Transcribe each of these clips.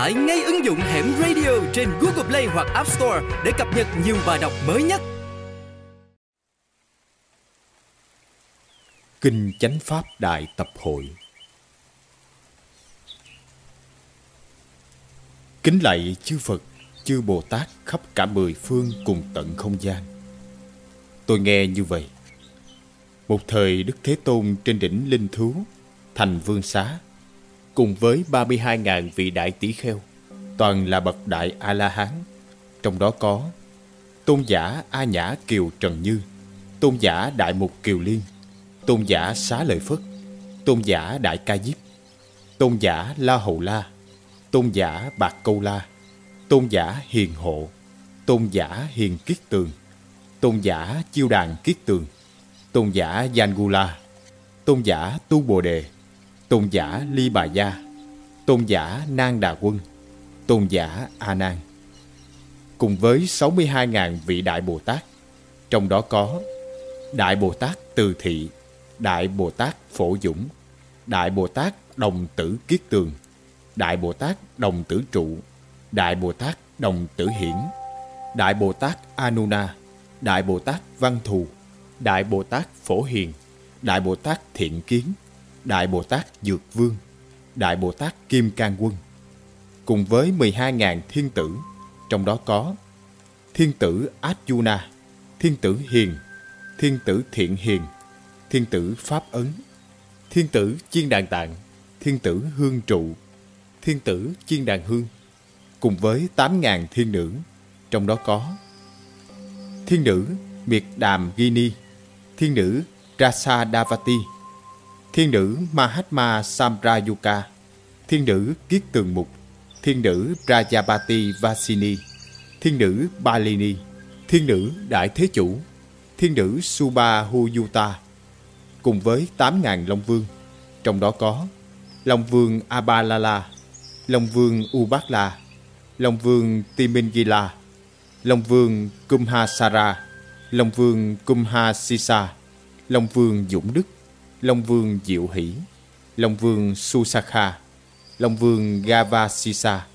tải ngay ứng dụng Hẻm Radio trên Google Play hoặc App Store để cập nhật nhiều bài đọc mới nhất. Kinh Chánh Pháp Đại Tập Hội. Kính lạy chư Phật, chư Bồ Tát khắp cả mười phương cùng tận không gian. Tôi nghe như vậy. Một thời Đức Thế Tôn trên đỉnh Linh Thú, thành Vương Xá, cùng với 32.000 vị đại tỷ kheo, toàn là bậc đại A-la-hán. Trong đó có tôn giả A Nhã Kiều Trần Như, tôn giả Đại Mục Kiều Liên, tôn giả Xá Lợi Phất, tôn giả Đại Ca Diếp, tôn giả La Hầu La, tôn giả Bạc Câu La, tôn giả Hiền Hộ, tôn giả Hiền Kiết Tường, tôn giả Chiêu Đàn Kiết Tường, tôn giả Giangula, tôn giả Tu Bồ Đề, tôn giả Ly Bà Gia, tôn giả Nang Đà Quân, tôn giả A Nan, cùng với 62.000 vị đại Bồ Tát. Trong đó có Đại Bồ Tát Từ Thị, Đại Bồ Tát Phổ Dũng, Đại Bồ Tát Đồng Tử Kiết Tường, Đại Bồ Tát Đồng Tử Trụ, Đại Bồ Tát Đồng Tử Hiển, Đại Bồ Tát Anuna, Đại Bồ Tát Văn Thù, Đại Bồ Tát Phổ Hiền, Đại Bồ Tát Thiện Kiến, Đại Bồ Tát Dược Vương, Đại Bồ Tát Kim Cang Quân, cùng với 12.000 thiên tử. Trong đó có thiên tử Arjuna, thiên tử Hiền, thiên tử Thiện Hiền, thiên tử Pháp Ấn, thiên tử Chiên Đàn Tạng, thiên tử Hương Trụ, thiên tử Chiên Đàn Hương, cùng với 8.000 thiên nữ. Trong đó có thiên nữ Miệt Đàm Gini, thiên nữ Rasa Davati, thiên nữ Mahatma Samprayuka, thiên nữ Kiết Tường Mục, thiên nữ Prajapati Vasini, thiên nữ Balini, thiên nữ Đại Thế Chủ, thiên nữ Subahuyuta, cùng với 8.000 Long Vương. Trong đó có Long Vương Abalala, Long Vương Ubakla, Long Vương Timingila, Long Vương Kumhasara, Long Vương Kumhasisa, Long Vương Dũng Đức, Long Vương Diệu Hỷ, Long Vương Susakha, Long Vương Gavasisa.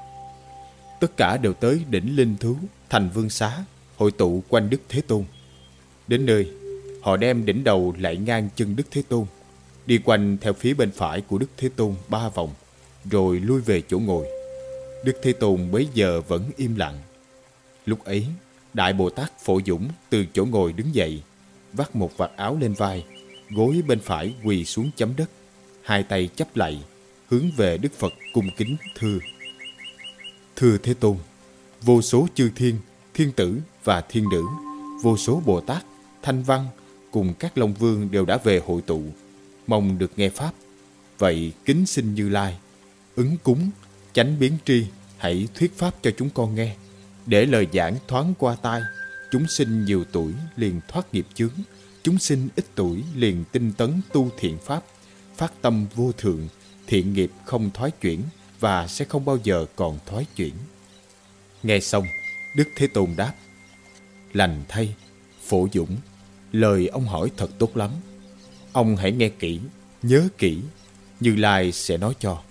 Tất cả đều tới đỉnh Linh Thú, thành Vương Xá, hội tụ quanh Đức Thế Tôn. Đến nơi, họ đem đỉnh đầu lạy ngang chân Đức Thế Tôn, đi quanh theo phía bên phải của Đức Thế Tôn 3 vòng, rồi lui về chỗ ngồi. Đức Thế Tôn bấy giờ vẫn im lặng. Lúc ấy, Đại Bồ Tát Phổ Dũng từ chỗ ngồi đứng dậy, vắt một vạt áo lên vai, gối bên phải quỳ xuống chấm đất, hai tay chắp lạy, hướng về Đức Phật cung kính thưa: Thưa Thế Tôn, vô số chư thiên, thiên tử và thiên nữ, vô số Bồ Tát, Thanh Văn cùng các Long Vương đều đã về hội tụ, mong được nghe Pháp. Vậy kính xin Như Lai, ứng cúng, chánh biến tri, hãy thuyết Pháp cho chúng con nghe, để lời giảng thoáng qua tai. Chúng sinh nhiều tuổi liền thoát nghiệp chướng, chúng sinh ít tuổi liền tinh tấn tu thiện Pháp, phát tâm vô thượng, thiện nghiệp không thoái chuyển và sẽ không bao giờ còn thoái chuyển. Nghe xong, Đức Thế Tôn đáp: Lành thay, Phổ Dũng, lời ông hỏi thật tốt lắm. Ông hãy nghe kỹ, nhớ kỹ, Như Lai sẽ nói cho.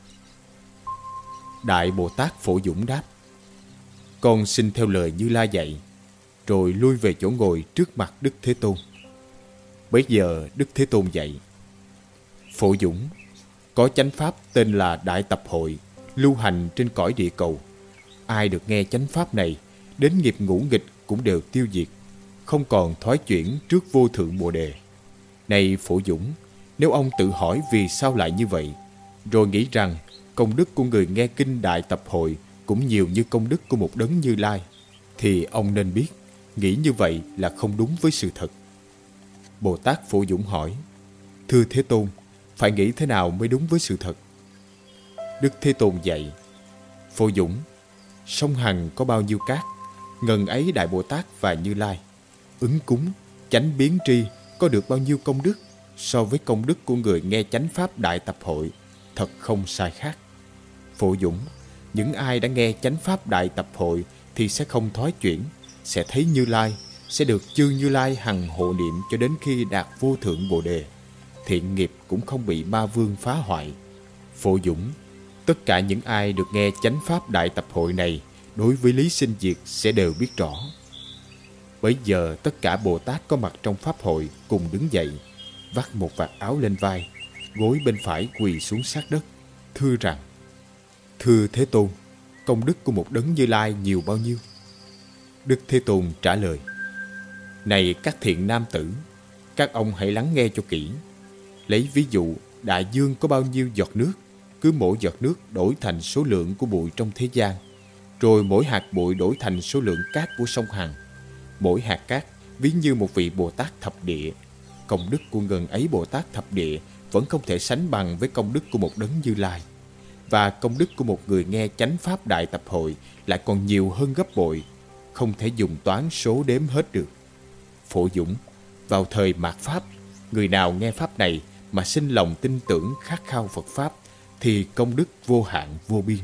Đại Bồ Tát Phổ Dũng đáp: Con xin theo lời Như Lai dạy, rồi lui về chỗ ngồi trước mặt Đức Thế Tôn. Bấy giờ Đức Thế Tôn dạy: Phổ Dũng, có chánh pháp tên là Đại Tập Hội, lưu hành trên cõi địa cầu. Ai được nghe chánh pháp này, đến nghiệp ngũ nghịch cũng đều tiêu diệt, không còn thoái chuyển trước vô thượng Bồ Đề. Này Phổ Dũng, nếu ông tự hỏi vì sao lại như vậy, rồi nghĩ rằng công đức của người nghe kinh Đại Tập Hội cũng nhiều như công đức của một đấng Như Lai, thì ông nên biết, nghĩ như vậy là không đúng với sự thật. Bồ Tát Phổ Dũng hỏi: Thưa Thế Tôn, phải nghĩ thế nào mới đúng với sự thật? Đức Thế Tôn dạy: Phổ Dũng, sông Hằng có bao nhiêu cát, ngần ấy Đại Bồ Tát và Như Lai, ứng cúng, chánh biến tri có được bao nhiêu công đức, so với công đức của người nghe chánh pháp Đại Tập Hội, thật không sai khác. Phổ Dũng, những ai đã nghe chánh pháp Đại Tập Hội thì sẽ không thoái chuyển, sẽ thấy Như Lai, sẽ được chư Như Lai hằng hộ niệm cho đến khi đạt vô thượng Bồ Đề. Thiện nghiệp cũng không bị ma vương phá hoại. Phổ Dũng, Tất cả những ai được nghe chánh pháp đại tập hội này đối với Lý Sinh Diệt sẽ đều biết rõ. Bấy giờ tất cả Bồ Tát có mặt trong pháp hội cùng đứng dậy, vắt một vạt áo lên vai, gối bên phải quỳ xuống sát đất, thưa rằng: Thưa Thế Tôn, công đức của một đấng Như Lai nhiều bao nhiêu? Đức Thế Tôn trả lời: Này các thiện nam tử, các ông hãy lắng nghe cho kỹ. Lấy ví dụ, đại dương có bao nhiêu giọt nước, cứ mỗi giọt nước đổi thành số lượng của bụi trong thế gian, rồi mỗi hạt bụi đổi thành số lượng cát của sông Hằng. Mỗi hạt cát ví như một vị Bồ Tát thập địa. Công đức của ngần ấy Bồ Tát thập địa vẫn không thể sánh bằng với công đức của một đấng Như Lai. Và công đức của một người nghe chánh pháp đại tập hội lại còn nhiều hơn gấp bội, không thể dùng toán số đếm hết được. Phổ Dũng, vào thời mạt pháp, người nào nghe pháp này mà sinh lòng tin tưởng khát khao Phật pháp thì công đức vô hạn vô biên.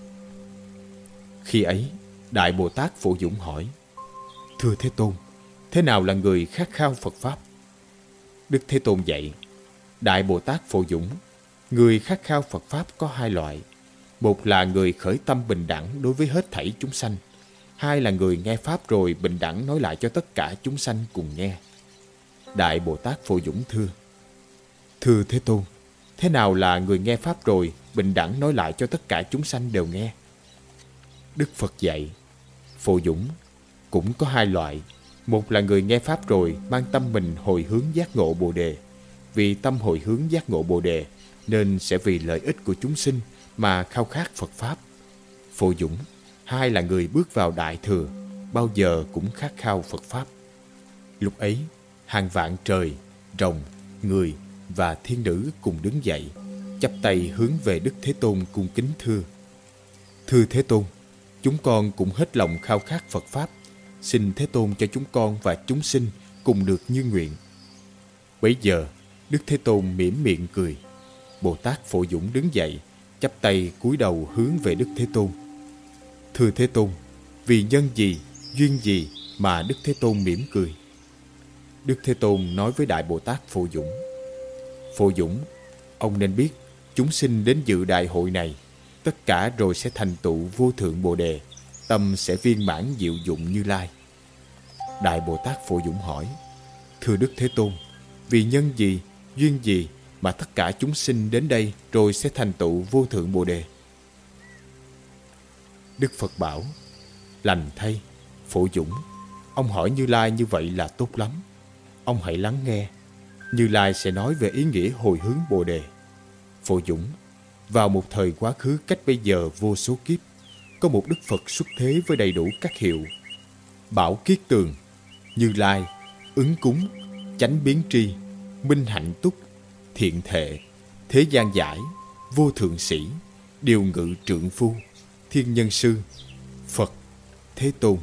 Khi ấy, Đại Bồ Tát Phổ Dũng hỏi: Thưa Thế Tôn, thế nào là người khát khao Phật pháp? Đức Thế Tôn dạy: Đại Bồ Tát Phổ Dũng, người khát khao Phật pháp có hai loại. Một là người khởi tâm bình đẳng đối với hết thảy chúng sanh. Hai là người nghe pháp rồi bình đẳng nói lại cho tất cả chúng sanh cùng nghe. Đại Bồ Tát Phổ Dũng thưa: Thưa Thế Tôn, thế nào là người nghe pháp rồi bình đẳng nói lại cho tất cả chúng sanh đều nghe? Đức Phật dạy: Phổ Dũng, cũng có hai loại. Một là người nghe pháp rồi mang tâm mình hồi hướng giác ngộ Bồ đề. Vì tâm hồi hướng giác ngộ Bồ đề nên sẽ vì lợi ích của chúng sinh mà khao khát Phật pháp. Phổ Dũng, hai là người bước vào Đại Thừa, bao giờ cũng khát khao Phật pháp. Lúc ấy, hàng vạn trời, rồng, người và thiên nữ cùng đứng dậy, chắp tay hướng về Đức Thế Tôn cung kính thưa: Thưa Thế Tôn, chúng con cũng hết lòng khao khát Phật pháp, xin Thế Tôn cho chúng con và chúng sinh cùng được như nguyện. Bấy giờ, Đức Thế Tôn mỉm miệng cười. Bồ Tát Phổ Dũng đứng dậy, chắp tay cúi đầu hướng về Đức Thế Tôn. Thưa Thế Tôn, vì nhân gì, duyên gì mà Đức Thế Tôn mỉm cười? Đức Thế Tôn nói với Đại Bồ Tát Phổ Dũng: Phổ Dũng, ông nên biết, chúng sinh đến dự đại hội này, tất cả rồi sẽ thành tựu vô thượng Bồ đề, tâm sẽ viên mãn diệu dụng Như Lai. Đại Bồ Tát Phổ Dũng hỏi: Thưa Đức Thế Tôn, vì nhân gì, duyên gì mà tất cả chúng sinh đến đây rồi sẽ thành tựu vô thượng Bồ đề? Đức Phật bảo: Lành thay, Phổ Dũng, ông hỏi Như Lai như vậy là tốt lắm. Ông hãy lắng nghe. Như Lai sẽ nói về ý nghĩa hồi hướng Bồ đề. Phổ Dũng, vào một thời quá khứ cách bây giờ vô số kiếp, có một Đức Phật xuất thế với đầy đủ các hiệu: Bảo Kiết Tường, Như Lai, Ứng Cúng, Chánh Biến Tri, Minh Hạnh Túc, Thiện Thệ, Thế Gian Giải, Vô Thượng Sĩ, Điều Ngự Trượng Phu, Thiên Nhân Sư, Phật, Thế Tôn.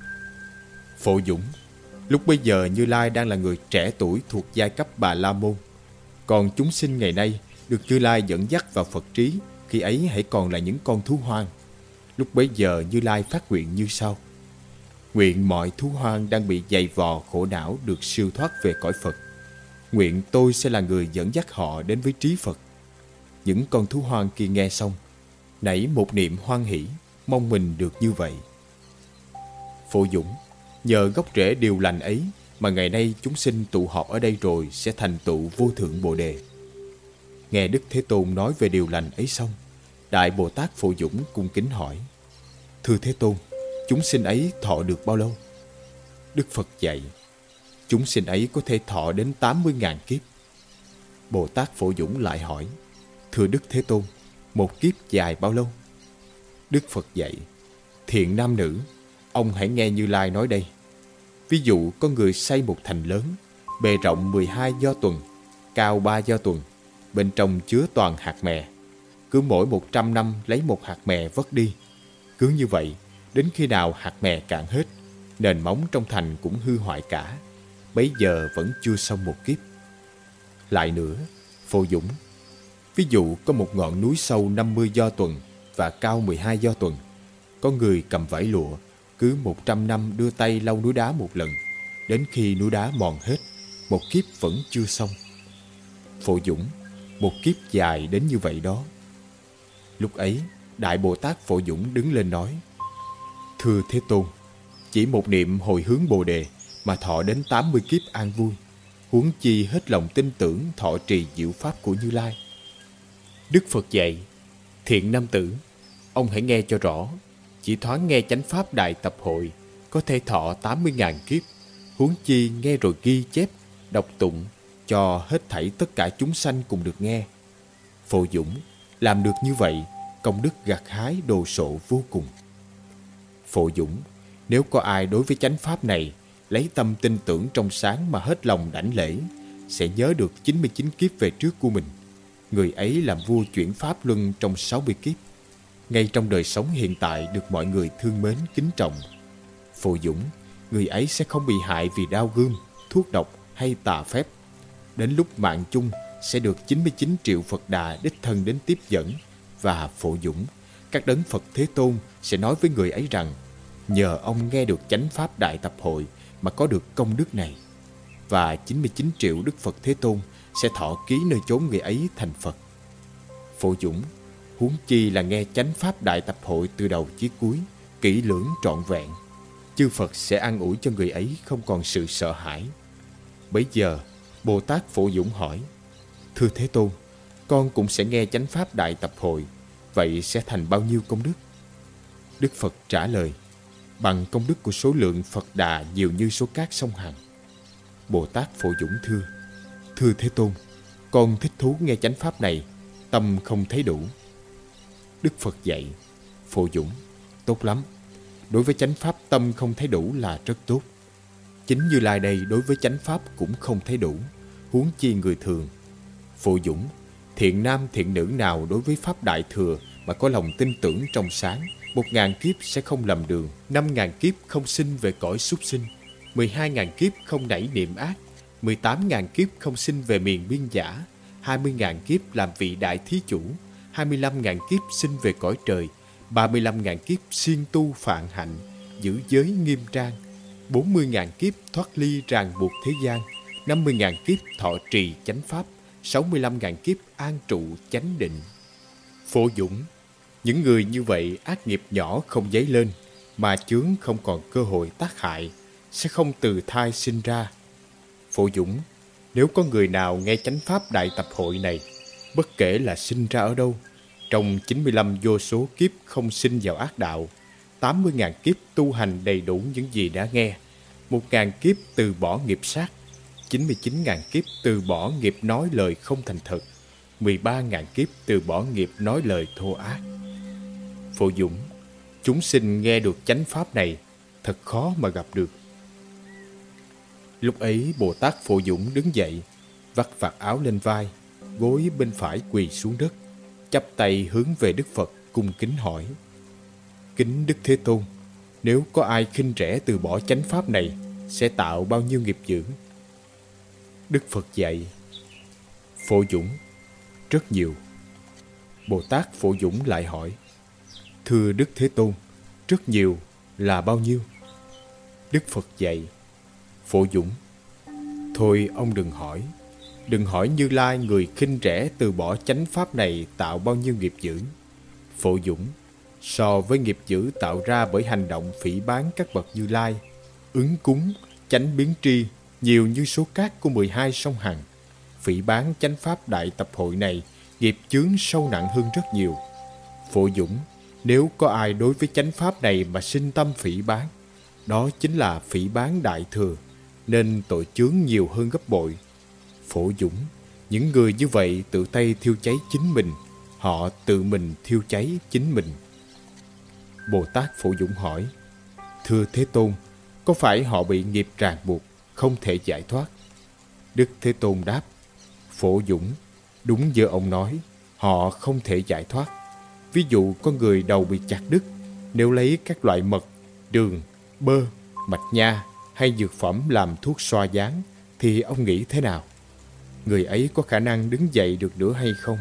Phổ Dũng, lúc bây giờ Như Lai đang là người trẻ tuổi thuộc giai cấp Bà La Môn. Còn chúng sinh ngày nay được Như Lai dẫn dắt vào Phật trí, khi ấy hãy còn là những con thú hoang. Lúc bấy giờ Như Lai phát nguyện như sau: Nguyện mọi thú hoang đang bị dày vò khổ não được siêu thoát về cõi Phật. Nguyện tôi sẽ là người dẫn dắt họ đến với trí Phật. Những con thú hoang kia nghe xong, nảy một niệm hoan hỷ, mong mình được như vậy. Phổ Dũng, nhờ gốc rễ điều lành ấy mà ngày nay chúng sinh tụ họp ở đây rồi sẽ thành tựu vô thượng Bồ đề. Nghe Đức Thế Tôn nói về điều lành ấy xong, Đại Bồ Tát Phổ Dũng cung kính hỏi: Thưa Thế Tôn, chúng sinh ấy thọ được bao lâu? Đức Phật dạy: Chúng sinh ấy có thể thọ đến 80.000 kiếp. Bồ Tát Phổ Dũng lại hỏi: Thưa Đức Thế Tôn, một kiếp dài bao lâu? Đức Phật dạy: Thiện nam nữ, ông hãy nghe Như Lai nói đây. Ví dụ có người xây một thành lớn, bề rộng 12 do tuần, cao 3 do tuần, bên trong chứa toàn hạt mè. Cứ mỗi 100 năm lấy một hạt mè vất đi. Cứ như vậy, đến khi nào hạt mè cạn hết, nền móng trong thành cũng hư hoại cả. Bấy giờ vẫn chưa xong một kiếp. Lại nữa, Phổ Dũng, ví dụ có một ngọn núi sâu 50 do tuần và cao 12 do tuần. Có người cầm vải lụa, cứ 100 năm đưa tay lau núi đá một lần, đến khi núi đá mòn hết, một kiếp vẫn chưa xong. Phổ Dũng, một kiếp dài đến như vậy đó. Lúc ấy, Đại Bồ Tát Phổ Dũng đứng lên nói: Thưa Thế Tôn, chỉ một niệm hồi hướng Bồ Đề mà thọ đến 80 kiếp an vui, huống chi hết lòng tin tưởng thọ trì diệu pháp của Như Lai. Đức Phật dạy: Thiện nam tử, ông hãy nghe cho rõ, chỉ thoáng nghe chánh pháp Đại Tập Hội có thể thọ 80.000 kiếp, huống chi nghe rồi ghi chép, đọc tụng cho hết thảy tất cả chúng sanh cùng được nghe. Phổ Dũng làm được như vậy, công đức gặt hái đồ sộ vô cùng. Phổ Dũng, nếu có ai đối với chánh pháp này lấy tâm tin tưởng trong sáng mà hết lòng đảnh lễ, sẽ nhớ được 99 kiếp về trước của mình. Người ấy làm vua chuyển pháp luân trong 60 kiếp, ngay trong đời sống hiện tại được mọi người thương mến kính trọng. Phổ Dũng, người ấy sẽ không bị hại vì đao gươm, thuốc độc hay tà phép. Đến lúc mạng chung sẽ được 99 triệu Phật Đà đích thân đến tiếp dẫn. Và Phổ Dũng, các đấng Phật Thế Tôn sẽ nói với người ấy rằng: nhờ ông nghe được chánh pháp Đại Tập Hội mà có được công đức này. Và 99 triệu Đức Phật Thế Tôn sẽ thọ ký nơi chốn người ấy thành Phật. Phổ Dũng, huống chi là nghe chánh pháp Đại Tập Hội từ đầu chí cuối, kỹ lưỡng trọn vẹn, chư Phật sẽ an ủi cho người ấy không còn sự sợ hãi. Bấy giờ Bồ Tát Phổ Dũng hỏi: Thưa Thế Tôn, con cũng sẽ nghe chánh pháp Đại Tập Hội, vậy sẽ thành bao nhiêu công đức? Đức Phật trả lời: bằng công đức của số lượng Phật Đà nhiều như số cát sông Hằng. Bồ Tát Phổ Dũng thưa: Thưa Thế Tôn, con thích thú nghe chánh pháp này, tâm không thấy đủ. Đức Phật dạy: Phổ Dũng, tốt lắm. Đối với chánh pháp tâm không thấy đủ là rất tốt. Chính Như Lai đây đối với chánh pháp cũng không thấy đủ, huống chi người thường. Phổ Dũng, thiện nam thiện nữ nào đối với pháp Đại Thừa mà có lòng tin tưởng trong sáng, 1.000 kiếp sẽ không lầm đường, 5.000 kiếp không sinh về cõi súc sinh, 12.000 kiếp không nảy niệm ác, 18.000 kiếp không sinh về miền biên giả, 20.000 kiếp làm vị đại thí chủ, 25.000 kiếp sinh về cõi trời, 35.000 kiếp siêng tu phạn hạnh, giữ giới nghiêm trang, 40.000 kiếp thoát ly ràng buộc thế gian, 50.000 kiếp thọ trì chánh pháp, 65.000 kiếp an trụ chánh định. Phổ Dũng, những người như vậy ác nghiệp nhỏ không dấy lên, mà chướng không còn cơ hội tác hại, sẽ không từ thai sinh ra. Phổ Dũng, nếu có người nào nghe chánh pháp Đại Tập Hội này, bất kể là sinh ra ở đâu, trong 95 vô số kiếp không sinh vào ác đạo, 80.000 kiếp tu hành đầy đủ những gì đã nghe, 1.000 kiếp từ bỏ nghiệp sát, 99.000 kiếp từ bỏ nghiệp nói lời không thành thật, 13.000 kiếp từ bỏ nghiệp nói lời thô ác. Phổ Dũng, chúng sinh nghe được chánh pháp này thật khó mà gặp được. Lúc ấy Bồ Tát Phổ Dũng đứng dậy, vắt vạt áo lên vai, gối bên phải quỳ xuống đất, chắp tay hướng về Đức Phật cung kính hỏi: Kính Đức Thế Tôn, nếu có ai khinh rẻ từ bỏ chánh pháp này, sẽ tạo bao nhiêu nghiệp chướng? Đức Phật dạy: Phổ Dũng, rất nhiều. Bồ Tát Phổ Dũng lại hỏi: Thưa Đức Thế Tôn, rất nhiều là bao nhiêu? Đức Phật dạy: Phổ Dũng, thôi ông đừng hỏi Như Lai người khinh rẻ từ bỏ chánh pháp này tạo bao nhiêu nghiệp dữ. Phổ Dũng, so với nghiệp dữ tạo ra bởi hành động phỉ báng các bậc Như Lai, ứng cúng, chánh biến tri nhiều như số cát của 12 sông Hằng, phỉ báng chánh pháp Đại Tập Hội này, nghiệp chướng sâu nặng hơn rất nhiều. Phổ Dũng, nếu có ai đối với chánh pháp này mà sinh tâm phỉ báng, đó chính là phỉ báng Đại Thừa, nên tội chướng nhiều hơn gấp bội. Phổ Dũng, những người như vậy tự tay thiêu cháy chính mình, họ tự mình thiêu cháy chính mình. Bồ Tát Phổ Dũng hỏi: Thưa Thế Tôn, có phải họ bị nghiệp ràng buộc, không thể giải thoát? Đức Thế Tôn đáp: Phổ Dũng, đúng như ông nói, họ không thể giải thoát. Ví dụ có người đầu bị chặt đứt, nếu lấy các loại mật, đường, bơ, mạch nha hay dược phẩm làm thuốc xoa dán, thì ông nghĩ thế nào? Người ấy có khả năng đứng dậy được nữa hay không?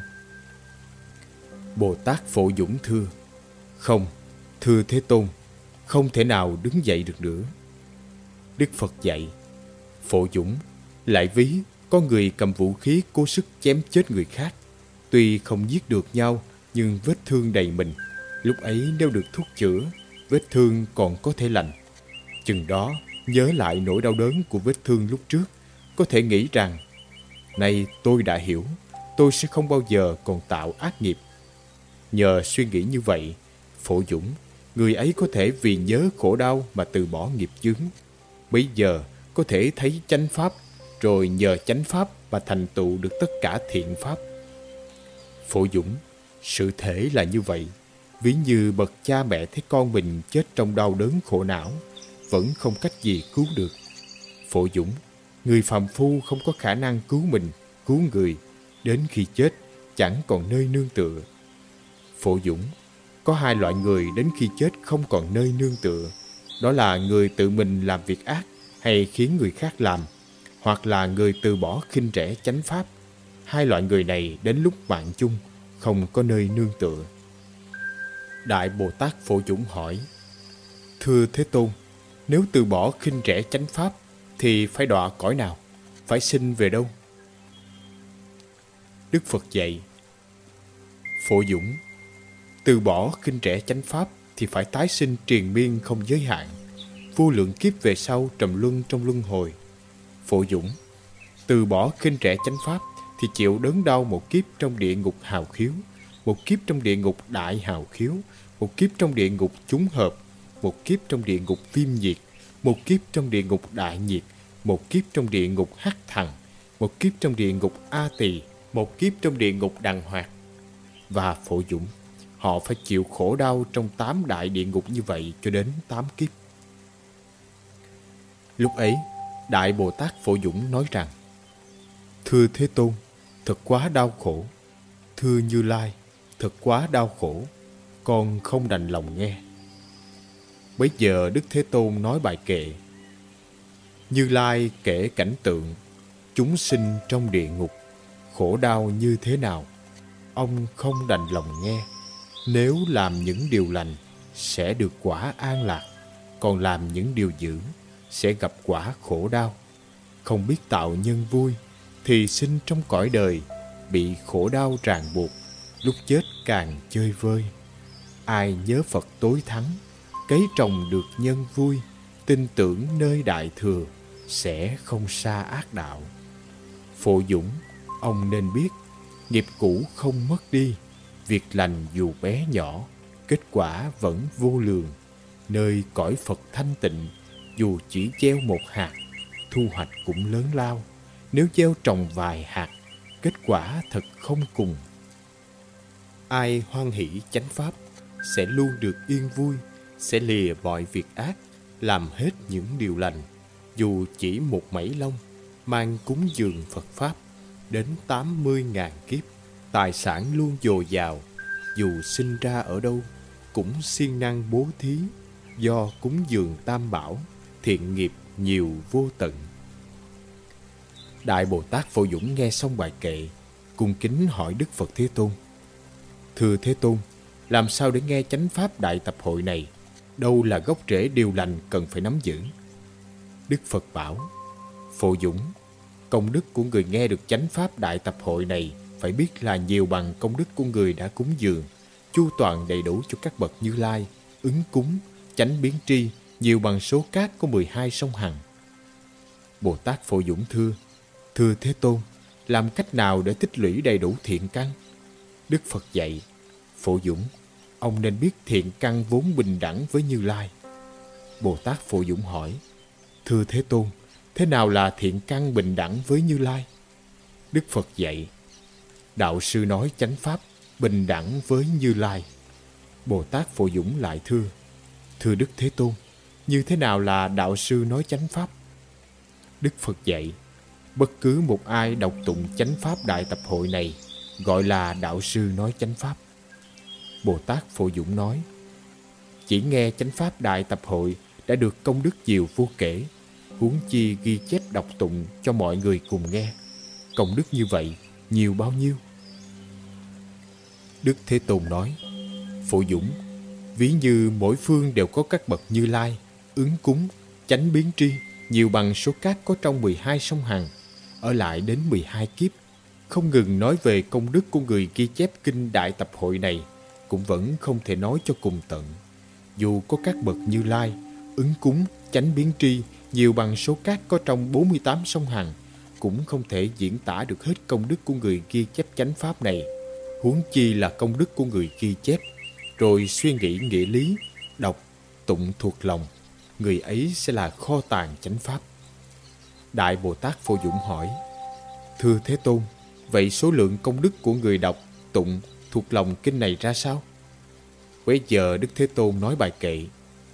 Bồ Tát Phổ Dũng thưa: Không, thưa Thế Tôn, không thể nào đứng dậy được nữa. Đức Phật dạy: Phổ Dũng, lại ví có người cầm vũ khí cố sức chém chết người khác, tuy không giết được nhau, nhưng vết thương đầy mình. Lúc ấy nếu được thuốc chữa, vết thương còn có thể lành. Chừng đó nhớ lại nỗi đau đớn của vết thương lúc trước, có thể nghĩ rằng nay tôi đã hiểu, tôi sẽ không bao giờ còn tạo ác nghiệp. Nhờ suy nghĩ như vậy, Phổ Dũng, người ấy có thể vì nhớ khổ đau mà từ bỏ nghiệp chướng. Bây giờ có thể thấy chánh pháp, rồi nhờ chánh pháp mà thành tựu được tất cả thiện pháp. Phổ Dũng, sự thể là như vậy. Ví như bậc cha mẹ thấy con mình chết trong đau đớn khổ não, vẫn không cách gì cứu được. Phổ Dũng, người phàm phu không có khả năng cứu mình, cứu người, đến khi chết chẳng còn nơi nương tựa. Phổ Dũng, có hai loại người đến khi chết không còn nơi nương tựa. Đó là người tự mình làm việc ác hay khiến người khác làm, hoặc là người từ bỏ khinh rẻ chánh pháp. Hai loại người này đến lúc mạng chung không có nơi nương tựa. Đại Bồ Tát Phổ Dũng hỏi: Thưa Thế Tôn, nếu từ bỏ khinh rẻ chánh pháp thì phải đọa cõi nào? Phải sinh về đâu? Đức Phật dạy: Phổ Dũng, từ bỏ khinh rẻ chánh pháp thì phải tái sinh triền miên không giới hạn, vô lượng kiếp về sau trầm luân trong luân hồi. Phổ Dũng, từ bỏ khinh rẻ chánh pháp thì chịu đớn đau một kiếp trong địa ngục hào khiếu, một kiếp trong địa ngục đại hào khiếu, một kiếp trong địa ngục chúng hợp, một kiếp trong địa ngục viêm nhiệt, một kiếp trong địa ngục đại nhiệt, một kiếp trong địa ngục hắc thần, một kiếp trong địa ngục A Tỳ, một kiếp trong địa ngục đằng hoạt. Và Phổ Dũng, họ phải chịu khổ đau trong 8 đại địa ngục như vậy cho đến 8 kiếp. Lúc ấy, Đại Bồ Tát Phổ Dũng nói rằng: Thưa Thế Tôn, thật quá đau khổ. Thưa Như Lai, thật quá đau khổ, con không đành lòng nghe. Bấy giờ Đức Thế Tôn nói bài kệ: Như Lai kể cảnh tượng chúng sinh trong địa ngục khổ đau như thế nào, ông không đành lòng nghe. Nếu làm những điều lành sẽ được quả an lạc, còn làm những điều dữ sẽ gặp quả khổ đau. Không biết tạo nhân vui thì sinh trong cõi đời bị khổ đau ràng buộc, lúc chết càng chơi vơi. Ai nhớ Phật tối thắng, cấy trồng được nhân vui, tin tưởng nơi đại thừa sẽ không xa ác đạo. Phổ Dũng, ông nên biết, nghiệp cũ không mất đi, việc lành dù bé nhỏ, kết quả vẫn vô lượng. Nơi cõi Phật thanh tịnh, dù chỉ gieo một hạt, thu hoạch cũng lớn lao. Nếu gieo trồng vài hạt, kết quả thật không cùng. Ai hoan hỷ chánh pháp sẽ luôn được yên vui, sẽ lìa mọi việc ác, làm hết những điều lành. Dù chỉ một mảy lông, mang cúng dường Phật pháp đến 80.000 kiếp, tài sản luôn dồi dào. Dù sinh ra ở đâu cũng siêng năng bố thí, do cúng dường Tam Bảo, thiện nghiệp nhiều vô tận. Đại Bồ Tát Phổ Dũng nghe xong bài kệ, cung kính hỏi Đức Phật Thế Tôn: Thưa Thế Tôn, làm sao để nghe chánh pháp đại tập hội này? Đâu là gốc rễ điều lành cần phải nắm giữ? Đức Phật bảo: Phổ Dũng, công đức của người nghe được chánh pháp đại tập hội này phải biết là nhiều bằng công đức của người đã cúng dường, chu toàn đầy đủ cho các bậc Như Lai, ứng cúng, chánh biến tri, nhiều bằng số cát của 12 sông Hằng. Bồ Tát Phổ Dũng thưa Thế Tôn, làm cách nào để tích lũy đầy đủ thiện căn? Đức Phật dạy: Phổ Dũng, ông nên biết thiện căn vốn bình đẳng với Như Lai. Bồ Tát Phổ Dũng hỏi: Thưa Thế Tôn, thế nào là thiện căn bình đẳng với Như Lai? Đức Phật dạy: Đạo sư nói chánh pháp bình đẳng với Như Lai. Bồ Tát Phổ Dũng lại thưa Đức Thế Tôn, như thế nào là đạo sư nói chánh pháp? Đức Phật dạy: Bất cứ một ai đọc tụng chánh pháp đại tập hội này gọi là đạo sư nói chánh pháp. Bồ Tát Phổ Dũng nói: Chỉ nghe chánh pháp đại tập hội đã được công đức nhiều vô kể, huống chi ghi chép đọc tụng cho mọi người cùng nghe. Công đức như vậy nhiều bao nhiêu? Đức Thế Tôn nói: Phổ Dũng, ví như mỗi phương đều có các bậc Như Lai, ứng cúng, chánh biến tri, nhiều bằng số cát có trong 12 sông Hằng, ở lại đến 12 kiếp. không ngừng nói về công đức của người ghi chép kinh Đại Tập Hội này, cũng vẫn không thể nói cho cùng tận. Dù có các bậc Như Lai, Ứng Cúng, Chánh Biến Tri nhiều bằng số cát có trong 48 sông Hằng, cũng không thể diễn tả được hết công đức của người ghi chép chánh pháp này, huống chi là công đức của người ghi chép rồi suy nghĩ nghĩa lý, đọc, tụng thuộc lòng. Người ấy sẽ là kho tàng chánh pháp. Đại Bồ Tát Phổ Dũng hỏi: Thưa Thế Tôn, vậy số lượng công đức của người đọc, tụng, thuộc lòng kinh này ra sao? Bây giờ Đức Thế Tôn nói bài kệ: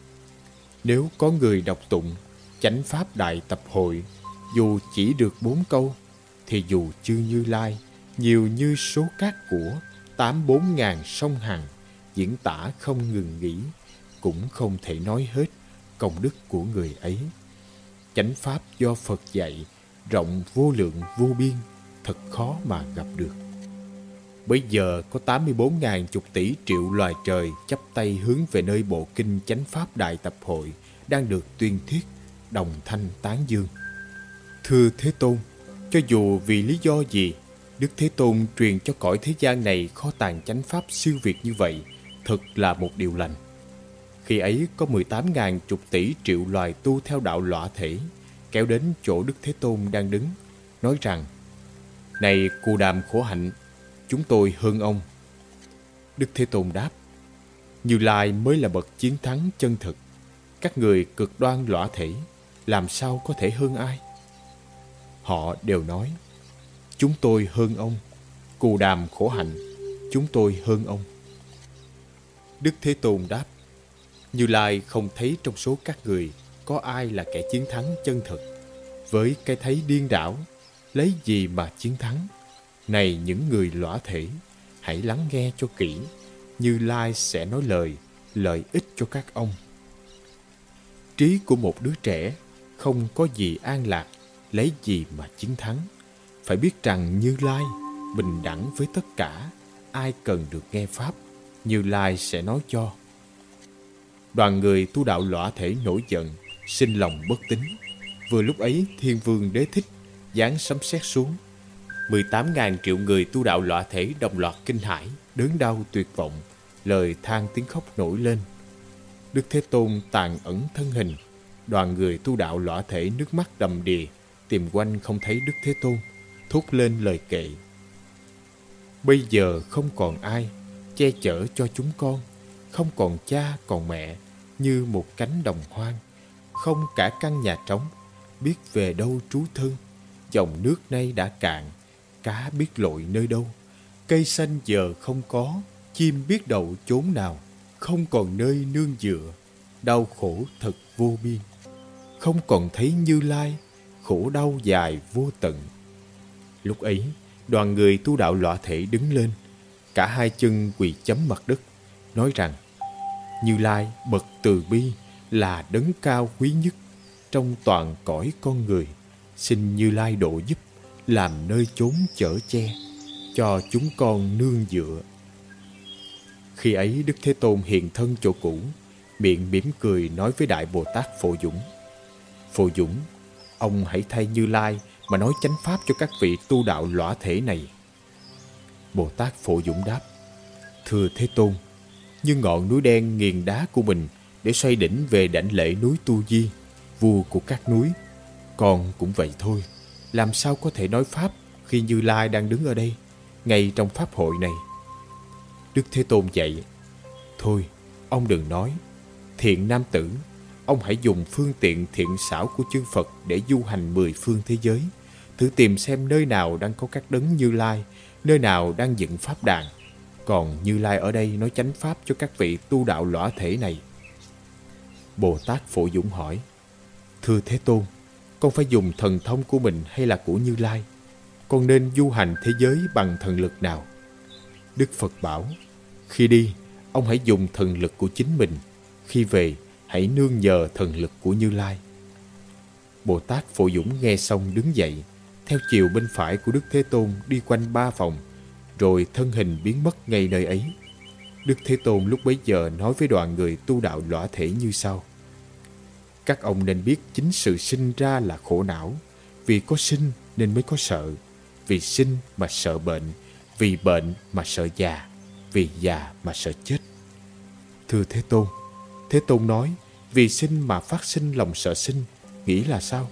Nếu có người đọc tụng chánh pháp Đại Tập Hội, dù chỉ được 4 câu, thì dù chư Như Lai nhiều như số cát của 84.000 sông Hằng diễn tả không ngừng nghỉ, cũng không thể nói hết công đức của người ấy. Chánh pháp do Phật dạy rộng vô lượng vô biên, thật khó mà gặp được. Bây giờ có 84.000 chục tỷ triệu loài trời chắp tay hướng về nơi bộ kinh chánh pháp Đại Tập Hội đang được tuyên thuyết, đồng thanh tán dương. Thưa Thế Tôn, cho dù vì lý do gì, Đức Thế Tôn truyền cho cõi thế gian này kho tàng chánh pháp siêu việt như vậy, thật là một điều lành. Khi ấy có 18.000 chục tỷ triệu loài tu theo đạo lõa thể kéo đến chỗ Đức Thế Tôn đang đứng, nói rằng: Này Cù Đàm khổ hạnh, chúng tôi hơn ông. Đức Thế Tôn đáp: Như Lai mới là bậc chiến thắng chân thực. Các người cực đoan lõa thể làm sao có thể hơn ai? Họ đều nói: Chúng tôi hơn ông. Cù Đàm khổ hạnh, chúng tôi hơn ông. Đức Thế Tôn đáp: Như Lai không thấy trong số các người có ai là kẻ chiến thắng chân thực. Với cái thấy điên đảo, lấy gì mà chiến thắng? Này những người lõa thể, hãy lắng nghe cho kỹ. Như Lai sẽ nói lợi ích cho các ông. Trí của một đứa trẻ không có gì an lạc, lấy gì mà chiến thắng? Phải biết rằng Như Lai bình đẳng với tất cả, ai cần được nghe pháp, Như Lai sẽ nói cho. Đoàn người tu đạo lõa thể nổi giận, sinh lòng bất tín. Vừa lúc ấy Thiên Vương Đế Thích giáng sấm sét xuống. 18.000 triệu người tu đạo lõa thể đồng loạt kinh hãi, đớn đau tuyệt vọng, lời than tiếng khóc nổi lên. Đức Thế Tôn tàn ẩn thân hình. Đoàn người tu đạo lõa thể nước mắt đầm đìa, tìm quanh không thấy Đức Thế Tôn, thốt lên lời kệ: Bây giờ không còn ai che chở cho chúng con, không còn cha còn mẹ, như một cánh đồng hoang, không cả căn nhà trống, biết về đâu trú thân. Dòng nước nay đã cạn, cá biết lội nơi đâu. Cây xanh giờ không có, chim biết đậu chốn nào. Không còn nơi nương dựa, đau khổ thật vô biên. Không còn thấy Như Lai, khổ đau dài vô tận. Lúc ấy, đoàn người tu đạo lõa thể đứng lên, cả hai chân quỳ chấm mặt đất, nói rằng: Như Lai bậc từ bi, là đấng cao quý nhất trong toàn cõi con người. Xin Như Lai độ giúp, làm nơi chốn chở che, cho chúng con nương dựa. Khi ấy Đức Thế Tôn hiện thân chỗ cũ, miệng mỉm cười nói với Đại Bồ Tát Phổ Dũng: Phổ Dũng, ông hãy thay Như Lai mà nói chánh pháp cho các vị tu đạo lõa thể này. Bồ Tát Phổ Dũng đáp: Thưa Thế Tôn, như ngọn núi đen nghiền đá của mình để xoay đỉnh về đảnh lễ núi Tu Di, vua của các núi, con cũng vậy thôi. Làm sao có thể nói pháp khi Như Lai đang đứng ở đây, ngay trong pháp hội này? Đức Thế Tôn dạy: Thôi, ông đừng nói. Thiện nam tử, ông hãy dùng phương tiện thiện xảo của chư Phật để du hành 10 phương thế giới, thử tìm xem nơi nào đang có các đấng Như Lai, nơi nào đang dựng pháp đàn. Còn Như Lai ở đây nói chánh pháp cho các vị tu đạo lõa thể này. Bồ Tát Phổ Dũng hỏi: Thưa Thế Tôn, con phải dùng thần thông của mình hay là của Như Lai? Con nên du hành thế giới bằng thần lực nào? Đức Phật bảo: Khi đi, ông hãy dùng thần lực của chính mình. Khi về, hãy nương nhờ thần lực của Như Lai. Bồ Tát Phổ Dũng nghe xong đứng dậy, theo chiều bên phải của Đức Thế Tôn đi quanh 3 vòng, rồi thân hình biến mất ngay nơi ấy. Đức Thế Tôn lúc bấy giờ nói với đoàn người tu đạo lõa thể như sau: Các ông nên biết chính sự sinh ra là khổ não, vì có sinh nên mới có sợ, vì sinh mà sợ bệnh, vì bệnh mà sợ già, vì già mà sợ chết. Thưa Thế Tôn nói vì sinh mà phát sinh lòng sợ sinh, nghĩ là sao?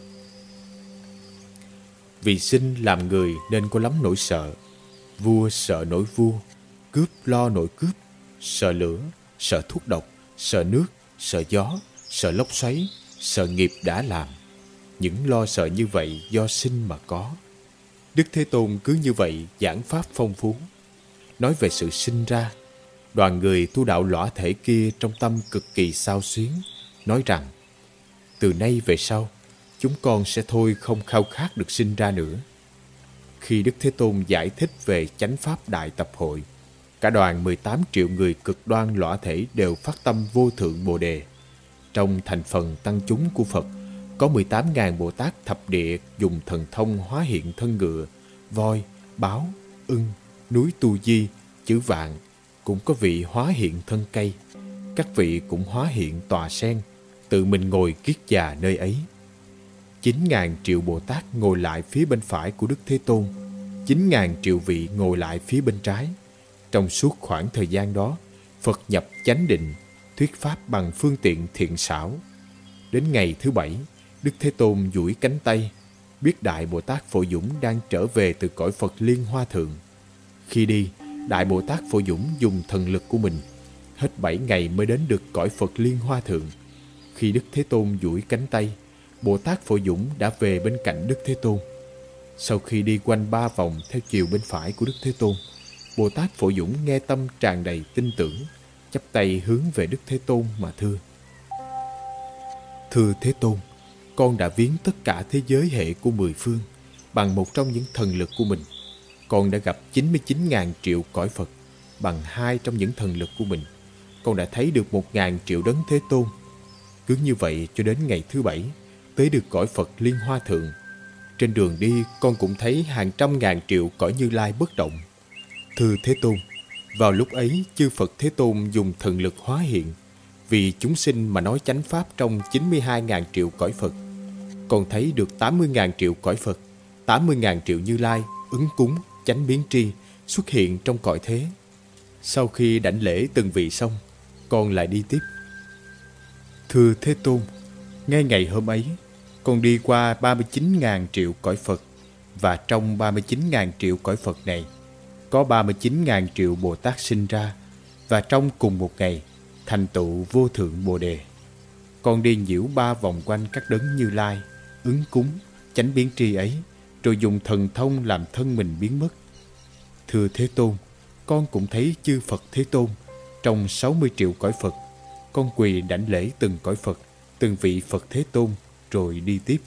Vì sinh làm người nên có lắm nỗi sợ. Vua sợ nỗi vua, cướp lo nỗi cướp, sợ lửa, sợ thuốc độc, sợ nước, sợ gió, sợ lốc xoáy, sợ nghiệp đã làm. Những lo sợ như vậy do sinh mà có. Đức Thế Tôn cứ như vậy giảng pháp phong phú, nói về sự sinh ra. Đoàn người tu đạo lõa thể kia trong tâm cực kỳ xao xuyến, nói rằng từ nay về sau chúng con sẽ thôi không khao khát được sinh ra nữa. Khi Đức Thế Tôn giải thích về chánh pháp đại tập hội, cả đoàn 18 triệu người cực đoan lõa thể đều phát tâm vô thượng Bồ Đề. Trong thành phần tăng chúng của Phật, có 18.000 Bồ Tát thập địa dùng thần thông hóa hiện thân ngựa, voi, báo, ưng, núi Tu Di, chữ vạn. Cũng có vị hóa hiện thân cây. Các vị cũng hóa hiện tòa sen, tự mình ngồi kiết già nơi ấy. 9.000 triệu Bồ Tát ngồi lại phía bên phải của Đức Thế Tôn, 9.000 triệu vị ngồi lại phía bên trái. Trong suốt khoảng thời gian đó, Phật nhập chánh định, thuyết pháp bằng phương tiện thiện xảo. Đến ngày thứ 7, Đức Thế Tôn duỗi cánh tay, biết Đại Bồ Tát Phổ Dũng đang trở về từ cõi Phật Liên Hoa Thượng. Khi đi, Đại Bồ Tát Phổ Dũng dùng thần lực của mình, hết 7 ngày mới đến được cõi Phật Liên Hoa Thượng. Khi Đức Thế Tôn duỗi cánh tay, Bồ Tát Phổ Dũng đã về bên cạnh Đức Thế Tôn. Sau khi đi quanh 3 vòng theo chiều bên phải của Đức Thế Tôn, Bồ Tát Phổ Dũng nghe tâm tràn đầy tin tưởng, chắp tay hướng về Đức Thế Tôn mà thưa: Thưa Thế Tôn, con đã viếng tất cả thế giới hệ của 10 phương bằng một trong những thần lực của mình. Con đã gặp 99.000 triệu cõi Phật bằng 2 trong những thần lực của mình. Con đã thấy được 1.000 triệu đấng Thế Tôn. Cứ như vậy cho đến ngày thứ 7, tới được cõi Phật Liên Hoa Thượng. Trên đường đi, con cũng thấy hàng trăm ngàn triệu cõi Như Lai bất động. Thưa Thế Tôn, vào lúc ấy, chư Phật Thế Tôn dùng thần lực hóa hiện, vì chúng sinh mà nói chánh pháp trong 92.000 triệu cõi Phật. Con thấy được 80.000 triệu cõi Phật, 80.000 triệu Như Lai, ứng cúng, chánh biến tri xuất hiện trong cõi thế. Sau khi đảnh lễ từng vị xong, con lại đi tiếp. Thưa Thế Tôn, ngay ngày hôm ấy, con đi qua 39.000 triệu cõi Phật, và trong 39.000 triệu cõi Phật này, có 39.000 triệu Bồ Tát sinh ra, và trong cùng một ngày, thành tựu vô thượng Bồ Đề. Con đi nhiễu 3 vòng quanh các đấng Như Lai, ứng cúng, chánh biến tri ấy, rồi dùng thần thông làm thân mình biến mất. Thưa Thế Tôn, con cũng thấy chư Phật Thế Tôn trong 60 triệu cõi Phật. Con quỳ đảnh lễ từng cõi Phật, từng vị Phật Thế Tôn, rồi đi tiếp.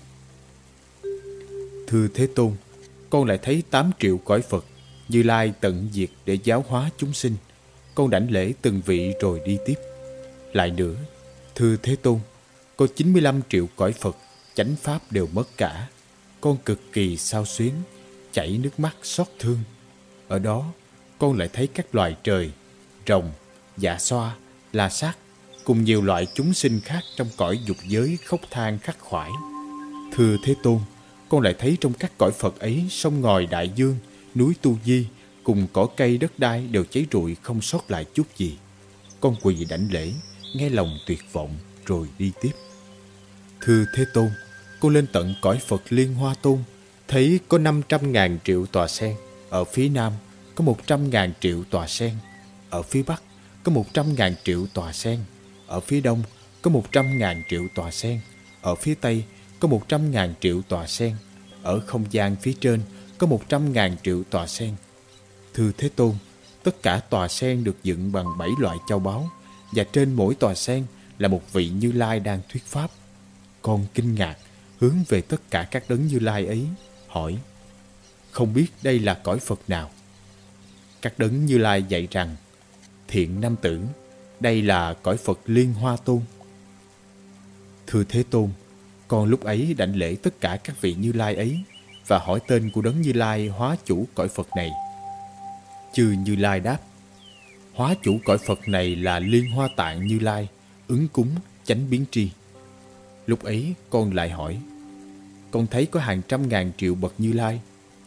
Thưa Thế Tôn, con lại thấy 8 triệu cõi Phật, Như Lai tận diệt để giáo hóa chúng sinh. Con đảnh lễ từng vị rồi đi tiếp. Lại nữa, thưa Thế Tôn, có 95 triệu cõi Phật, chánh pháp đều mất cả. Con cực kỳ xao xuyến, chảy nước mắt xót thương. Ở đó, con lại thấy các loài trời, rồng, dạ xoa, la sát, cùng nhiều loại chúng sinh khác trong cõi dục giới khóc than khắc khoải. Thưa Thế Tôn, con lại thấy trong các cõi Phật ấy sông ngòi đại dương, núi Tu Di, cùng cỏ cây đất đai đều cháy rụi không sót lại chút gì. Con quỳ đảnh lễ, nghe lòng tuyệt vọng, rồi đi tiếp. Thưa Thế Tôn, con lên tận cõi Phật Liên Hoa Tôn, thấy có 500.000 triệu tòa sen. Ở phía Nam có 100.000 triệu tòa sen. Ở phía Bắc có 100.000 triệu tòa sen. Ở phía Đông có 100.000 triệu tòa sen. Ở phía Tây có 100.000 triệu tòa sen. Ở không gian phía trên có 100.000 triệu tòa sen. Thưa Thế Tôn, tất cả tòa sen được dựng bằng 7 loại châu báu, và trên mỗi tòa sen là một vị Như Lai đang thuyết pháp. Con kinh ngạc hướng về tất cả các đấng Như Lai ấy, hỏi: không biết đây là cõi Phật nào? Các đấng Như Lai dạy rằng: thiện nam tử, đây là cõi Phật Liên Hoa Tôn. Thưa Thế Tôn, con lúc ấy đảnh lễ tất cả các vị Như Lai ấy và hỏi tên của đấng Như Lai hóa chủ cõi Phật này. Chư Như Lai đáp: hóa chủ cõi Phật này là Liên Hoa Tạng Như Lai, ứng cúng, chánh biến tri. Lúc ấy con lại hỏi: con thấy có hàng trăm ngàn triệu bậc Như Lai,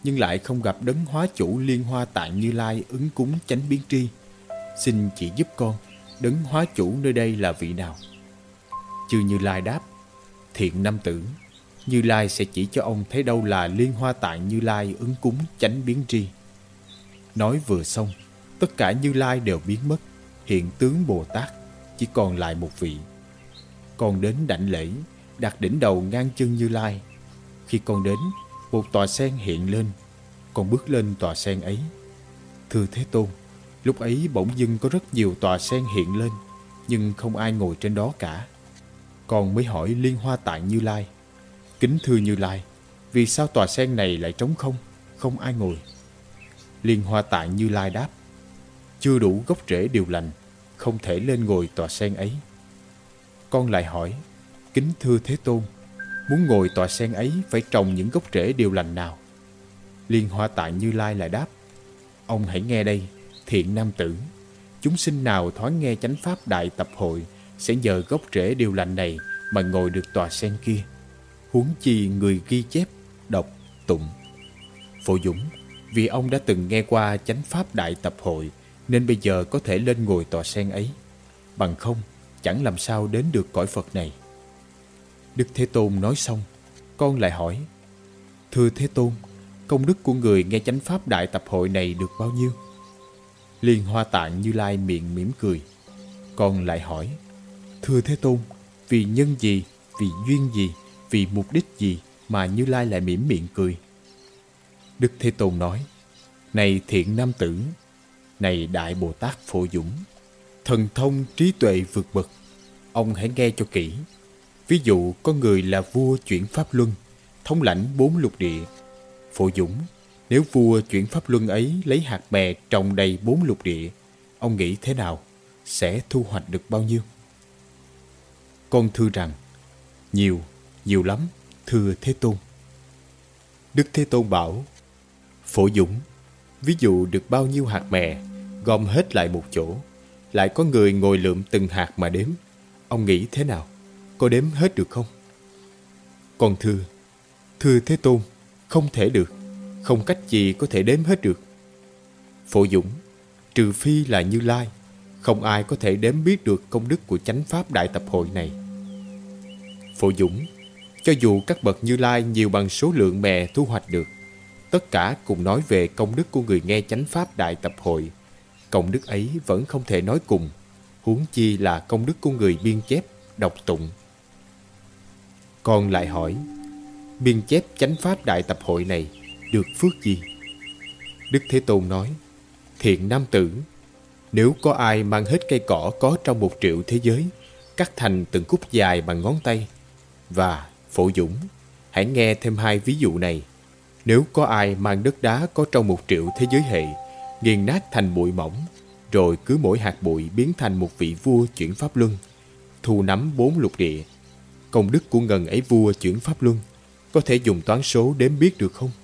nhưng lại không gặp đấng hóa chủ Liên Hoa Tạng Như Lai ứng cúng chánh biến tri. Xin chỉ giúp con, đấng hóa chủ nơi đây là vị nào? Chư Như Lai đáp: Thiện nam tử, Như Lai sẽ chỉ cho ông thấy đâu là Liên Hoa Tạng Như Lai ứng cúng chánh biến tri. Nói vừa xong, tất cả Như Lai đều biến mất, hiện tướng Bồ Tát chỉ còn lại một vị. Con đến đảnh lễ, đặt đỉnh đầu ngang chân Như Lai. Khi con đến, một tòa sen hiện lên. Con bước lên tòa sen ấy. Thưa Thế Tôn, lúc ấy bỗng dưng có rất nhiều tòa sen hiện lên, nhưng không ai ngồi trên đó cả. Con mới hỏi Liên Hoa Tạng Như Lai: Kính thưa Như Lai, vì sao tòa sen này lại trống không, không ai ngồi? Liên Hoa Tạng Như Lai đáp: Chưa đủ gốc rễ điều lành, không thể lên ngồi tòa sen ấy. Con lại hỏi: Kính thưa Thế Tôn, muốn ngồi tòa sen ấy phải trồng những gốc rễ điều lành nào? Liên Hoa Tạng Như Lai lại đáp: Ông hãy nghe đây, thiện nam tử. Chúng sinh nào thoáng nghe chánh pháp đại tập hội sẽ nhờ gốc rễ điều lành này mà ngồi được tòa sen kia. Huống chi người ghi chép, đọc, tụng. Phổ Dũng, vì ông đã từng nghe qua chánh pháp đại tập hội nên bây giờ có thể lên ngồi tòa sen ấy. Bằng không, chẳng làm sao đến được cõi Phật này. Đức Thế Tôn nói xong, con lại hỏi: Thưa Thế Tôn, công đức của người nghe chánh pháp đại tập hội này được bao nhiêu? Liên Hoa Tạng Như Lai miệng mỉm cười. Con lại hỏi: Thưa Thế Tôn, vì nhân gì, vì duyên gì, vì mục đích gì mà Như Lai lại mỉm miệng cười? Đức Thế Tôn nói: Này thiện nam tử, này Đại Bồ Tát Phổ Dũng, thần thông trí tuệ vượt bậc, ông hãy nghe cho kỹ. Ví dụ có người là vua chuyển pháp luân, thống lãnh 4 lục địa. Phổ Dũng, nếu vua chuyển pháp luân ấy lấy hạt mè trồng đầy 4 lục địa, ông nghĩ thế nào? Sẽ thu hoạch được bao nhiêu? Con thưa rằng: Nhiều, nhiều lắm, thưa Thế Tôn. Đức Thế Tôn bảo: Phổ Dũng, ví dụ được bao nhiêu hạt mè, gom hết lại một chỗ, lại có người ngồi lượm từng hạt mà đếm, ông nghĩ thế nào? Có đếm hết được không? Con thưa Thế Tôn, không thể được, không cách gì có thể đếm hết được. Phổ Dũng, trừ phi là Như Lai, không ai có thể đếm biết được công đức của chánh pháp đại tập hội này. Phổ Dũng, cho dù các bậc Như Lai nhiều bằng số lượng mè thu hoạch được, tất cả cùng nói về công đức của người nghe chánh pháp đại tập hội, công đức ấy vẫn không thể nói cùng, huống chi là công đức của người biên chép, đọc tụng. Con lại hỏi: Biên chép chánh pháp đại tập hội này được phước gì? Đức Thế Tôn nói: Thiện nam tử, nếu có ai mang hết cây cỏ có trong 1 triệu thế giới, cắt thành từng khúc dài bằng ngón tay. Và Phổ Dũng, hãy nghe thêm 2 ví dụ này. Nếu có ai mang đất đá có trong 1 triệu thế giới hệ, nghiền nát thành bụi mỏng, rồi cứ mỗi hạt bụi biến thành một vị vua chuyển pháp luân, thu nắm 4 lục địa, công đức của ngần ấy vua chuyển pháp luân có thể dùng toán số đếm biết được không?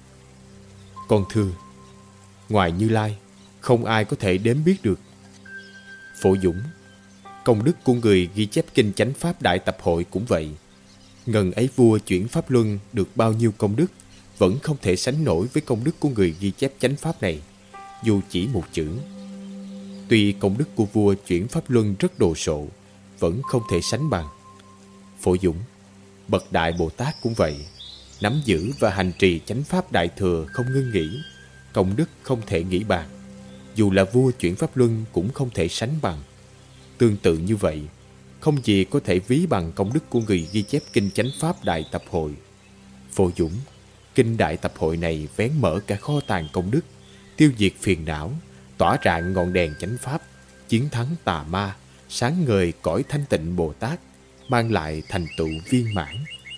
Con thưa, ngoài Như Lai, không ai có thể đếm biết được. Phổ Dũng, công đức của người ghi chép kinh chánh pháp đại tập hội cũng vậy. Ngần ấy vua chuyển pháp luân được bao nhiêu công đức vẫn không thể sánh nổi với công đức của người ghi chép chánh pháp này, dù chỉ một chữ. Tuy công đức của vua chuyển pháp luân rất đồ sộ, vẫn không thể sánh bằng. Phổ Dũng, bậc Đại Bồ Tát cũng vậy, nắm giữ và hành trì chánh pháp đại thừa không ngưng nghỉ, công đức không thể nghĩ bàn. Dù là vua chuyển pháp luân cũng không thể sánh bằng. Tương tự như vậy, không gì có thể ví bằng công đức của người ghi chép kinh chánh pháp đại tập hội. Phổ Dũng, kinh đại tập hội này vén mở cả kho tàng công đức, tiêu diệt phiền não, tỏa rạng ngọn đèn chánh pháp, chiến thắng tà ma, sáng ngời cõi thanh tịnh Bồ Tát, mang lại thành tựu viên mãn.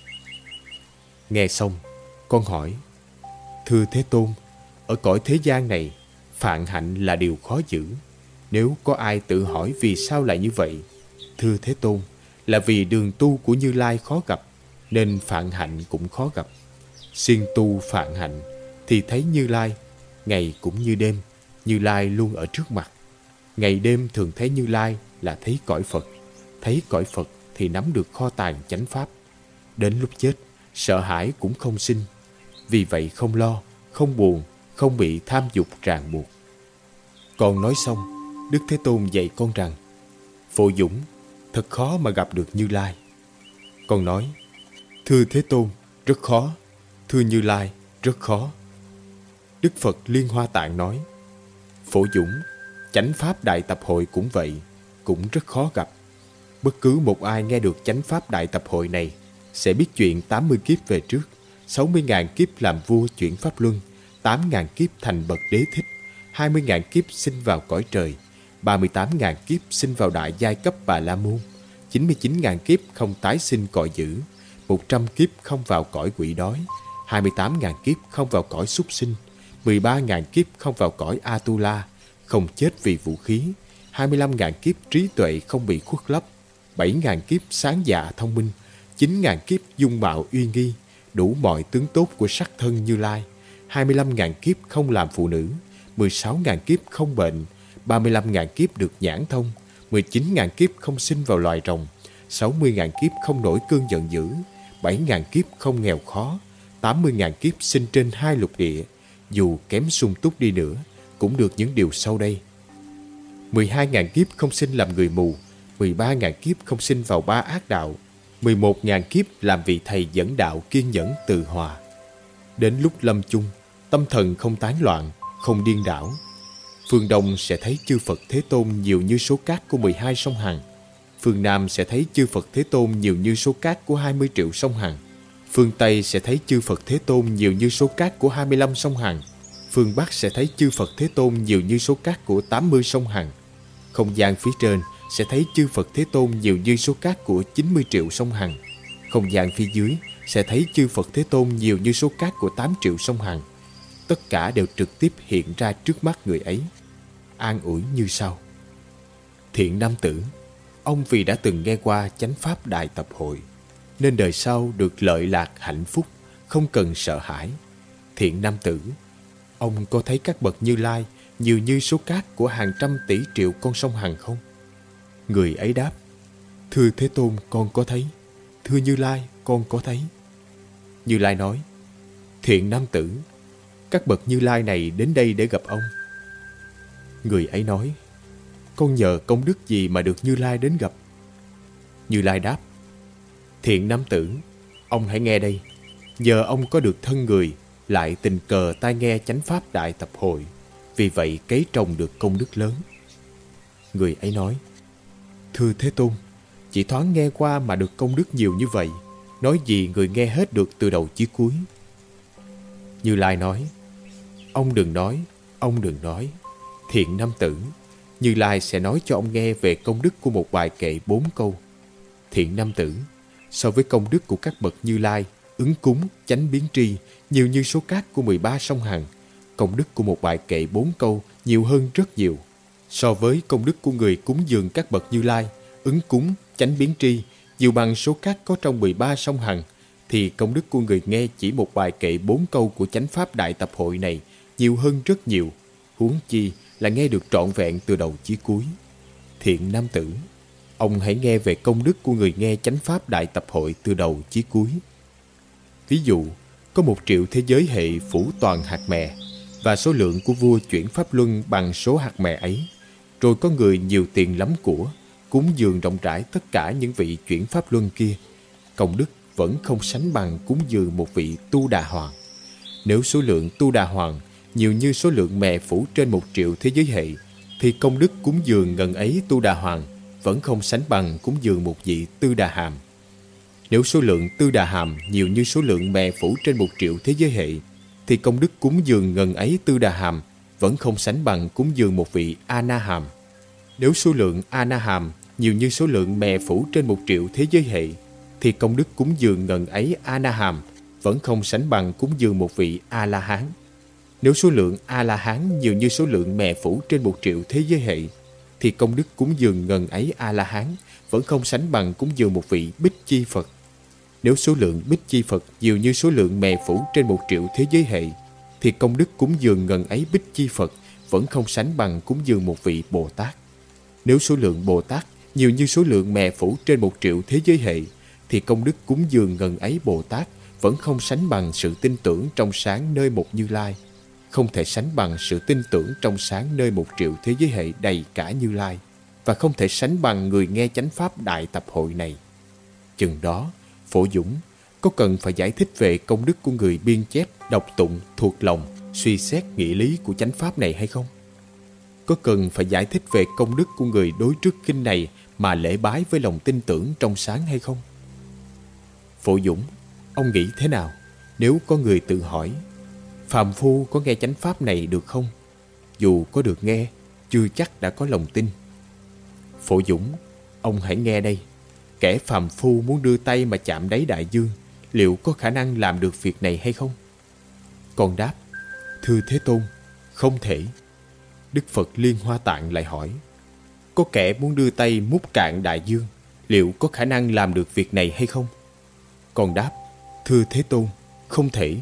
Nghe xong, con hỏi: Thưa Thế Tôn, ở cõi thế gian này, phạn hạnh là điều khó giữ. Nếu có ai tự hỏi vì sao lại như vậy, thưa Thế Tôn, là vì đường tu của Như Lai khó gặp, nên phạn hạnh cũng khó gặp. Siêng tu phạn hạnh thì thấy Như Lai, ngày cũng như đêm, Như Lai luôn ở trước mặt. Ngày đêm thường thấy Như Lai là thấy cõi Phật, thấy cõi Phật thì nắm được kho tàng chánh pháp. Đến lúc chết, sợ hãi cũng không sinh, vì vậy không lo, không buồn, không bị tham dục ràng buộc. Con nói xong, Đức Thế Tôn dạy con rằng: Phổ Dũng, thật khó mà gặp được Như Lai. Con nói: Thưa Thế Tôn, rất khó. Thưa Như Lai, rất khó. Đức Phật Liên Hoa Tạng nói: Phổ Dũng, chánh pháp đại tập hội cũng vậy, cũng rất khó gặp. Bất cứ một ai nghe được chánh pháp đại tập hội này sẽ biết chuyện 80 kiếp về trước, 60.000 kiếp làm vua chuyển pháp luân, 8.000 kiếp thành bậc đế thích, 20.000 kiếp sinh vào cõi trời, 38.000 kiếp sinh vào đại giai cấp Bà La Môn, 99.000 kiếp không tái sinh cõi dữ, 100 kiếp không vào cõi quỷ đói, 28.000 kiếp không vào cõi súc sinh, 13.000 kiếp không vào cõi Atula, không chết vì vũ khí, 25.000 kiếp trí tuệ không bị khuất lấp, 7.000 kiếp sáng dạ thông minh, 9.000 kiếp dung mạo uy nghi, đủ mọi tướng tốt của sắc thân Như Lai, 25.000 kiếp không làm phụ nữ, 16.000 kiếp không bệnh, 35.000 kiếp được nhãn thông, 19.000 kiếp không sinh vào loài rồng, 60.000 kiếp không nổi cơn giận dữ, 7.000 kiếp không nghèo khó, 80.000 kiếp sinh trên 2 lục địa, dù kém sung túc đi nữa, cũng được những điều sau đây. 12.000 kiếp không sinh làm người mù, 13.000 kiếp không sinh vào 3 ác đạo, 11.000 kiếp làm vị thầy dẫn đạo kiên nhẫn từ hòa. Đến lúc lâm chung, tâm thần không tán loạn, không điên đảo. Phương Đông sẽ thấy chư Phật Thế Tôn nhiều như số cát của 12 sông Hằng. Phương Nam sẽ thấy chư Phật Thế Tôn nhiều như số cát của 20 triệu sông Hằng. Phương Tây sẽ thấy chư Phật Thế Tôn nhiều như số cát của 25 sông Hằng. Phương Bắc sẽ thấy chư Phật Thế Tôn nhiều như số cát của 80 sông Hằng. Không gian phía trên sẽ thấy chư Phật Thế Tôn nhiều như số cát của 90 triệu sông Hằng. Không gian phía dưới sẽ thấy chư Phật Thế Tôn nhiều như số cát của 8 triệu sông Hằng. Tất cả đều trực tiếp hiện ra trước mắt người ấy, an ủi như sau: Thiện nam tử, ông vì đã từng nghe qua chánh pháp đại tập hội, nên đời sau được lợi lạc hạnh phúc, không cần sợ hãi. Thiện nam tử, ông có thấy các bậc Như Lai nhiều như số cát của hàng trăm tỷ triệu con sông Hằng không? Người ấy đáp: Thưa Thế Tôn, con có thấy. Thưa Như Lai, con có thấy. Như Lai nói: Thiện nam tử, các bậc Như Lai này đến đây để gặp ông. Người ấy nói: Con nhờ công đức gì mà được Như Lai đến gặp? Như Lai đáp: Thiện nam tử, ông hãy nghe đây. Nhờ ông có được thân người, lại tình cờ tai nghe chánh pháp đại tập hội, vì vậy cấy trồng được công đức lớn. Người ấy nói: Thưa Thế Tôn, chỉ thoáng nghe qua mà được công đức nhiều như vậy, nói gì người nghe hết được từ đầu chí cuối? Như Lai nói: Ông đừng nói, ông đừng nói. Thiện nam tử, Như Lai sẽ nói cho ông nghe về công đức của một bài kệ 4 câu. Thiện nam tử, so với công đức của các bậc Như Lai, ứng cúng, chánh biến tri nhiều như số cát của 13 sông Hằng, công đức của một bài kệ 4 câu nhiều hơn rất nhiều. So với công đức của người cúng dường các bậc Như Lai, ứng cúng, chánh biến tri nhiều bằng số cát có trong 13 sông Hằng, thì công đức của người nghe chỉ một bài kệ 4 câu của chánh pháp đại tập hội này nhiều hơn rất nhiều, huống chi là nghe được trọn vẹn từ đầu chí cuối. Thiện nam tử, ông hãy nghe về công đức của người nghe chánh pháp đại tập hội từ đầu chí cuối. Ví dụ, có 1 triệu thế giới hệ phủ toàn hạt mè, và số lượng của vua chuyển pháp luân bằng số hạt mè ấy. Rồi có người nhiều tiền lắm của, cúng dường rộng rãi tất cả những vị chuyển pháp luân kia. Công đức vẫn không sánh bằng cúng dường một vị Tu Đà Hoàng. Nếu số lượng Tu Đà Hoàng nhiều như số lượng mè phủ trên 1 triệu thế giới hệ, thì công đức cúng dường ngần ấy Tu Đà Hoàng vẫn không sánh bằng cúng dường một vị Tư Đà Hàm. Nếu số lượng Tư Đà Hàm nhiều như số lượng mè phủ trên 1 triệu thế giới hệ, thì công đức cúng dường ngần ấy Tư Đà Hàm vẫn không sánh bằng cúng dường một vị A Na Hàm. Nếu số lượng A Na Hàm nhiều như số lượng mè phủ trên 1 triệu thế giới hệ, thì công đức cúng dường ngần ấy A Na Hàm vẫn không sánh bằng cúng dường một vị A La Hán. Nếu số lượng A La Hán nhiều như số lượng mè phủ trên 1 triệu thế giới hệ, thì công đức cúng dường ngần ấy A La Hán vẫn không sánh bằng cúng dường một vị Bích Chi Phật. Nếu số lượng Bích Chi Phật nhiều như số lượng mè phủ trên 1 triệu thế giới hệ, thì công đức cúng dường ngần ấy Bích Chi Phật vẫn không sánh bằng cúng dường một vị Bồ Tát. Nếu số lượng Bồ Tát nhiều như số lượng mè phủ trên 1 triệu thế giới hệ, thì công đức cúng dường ngần ấy Bồ Tát vẫn không sánh bằng sự tin tưởng trong sáng nơi một Như Lai, không thể sánh bằng sự tin tưởng trong sáng nơi 1 triệu thế giới hệ đầy cả Như Lai, và không thể sánh bằng người nghe chánh pháp đại tập hội này. Chừng đó, Phổ Dũng có cần phải giải thích về công đức của người biên chép, đọc tụng, thuộc lòng, suy xét nghĩa lý của chánh pháp này hay không? Có cần phải giải thích về công đức của người đối trước kinh này mà lễ bái với lòng tin tưởng trong sáng hay không? Phổ Dũng, ông nghĩ thế nào nếu có người tự hỏi, phàm phu có nghe chánh pháp này được không? Dù có được nghe, chưa chắc đã có lòng tin. Phổ Dũng, ông hãy nghe đây. Kẻ phàm phu muốn đưa tay mà chạm đáy đại dương, liệu có khả năng làm được việc này hay không? Con đáp, thưa Thế Tôn, không thể. Đức Phật Liên Hoa Tạng lại hỏi, có kẻ muốn đưa tay múc cạn đại dương, liệu có khả năng làm được việc này hay không? Con đáp, thưa Thế Tôn, không thể.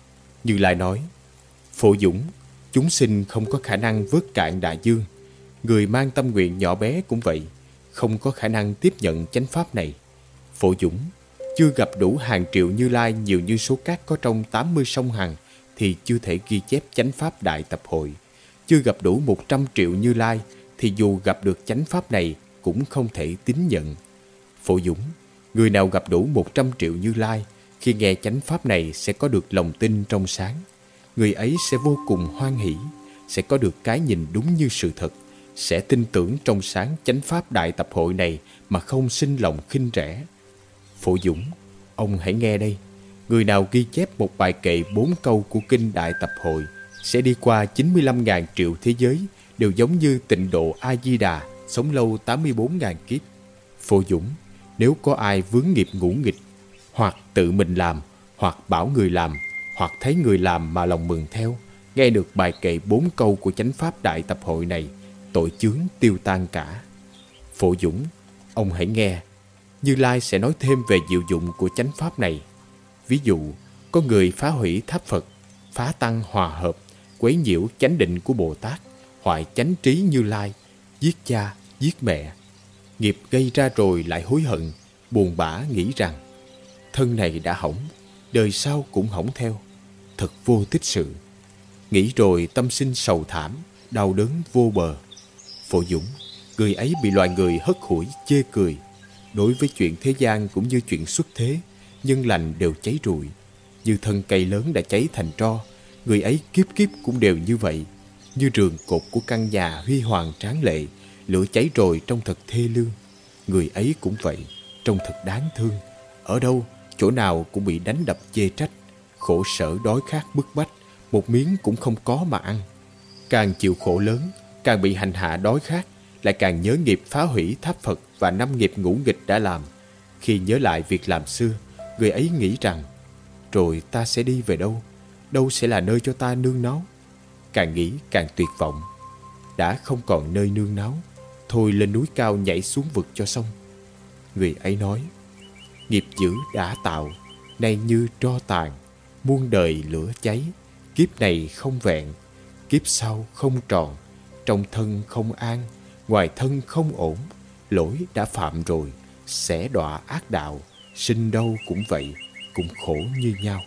Như Lai nói, Phổ Dũng, chúng sinh không có khả năng vớt cạn đại dương. Người mang tâm nguyện nhỏ bé cũng vậy, không có khả năng tiếp nhận chánh pháp này. Phổ Dũng, chưa gặp đủ hàng triệu Như Lai nhiều như số cát có trong 80 sông Hằng thì chưa thể ghi chép chánh pháp đại tập hội. Chưa gặp đủ 100 triệu Như Lai thì dù gặp được chánh pháp này cũng không thể tín nhận. Phổ Dũng, người nào gặp đủ 100 triệu Như Lai, khi nghe chánh pháp này sẽ có được lòng tin trong sáng. Người ấy sẽ vô cùng hoan hỷ, sẽ có được cái nhìn đúng như sự thật, sẽ tin tưởng trong sáng chánh pháp đại tập hội này mà không sinh lòng khinh rẻ. Phổ Dũng, ông hãy nghe đây. Người nào ghi chép một bài kệ 4 câu của kinh đại tập hội sẽ đi qua 95.000 triệu thế giới, đều giống như Tịnh Độ A Di Đà sống lâu 84.000 kiếp. Phổ Dũng, nếu có ai vướng nghiệp ngũ nghịch, hoặc tự mình làm, hoặc bảo người làm, hoặc thấy người làm mà lòng mừng theo, nghe được bài kệ 4 câu của chánh pháp đại tập hội này, tội chướng tiêu tan cả. Phổ Dũng, ông hãy nghe. Như Lai sẽ nói thêm về diệu dụng của chánh pháp này. Ví dụ, có người phá hủy tháp Phật, phá tăng hòa hợp, quấy nhiễu chánh định của Bồ Tát, hoại chánh trí Như Lai, giết cha, giết mẹ. Nghiệp gây ra rồi lại hối hận, buồn bã nghĩ rằng thân này đã hỏng, đời sau cũng hỏng theo. Thật vô tích sự. Nghĩ rồi tâm sinh sầu thảm, đau đớn vô bờ. Phổ Dũng, người ấy bị loài người hất hủi chê cười. Đối với chuyện thế gian cũng như chuyện xuất thế, nhân lành đều cháy rụi. Như thân cây lớn đã cháy thành tro, người ấy kiếp kiếp cũng đều như vậy. Như rường cột của căn nhà huy hoàng tráng lệ, lửa cháy rồi trông thật thê lương. Người ấy cũng vậy, trông thật đáng thương. Ở đâu, chỗ nào cũng bị đánh đập chê trách, khổ sở đói khát bức bách, một miếng cũng không có mà ăn. Càng chịu khổ lớn, càng bị hành hạ đói khát, lại càng nhớ nghiệp phá hủy tháp Phật và 5 nghiệp ngũ nghịch đã làm. Khi nhớ lại việc làm xưa, người ấy nghĩ rằng, rồi ta sẽ đi về đâu? Đâu sẽ là nơi cho ta nương náu? Càng nghĩ càng tuyệt vọng. Đã không còn nơi nương náu, thôi lên núi cao nhảy xuống vực cho xong. Người ấy nói, nghiệp dữ đã tạo, nay như tro tàn, muôn đời lửa cháy. Kiếp này không vẹn, kiếp sau không tròn, trong thân không an, ngoài thân không ổn. Lỗi đã phạm rồi, sẽ đọa ác đạo, sinh đâu cũng vậy, cũng khổ như nhau.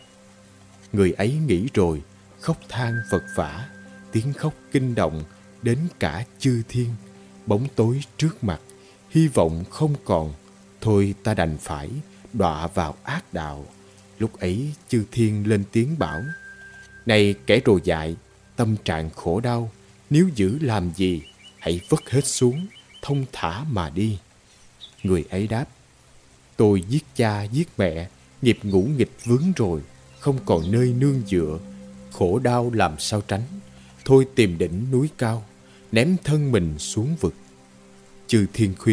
Người ấy nghĩ rồi, khóc than vật vã, tiếng khóc kinh động đến cả chư thiên. Bóng tối trước mặt, hy vọng không còn, thôi ta đành phải đọa vào ác đạo. Lúc ấy chư thiên lên tiếng bảo, này kẻ rồ dại, tâm trạng khổ đau, nếu giữ làm gì, hãy vất hết xuống, thông thả mà đi. Người ấy đáp, tôi giết cha giết mẹ, nghiệp ngũ nghịch vướng rồi, không còn nơi nương dựa, khổ đau làm sao tránh, thôi tìm đỉnh núi cao, ném thân mình xuống vực. Chư thiên khuyên,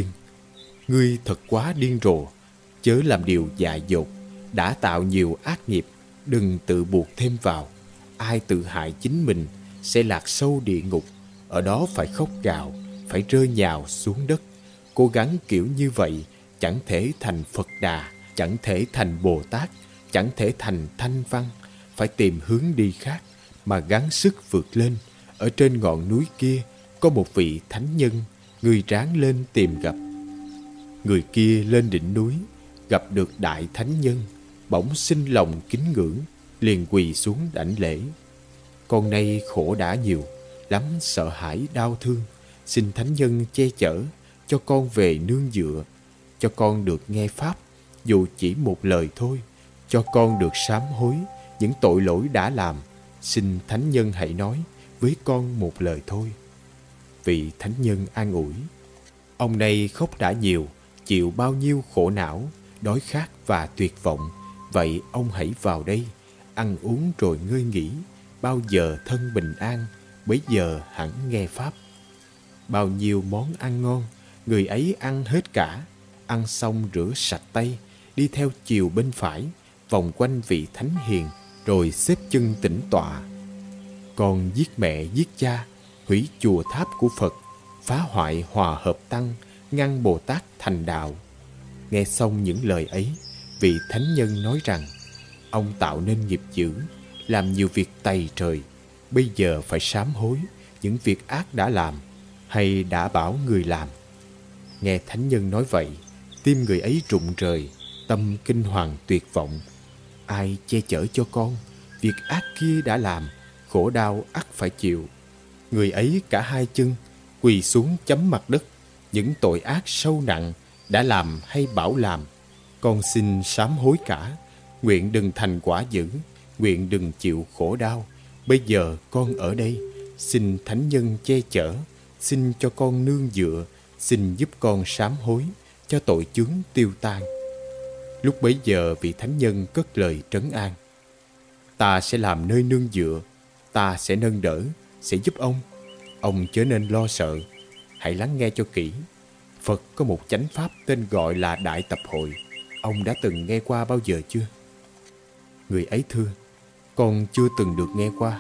ngươi thật quá điên rồ, chớ làm điều dại dột, đã tạo nhiều ác nghiệp, đừng tự buộc thêm vào. Ai tự hại chính mình sẽ lạc sâu địa ngục, ở đó phải khóc gào, phải rơi nhào xuống đất. Cố gắng kiểu như vậy chẳng thể thành Phật Đà, chẳng thể thành Bồ Tát, chẳng thể thành Thanh Văn. Phải tìm hướng đi khác mà gắng sức vượt lên. Ở trên ngọn núi kia có một vị thánh nhân, người ráng lên tìm gặp. Người kia lên đỉnh núi, gặp được đại thánh nhân. bỗng sinh lòng kính ngưỡng, liền quỳ xuống đảnh lễ. Con nay khổ đã nhiều, lắm sợ hãi đau thương, xin thánh nhân che chở, cho con về nương dựa, cho con được nghe pháp, dù chỉ một lời thôi, cho con được sám hối những tội lỗi đã làm. Xin thánh nhân hãy nói với con một lời thôi. Vị thánh nhân an ủi: ông này khóc đã nhiều, chịu bao nhiêu khổ não, đói khát và tuyệt vọng. Vậy ông hãy vào đây, ăn uống rồi ngơi nghỉ. Bao giờ thân bình an, bấy giờ hẳn nghe pháp. Bao nhiêu món ăn ngon, người ấy ăn hết cả. Ăn xong rửa sạch tay, đi theo chiều bên phải, vòng quanh vị thánh hiền, rồi xếp chân tĩnh tọa. Con giết mẹ giết cha, hủy chùa tháp của Phật, phá hoại hòa hợp tăng, ngăn Bồ Tát thành đạo. Nghe xong những lời ấy, vị thánh nhân nói rằng: ông tạo nên nghiệp dữ, làm nhiều việc tày trời, bây giờ phải sám hối những việc ác đã làm hay đã bảo người làm. Nghe thánh nhân nói vậy, tim người ấy rụng rời, tâm kinh hoàng tuyệt vọng. Ai che chở cho con? Việc ác kia đã làm, khổ đau ắt phải chịu. Người ấy cả hai chân quỳ xuống chấm mặt đất. Những tội ác sâu nặng đã làm hay bảo làm, con xin sám hối cả. Nguyện đừng thành quả dữ, nguyện đừng chịu khổ đau. Bây giờ con ở đây, xin thánh nhân che chở, xin cho con nương dựa, xin giúp con sám hối, cho tội chướng tiêu tan. Lúc bấy giờ vị thánh nhân cất lời trấn an: ta sẽ làm nơi nương dựa, ta sẽ nâng đỡ, sẽ giúp ông. Ông chớ nên lo sợ, hãy lắng nghe cho kỹ. Phật có một chánh pháp tên gọi là Đại Tập Hội. Ông đã từng nghe qua bao giờ chưa? Người ấy thưa: con chưa từng được nghe qua.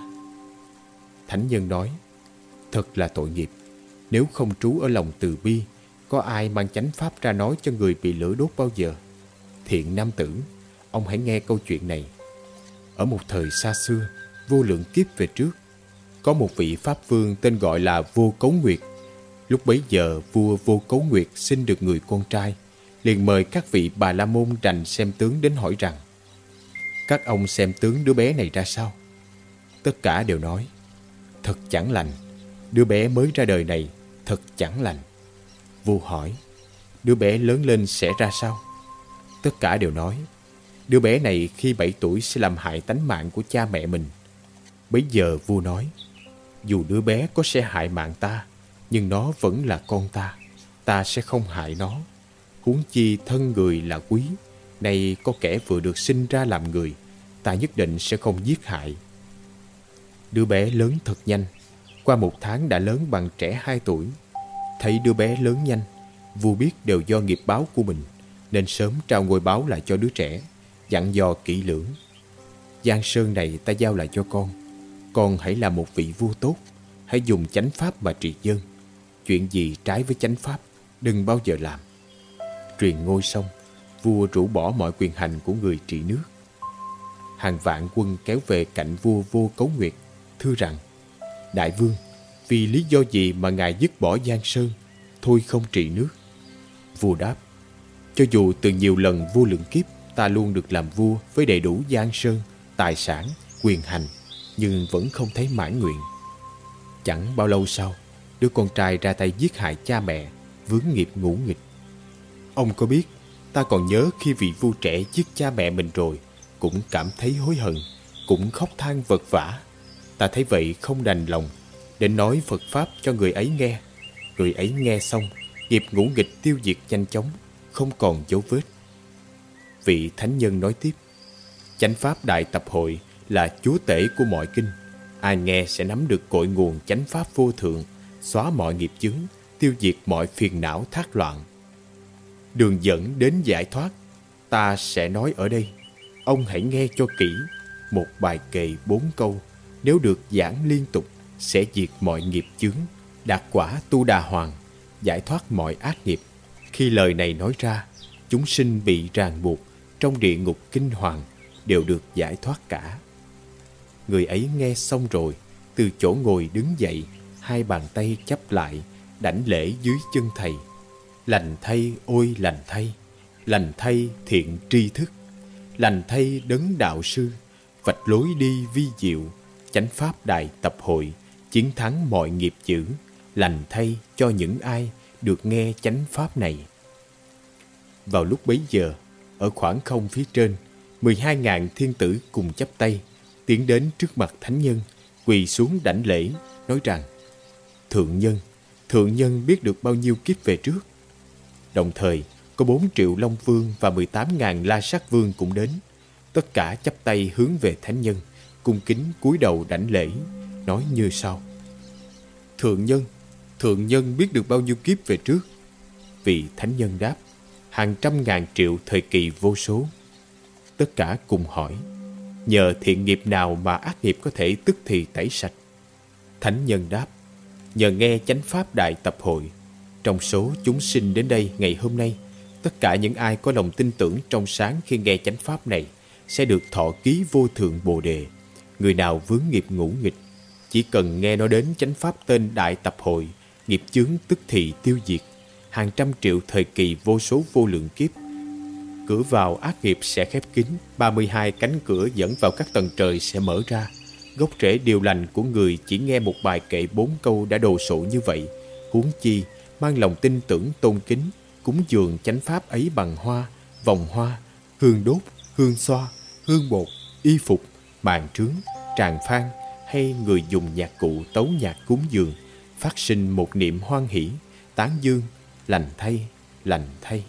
Thánh nhân nói: thật là tội nghiệp. Nếu không trú ở lòng từ bi, có ai mang chánh pháp ra nói cho người bị lửa đốt bao giờ? Thiện nam tử, ông hãy nghe câu chuyện này. Ở một thời xa xưa, vô lượng kiếp về trước, có một vị pháp vương tên gọi là Vô Cấu Nguyệt. Lúc bấy giờ vua Vô Cấu Nguyệt sinh được người con trai, liền mời các vị Bà La Môn rành xem tướng đến hỏi rằng: các ông xem tướng đứa bé này ra sao? Tất cả đều nói: thật chẳng lành. Đứa bé mới ra đời này thật chẳng lành. Vua hỏi: đứa bé lớn lên sẽ ra sao? Tất cả đều nói: đứa bé này khi 7 tuổi sẽ làm hại tánh mạng của cha mẹ mình. Bấy giờ vua nói: dù đứa bé có sẽ hại mạng ta, nhưng nó vẫn là con ta, ta sẽ không hại nó. Huống chi thân người là quý, nay có kẻ vừa được sinh ra làm người, ta nhất định sẽ không giết hại. Đứa bé lớn thật nhanh, qua 1 tháng đã lớn bằng trẻ 2 tuổi. Thấy đứa bé lớn nhanh, vua biết đều do nghiệp báo của mình, nên sớm trao ngôi báo lại cho đứa trẻ, dặn dò kỹ lưỡng: Giang sơn này ta giao lại cho con hãy là một vị vua tốt, hãy dùng chánh pháp mà trị dân. Chuyện gì trái với chánh pháp, đừng bao giờ làm. Truyền ngôi xong, vua rũ bỏ mọi quyền hành của người trị nước. Hàng vạn quân kéo về cạnh vua Vô Cấu Nguyệt, thưa rằng: đại vương, vì lý do gì mà ngài dứt bỏ Giang Sơn, thôi không trị nước? Vua đáp: cho dù từ nhiều lần vô lượng kiếp ta luôn được làm vua với đầy đủ Giang Sơn, tài sản, quyền hành, nhưng vẫn không thấy mãn nguyện. Chẳng bao lâu sau, đứa con trai ra tay giết hại cha mẹ, vướng nghiệp ngũ nghịch. Ông có biết, ta còn nhớ khi vị vua trẻ giết cha mẹ mình rồi, cũng cảm thấy hối hận, cũng khóc than vật vã. Ta thấy vậy không đành lòng, để nói Phật Pháp cho người ấy nghe. Người ấy nghe xong, nghiệp ngũ nghịch tiêu diệt nhanh chóng, không còn dấu vết. Vị thánh nhân nói tiếp: chánh pháp Đại Tập Hội là chúa tể của mọi kinh. Ai nghe sẽ nắm được cội nguồn chánh pháp vô thượng, xóa mọi nghiệp chướng, tiêu diệt mọi phiền não thác loạn. Đường dẫn đến giải thoát ta sẽ nói ở đây. Ông hãy nghe cho kỹ. Một bài kệ 4 câu, nếu được giảng liên tục, sẽ diệt mọi nghiệp chướng, đạt quả tu đà hoàng, giải thoát mọi ác nghiệp. Khi lời này nói ra, chúng sinh bị ràng buộc trong địa ngục kinh hoàng đều được giải thoát cả. Người ấy nghe xong rồi, từ chỗ ngồi đứng dậy, 2 bàn tay chắp lại, đảnh lễ dưới chân thầy. Lành thay ôi lành thay thiện tri thức. lành thay đấng đạo sư, vạch lối đi vi diệu, chánh pháp đại tập hội, chiến thắng mọi nghiệp dữ, lành thay cho những ai được nghe chánh pháp này. Vào lúc bấy giờ, ở khoảng không phía trên, 12.000 thiên tử cùng chắp tay, tiến đến trước mặt thánh nhân, quỳ xuống đảnh lễ, nói rằng: Thượng nhân biết được bao nhiêu kiếp về trước. Đồng thời, có 4 triệu Long Vương và 18.000 La Sát Vương cũng đến. Tất cả chắp tay hướng về thánh nhân, cung kính cúi đầu đảnh lễ, nói như sau: Thượng nhân biết được bao nhiêu kiếp về trước. Vị thánh nhân đáp: hàng trăm ngàn triệu thời kỳ vô số. Tất cả cùng hỏi: nhờ thiện nghiệp nào mà ác nghiệp có thể tức thì tẩy sạch? Thánh nhân đáp: nhờ nghe chánh pháp đại tập hội. Trong số chúng sinh đến đây ngày hôm nay, tất cả những ai có lòng tin tưởng trong sáng khi nghe chánh pháp này sẽ được thọ ký vô thượng bồ đề. Người nào vướng nghiệp ngũ nghịch, chỉ cần nghe nói đến chánh pháp tên đại tập hội, nghiệp chướng tức thì tiêu diệt. Hàng trăm triệu thời kỳ vô số vô lượng kiếp, cửa vào ác nghiệp sẽ khép kín, 32 cánh cửa dẫn vào các tầng trời sẽ mở ra. Gốc rễ điều lành của người chỉ nghe một bài kệ 4 câu đã đồ sộ như vậy, huống chi mang lòng tin tưởng tôn kính, cúng dường chánh pháp ấy bằng hoa, vòng hoa, hương đốt, hương xoa, hương bột, y phục, màn trướng, tràng phan, hay người dùng nhạc cụ tấu nhạc cúng dường, phát sinh một niệm hoan hỷ, tán dương: lành thay, lành thay.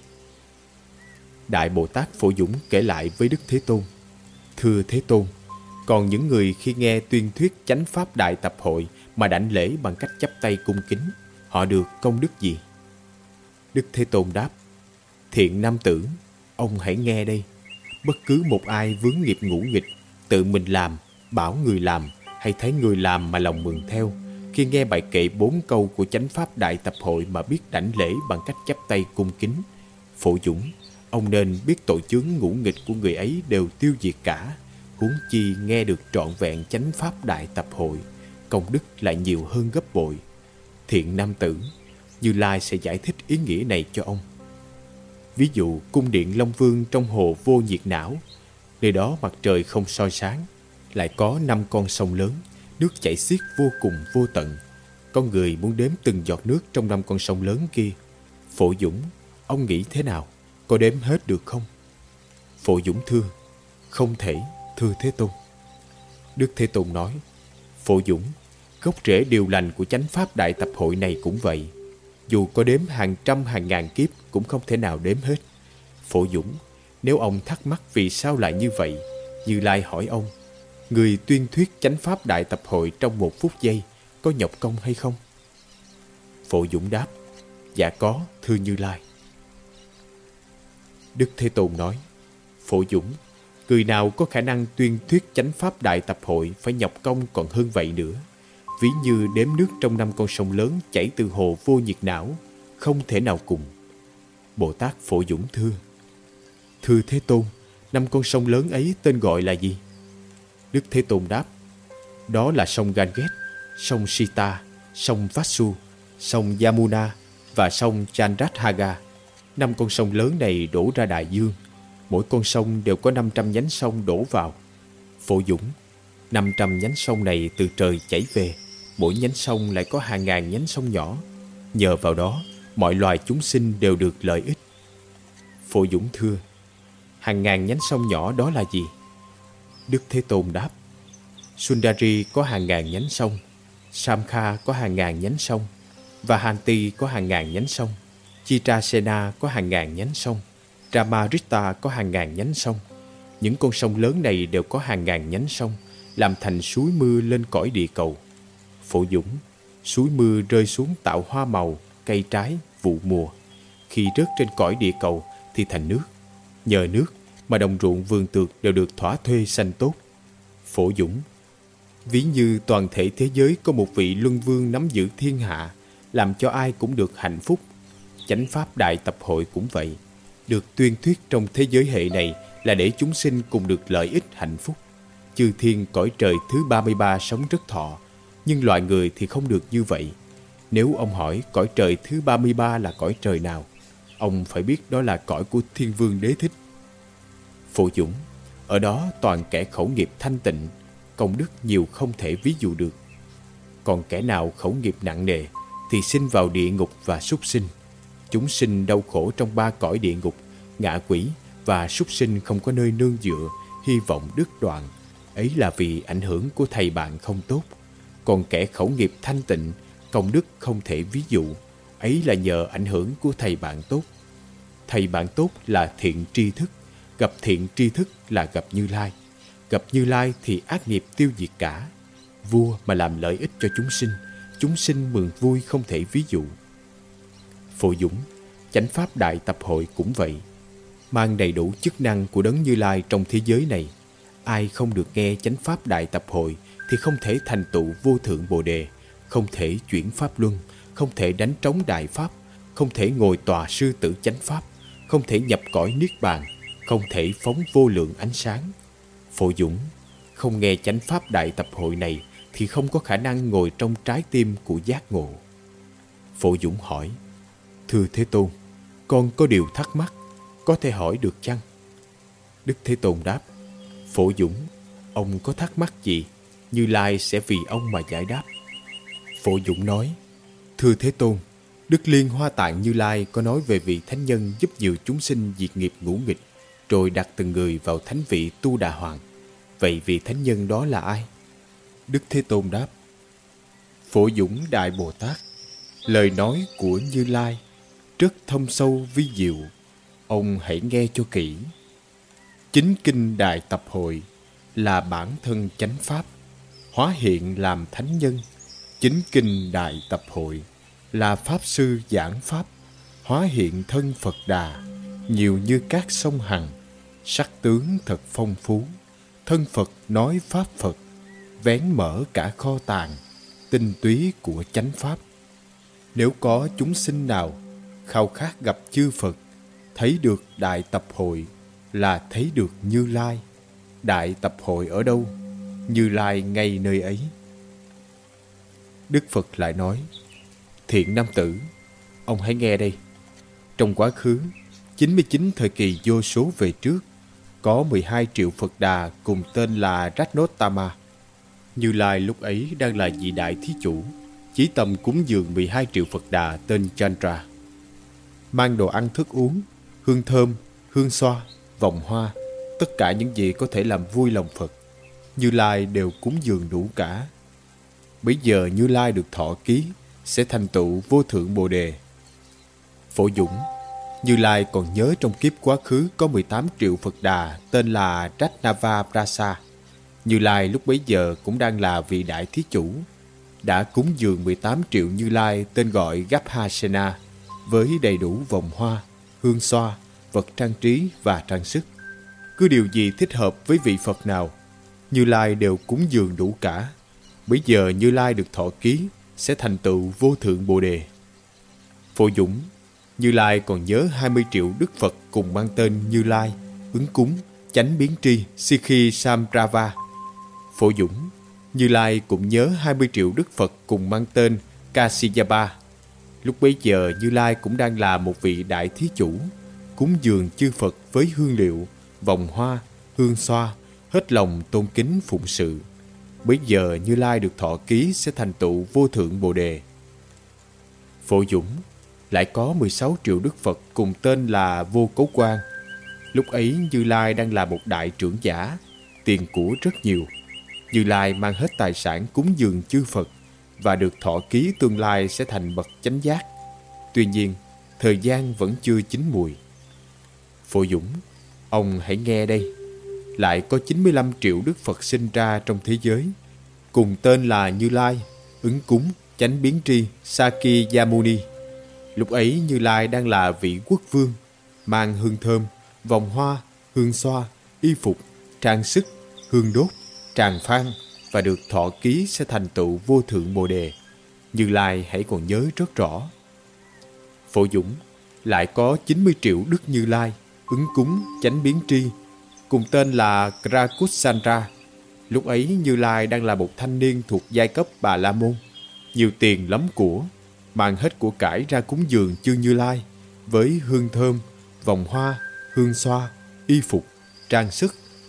Đại Bồ Tát Phổ Dũng kể lại với Đức Thế Tôn: Thưa Thế Tôn, còn những người khi nghe tuyên thuyết chánh pháp đại tập hội mà đảnh lễ bằng cách chắp tay cung kính, họ được công đức gì? Đức Thế Tôn đáp: Thiện nam tử, ông hãy nghe đây. Bất cứ một ai vướng nghiệp ngũ nghịch, tự mình làm, bảo người làm, hay thấy người làm mà lòng mừng theo, khi nghe bài kệ 4 câu của chánh pháp đại tập hội mà biết đảnh lễ bằng cách chắp tay cung kính, Phổ Dũng, ông nên biết tội chướng ngũ nghịch của người ấy đều tiêu diệt cả. Huống chi nghe được trọn vẹn chánh pháp đại tập hội, công đức lại nhiều hơn gấp bội. Thiện nam tử, Như Lai sẽ giải thích ý nghĩa này cho ông. Ví dụ cung điện Long Vương trong hồ vô nhiệt não, nơi đó mặt trời không soi sáng, lại có 5 con sông lớn, nước chảy xiết vô cùng vô tận. Con người muốn đếm từng giọt nước trong 5 con sông lớn kia. Phổ Dũng, ông nghĩ thế nào? Có đếm hết được không? Phổ Dũng thưa: Không thể, thưa Thế Tôn. Đức Thế Tôn nói: Phổ Dũng, gốc rễ điều lành của chánh pháp đại tập hội này cũng vậy. Dù có đếm hàng trăm hàng ngàn kiếp cũng không thể nào đếm hết. Phổ Dũng, nếu ông thắc mắc vì sao lại như vậy, Như Lai hỏi ông: người tuyên thuyết chánh pháp đại tập hội trong 1 phút giây có nhọc công hay không? Phổ Dũng đáp: Dạ có, thưa Như Lai. Đức Thế Tôn nói: Phổ Dũng, người nào có khả năng tuyên thuyết chánh pháp đại tập hội phải nhọc công còn hơn vậy nữa. Ví như đếm nước trong 5 con sông lớn chảy từ hồ vô nhiệt não, không thể nào cùng. Bồ Tát Phổ Dũng thưa: Thưa Thế Tôn, 5 con sông lớn ấy tên gọi là gì? Đức Thế Tôn đáp: Đó là sông Ganges, sông Sita, sông Vasu, sông Yamuna và sông Chandradhaga. 5 con sông lớn này đổ ra đại dương. Mỗi con sông đều có 500 nhánh sông đổ vào. Phổ Dũng, 500 nhánh sông này từ trời chảy về. Mỗi nhánh sông lại có hàng ngàn nhánh sông nhỏ. Nhờ vào đó, mọi loài chúng sinh đều được lợi ích. Phổ Dũng thưa: Hàng ngàn nhánh sông nhỏ đó là gì? Đức Thế Tôn đáp: Sundari có hàng ngàn nhánh sông, Samkha có hàng ngàn nhánh sông, Vahanti có hàng ngàn nhánh sông, Chitrasena có hàng ngàn nhánh sông, Ramarita có hàng ngàn nhánh sông. Những con sông lớn này đều có hàng ngàn nhánh sông, làm thành suối mưa lên cõi địa cầu. Phổ Dũng, suối mưa rơi xuống tạo hoa màu, cây trái, vụ mùa. Khi rớt trên cõi địa cầu thì thành nước. Nhờ nước mà đồng ruộng vườn tược đều được thỏa thuê xanh tốt. Phổ Dũng, ví như toàn thể thế giới có một vị luân vương nắm giữ thiên hạ, làm cho ai cũng được hạnh phúc. Chánh pháp đại tập hội cũng vậy, được tuyên thuyết trong thế giới hệ này là để chúng sinh cùng được lợi ích hạnh phúc. Chư thiên cõi trời thứ 33 sống rất thọ, nhưng loài người thì không được như vậy. Nếu ông hỏi cõi trời thứ 33 là cõi trời nào, ông phải biết đó là cõi của Thiên Vương Đế Thích. Phổ Dũng, Ở đó toàn kẻ khẩu nghiệp thanh tịnh, công đức nhiều không thể ví dụ được. Còn kẻ nào khẩu nghiệp nặng nề thì sinh vào địa ngục và súc sinh. Chúng sinh đau khổ trong 3 cõi địa ngục, ngạ quỷ và súc sinh không có nơi nương dựa, hy vọng đứt đoạn. Ấy là vì ảnh hưởng của thầy bạn không tốt. Còn kẻ khẩu nghiệp thanh tịnh, công đức không thể ví dụ. Ấy là nhờ ảnh hưởng của thầy bạn tốt. Thầy bạn tốt là thiện tri thức. Gặp thiện tri thức là gặp Như Lai. Gặp Như Lai thì ác nghiệp tiêu diệt cả. Vua mà làm lợi ích cho chúng sinh mừng vui không thể ví dụ. Phổ Dũng, Chánh Pháp Đại Tập Hội cũng vậy, mang đầy đủ chức năng của Đấng Như Lai trong thế giới này. Ai không được nghe Chánh Pháp Đại Tập Hội thì không thể thành tựu vô thượng Bồ Đề, không thể chuyển Pháp Luân, không thể đánh trống Đại Pháp, không thể ngồi tòa sư tử Chánh Pháp, không thể nhập cõi Niết Bàn, không thể phóng vô lượng ánh sáng. Phổ Dũng, không nghe Chánh Pháp Đại Tập Hội này thì không có khả năng ngồi trong trái tim của giác ngộ. Phổ Dũng hỏi: Thưa Thế Tôn, con có điều thắc mắc, có thể hỏi được chăng? Đức Thế Tôn đáp: Phổ Dũng, ông có thắc mắc gì, Như Lai sẽ vì ông mà giải đáp. Phổ Dũng nói: Thưa Thế Tôn, Đức Liên Hoa Tạng Như Lai có nói về vị thánh nhân giúp nhiều chúng sinh diệt nghiệp ngũ nghịch, rồi đặt từng người vào thánh vị Tu Đà Hoàng. Vậy vị thánh nhân đó là ai? Đức Thế Tôn đáp: Phổ Dũng Đại Bồ Tát, lời nói của Như Lai rất thâm sâu vi diệu, ông hãy nghe cho kỹ. Chính kinh Đại Tập Hội là bản thân chánh pháp, hóa hiện làm thánh nhân. Chính kinh Đại Tập Hội là pháp sư giảng pháp, hóa hiện thân Phật Đà, nhiều như các sông Hằng, sắc tướng thật phong phú. Thân Phật nói pháp Phật, vén mở cả kho tàng, tinh túy của chánh pháp. Nếu có chúng sinh nào khao khát gặp chư Phật, thấy được Đại Tập Hội là thấy được Như Lai. Đại Tập Hội ở đâu? Như Lai ngay nơi ấy. Đức Phật lại nói: Thiện nam tử, ông hãy nghe đây. Trong quá khứ, 99 thời kỳ vô số về trước, có 12 triệu Phật Đà cùng tên là Ratnotama. Như Lai lúc ấy đang là vị đại thí chủ, chỉ tầm cúng dường 12 triệu Phật Đà tên Chandra. Mang đồ ăn thức uống, hương thơm, hương xoa, vòng hoa, tất cả những gì có thể làm vui lòng Phật, Như Lai đều cúng dường đủ cả. Bây giờ Như Lai được thọ ký, sẽ thành tựu vô thượng Bồ Đề. Phổ Dũng, Như Lai còn nhớ trong kiếp quá khứ có 18 triệu Phật Đà tên là Ratnava Prasa. Như Lai lúc bấy giờ cũng đang là vị đại thí chủ, đã cúng dường 18 triệu Như Lai tên gọi Gabhasena với đầy đủ vòng hoa, hương xoa, vật trang trí và trang sức. Cứ điều gì thích hợp với vị Phật nào, Như Lai đều cúng dường đủ cả. Bây giờ Như Lai được thọ ký, sẽ thành tựu vô thượng Bồ Đề. Phổ Dũng, Như Lai còn nhớ 20 triệu Đức Phật cùng mang tên Như Lai, ứng cúng, chánh biến tri, Sikhi Samprava. Phổ Dũng, Như Lai cũng nhớ 20 triệu Đức Phật cùng mang tên Kasiyapa. Lúc bấy giờ Như Lai cũng đang là một vị đại thí chủ, cúng dường chư Phật với hương liệu, vòng hoa, hương xoa, hết lòng tôn kính phụng sự. Bây giờ Như Lai được thọ ký sẽ thành tựu vô thượng Bồ Đề. Phổ Dũng, lại có 16 triệu Đức Phật cùng tên là Vô Cấu Quan. Lúc ấy Như Lai đang là một đại trưởng giả, tiền của rất nhiều. Như Lai mang hết tài sản cúng dường chư Phật và được thọ ký tương lai sẽ thành bậc chánh giác. Tuy nhiên, thời gian vẫn chưa chín mùi. Phổ Dũng, ông hãy nghe đây. Lại có 95 triệu Đức Phật sinh ra trong thế giới, cùng tên là Như Lai, ứng cúng, chánh biến tri, Sakyamuni. Lúc ấy Như Lai đang là vị quốc vương, mang hương thơm, vòng hoa, hương xoa, y phục, trang sức, hương đốt, tràng phan và được thọ ký sẽ thành tựu vô thượng Bồ Đề. Như Lai hãy còn nhớ rất rõ. Phổ Dũng, lại có 90 triệu Đức Như Lai, ứng cúng, chánh biến tri, cùng tên là Krakusandra. Lúc ấy Như Lai đang là một thanh niên thuộc giai cấp Bà La Môn, nhiều tiền lắm của, mang hết của cải ra cúng dường chư Như Lai với hương thơm, vòng hoa, hương xoa, y phục, trang sức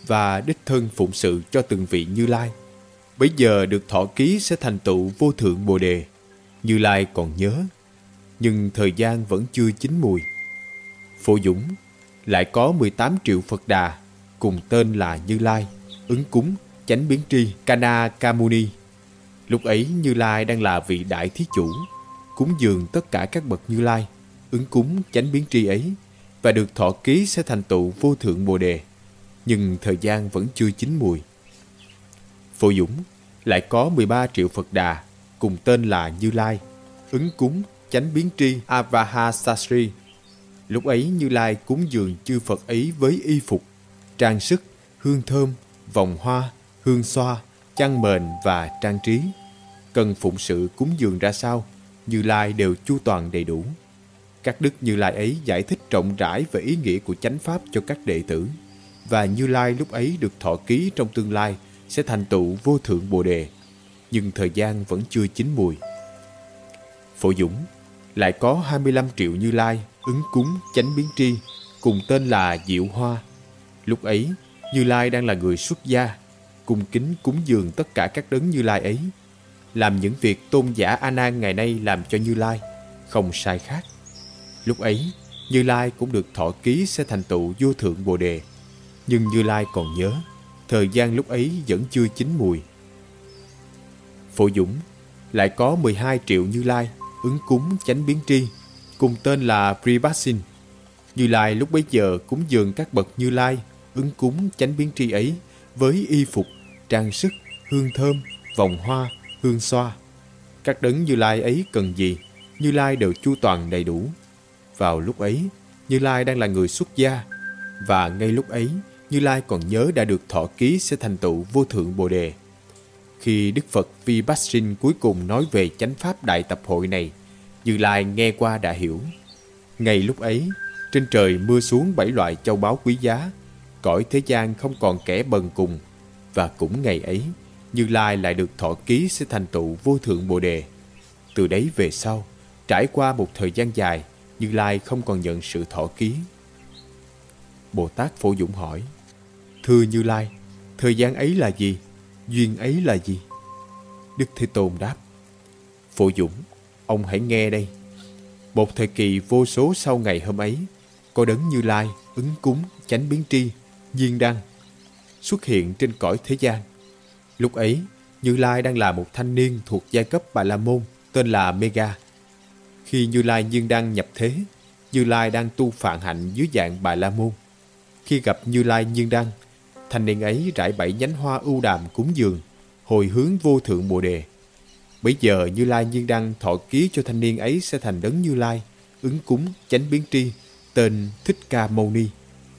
và đích thân phụng sự cho từng vị Như Lai. Bấy giờ được thọ ký sẽ thành tựu vô thượng Bồ Đề. Như Lai còn nhớ, nhưng thời gian vẫn chưa chín mùi. Phổ Dũng, lại có 18 triệu Phật Đà cùng tên là Như Lai ứng cúng chánh biến tri Kanakamuni. Lúc ấy Như Lai đang là vị đại thí chủ, cúng dường tất cả các bậc Như Lai ứng cúng chánh biến tri ấy, và được thọ ký sẽ thành tựu vô thượng Bồ Đề. Nhưng thời gian vẫn chưa chín mùi. Phổ Dũng, lại có 13 triệu Phật Đà cùng tên là Như Lai ứng cúng chánh biến tri Avahasasri. Lúc ấy Như Lai cúng dường chư Phật ấy với y phục, trang sức, hương thơm, vòng hoa, hương xoa, chăn mền và trang trí. Cần phụng sự cúng dường ra sao, Như Lai đều chu toàn đầy đủ. Các đức Như Lai ấy giải thích rộng rãi về ý nghĩa của chánh pháp cho các đệ tử, và Như Lai lúc ấy được thọ ký trong tương lai sẽ thành tựu vô thượng Bồ Đề, nhưng thời gian vẫn chưa chín mùi. Phổ Dũng, lại có 25 triệu Như Lai ứng cúng chánh biến tri cùng tên là Diệu Hoa. Lúc ấy Như Lai đang là người xuất gia, cung kính cúng dường tất cả các đấng Như Lai ấy, làm những việc tôn giả A Nan ngày nay làm cho Như Lai, không sai khác. Lúc ấy Như Lai cũng được thọ ký sẽ thành tựu vô thượng Bồ Đề, nhưng Như Lai còn nhớ thời gian lúc ấy vẫn chưa chín mùi. Phổ Dũng, lại có 12 triệu Như Lai ứng cúng chánh biến tri cùng tên là Pribhasin. Như Lai lúc bấy giờ cúng dường các bậc Như Lai ứng cúng chánh biến tri ấy với y phục, trang sức, hương thơm, vòng hoa, hương xoa. Các đấng Như Lai ấy cần gì, Như Lai đều chu toàn đầy đủ. Vào lúc ấy Như Lai đang là người xuất gia, và ngay lúc ấy Như Lai còn nhớ đã được thọ ký sẽ thành tựu vô thượng Bồ Đề. Khi Đức Phật Vibhasin cuối cùng nói về chánh pháp đại tập hội này, Như Lai nghe qua đã hiểu. Ngay lúc ấy trên trời mưa xuống 7 loại châu báu quý giá, cõi thế gian không còn kẻ bần cùng. Và cũng ngày ấy Như Lai lại được thọ ký sẽ thành tựu vô thượng Bồ Đề. Từ đấy về sau, trải qua một thời gian dài, Như Lai không còn nhận sự thọ ký. Bồ Tát Phổ Dũng hỏi: Thưa Như Lai, thời gian ấy là gì? Duyên ấy là gì? Đức Thế Tôn đáp: Phổ Dũng, ông hãy nghe đây. Một thời kỳ vô số sau ngày hôm ấy, có đấng Như Lai ứng cúng chánh biến tri Diên Đăng xuất hiện trên cõi thế gian. Lúc ấy Như Lai đang là một thanh niên thuộc giai cấp Bà La Môn tên là Mega. Khi Như Lai Diên Đăng nhập thế, Như Lai đang tu phạn hạnh dưới dạng Bà La Môn. Khi gặp Như Lai Diên Đăng, thanh niên ấy rải 7 nhánh hoa ưu đàm cúng dường, hồi hướng vô thượng Bồ Đề. Bấy giờ Như Lai Diên Đăng thọ ký cho thanh niên ấy sẽ thành đấng Như Lai ứng cúng chánh biến tri tên Thích Ca Mâu Ni.